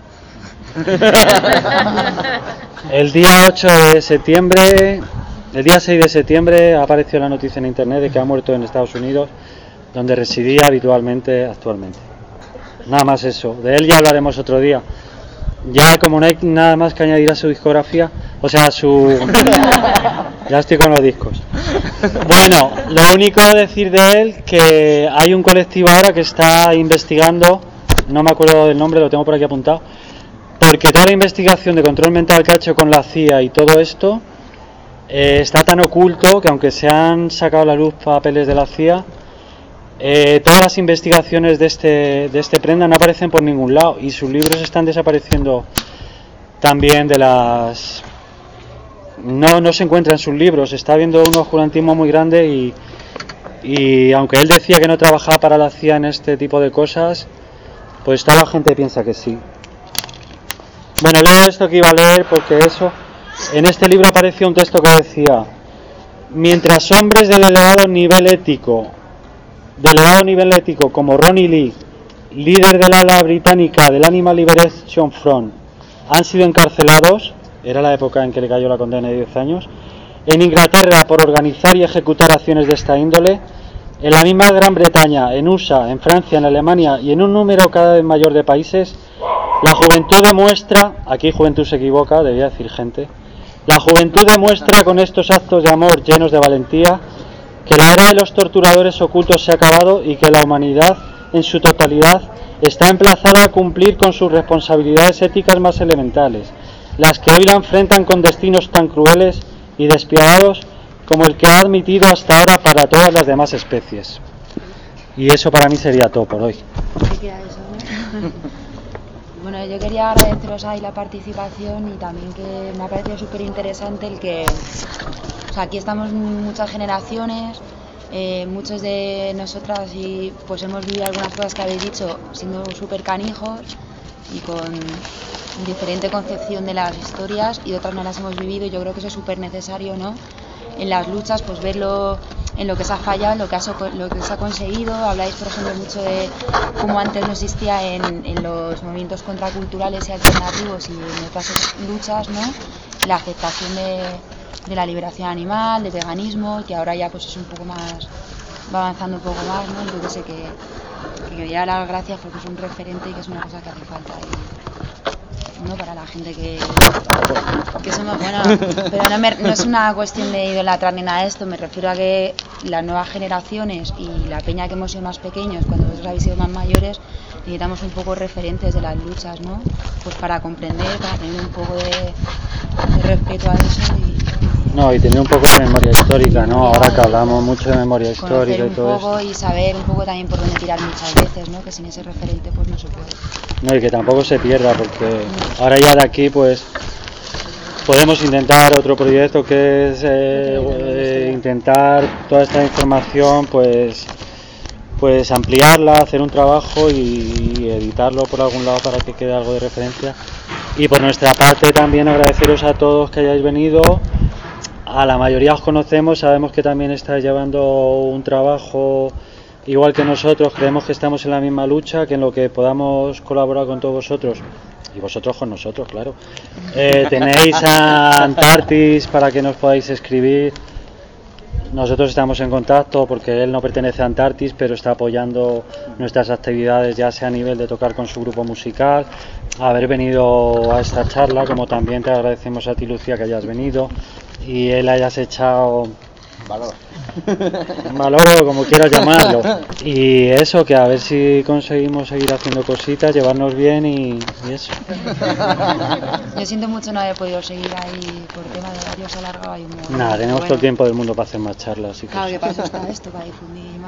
El día ocho de septiembre, el día seis de septiembre apareció la noticia en internet de que ha muerto en Estados Unidos, donde residía habitualmente actualmente. Nada más eso. De él ya hablaremos otro día. Ya como no hay nada más que añadir a su discografía, o sea, su... ya estoy con los discos. Bueno, lo único decir de él, que hay un colectivo ahora que está investigando, no me acuerdo del nombre, lo tengo por aquí apuntado, porque toda la investigación de control mental que ha hecho con la C I A y todo esto eh, está tan oculto que aunque se han sacado a la luz papeles de la C I A, Eh, todas las investigaciones de este de este prenda no aparecen por ningún lado, y sus libros están desapareciendo también de las... no no se encuentran sus libros, está habiendo un oscurantismo muy grande, y, y aunque él decía que no trabajaba para la C I A en este tipo de cosas, pues toda la gente piensa que sí. Bueno, leo esto que iba a leer porque eso, en este libro apareció un texto que decía: mientras hombres del elevado nivel ético de elevado nivel ético como Ronnie Lee, líder del ala británica del Animal Liberation Front, han sido encarcelados, era la época en que le cayó la condena de diez años, en Inglaterra por organizar y ejecutar acciones de esta índole, en la misma Gran Bretaña, en U S A, en Francia, en Alemania y en un número cada vez mayor de países, la juventud demuestra, aquí juventud se equivoca, debía decir gente, la juventud demuestra con estos actos de amor llenos de valentía que la era de los torturadores ocultos se ha acabado y que la humanidad en su totalidad está emplazada a cumplir con sus responsabilidades éticas más elementales, las que hoy la enfrentan con destinos tan crueles y despiadados como el que ha admitido hasta ahora para todas las demás especies. Y eso para mí sería todo por hoy. Bueno, yo quería agradeceros ahí la participación, y también que me ha parecido súper interesante el que, o sea, aquí estamos muchas generaciones, eh, muchos de nosotras, y pues hemos vivido algunas cosas que habéis dicho siendo súper canijos y con diferente concepción de las historias, y otras no las hemos vivido, y yo creo que eso es súper necesario, ¿no? En las luchas, pues verlo en lo que se ha fallado, en lo que, ha, lo que se ha conseguido. Habláis, por ejemplo, mucho de cómo antes no existía en, en los movimientos contraculturales y alternativos y en otras luchas, ¿no? la aceptación de, de la liberación animal, del veganismo, que ahora ya pues es un poco más, va avanzando un poco más, ¿no? Yo que sé que, que quería dar las gracias porque es un referente y que es una cosa que hace falta y, ¿no? Para la gente que, que somos, bueno, pero no, me, no es una cuestión de idolatrar ni nada de esto, me refiero a que las nuevas generaciones y la peña que hemos sido más pequeños, cuando vosotros habéis sido más mayores, necesitamos un poco referentes de las luchas, ¿no? Pues para comprender, para tener un poco de, de respeto a eso y... No, y tener un poco de memoria histórica, ¿no? Ahora que hablamos mucho de memoria histórica y todo un poco eso. Y saber un poco también por dónde tirar muchas veces, ¿no? Que sin ese referente pues no se puede. No, y que tampoco se pierda, porque ahora ya de aquí pues podemos intentar otro proyecto que es eh, eh, intentar toda esta información pues pues ampliarla, hacer un trabajo y, y editarlo por algún lado para que quede algo de referencia. Y por nuestra parte también agradeceros a todos que hayáis venido. A la mayoría os conocemos, sabemos que también estáis llevando un trabajo igual que nosotros, creemos que estamos en la misma lucha, que en lo que podamos colaborar con todos vosotros, y vosotros con nosotros, claro. Eh, tenéis a Antartis para que nos podáis escribir. Nosotros estamos en contacto porque él no pertenece a Antartis, pero está apoyando nuestras actividades, ya sea a nivel de tocar con su grupo musical, haber venido a esta charla, como también te agradecemos a ti, Lucía, que hayas venido y él hayas echado valor. valor o como quieras llamarlo. Y eso, que a ver si conseguimos seguir haciendo cositas, llevarnos bien y, y eso. Yo siento mucho no haber podido seguir ahí por tema de horarios alargados y un montón. Nada, tenemos Bueno, todo el tiempo del mundo para hacer más charlas. Y claro, cosas. que para eso está esto, para difundir más.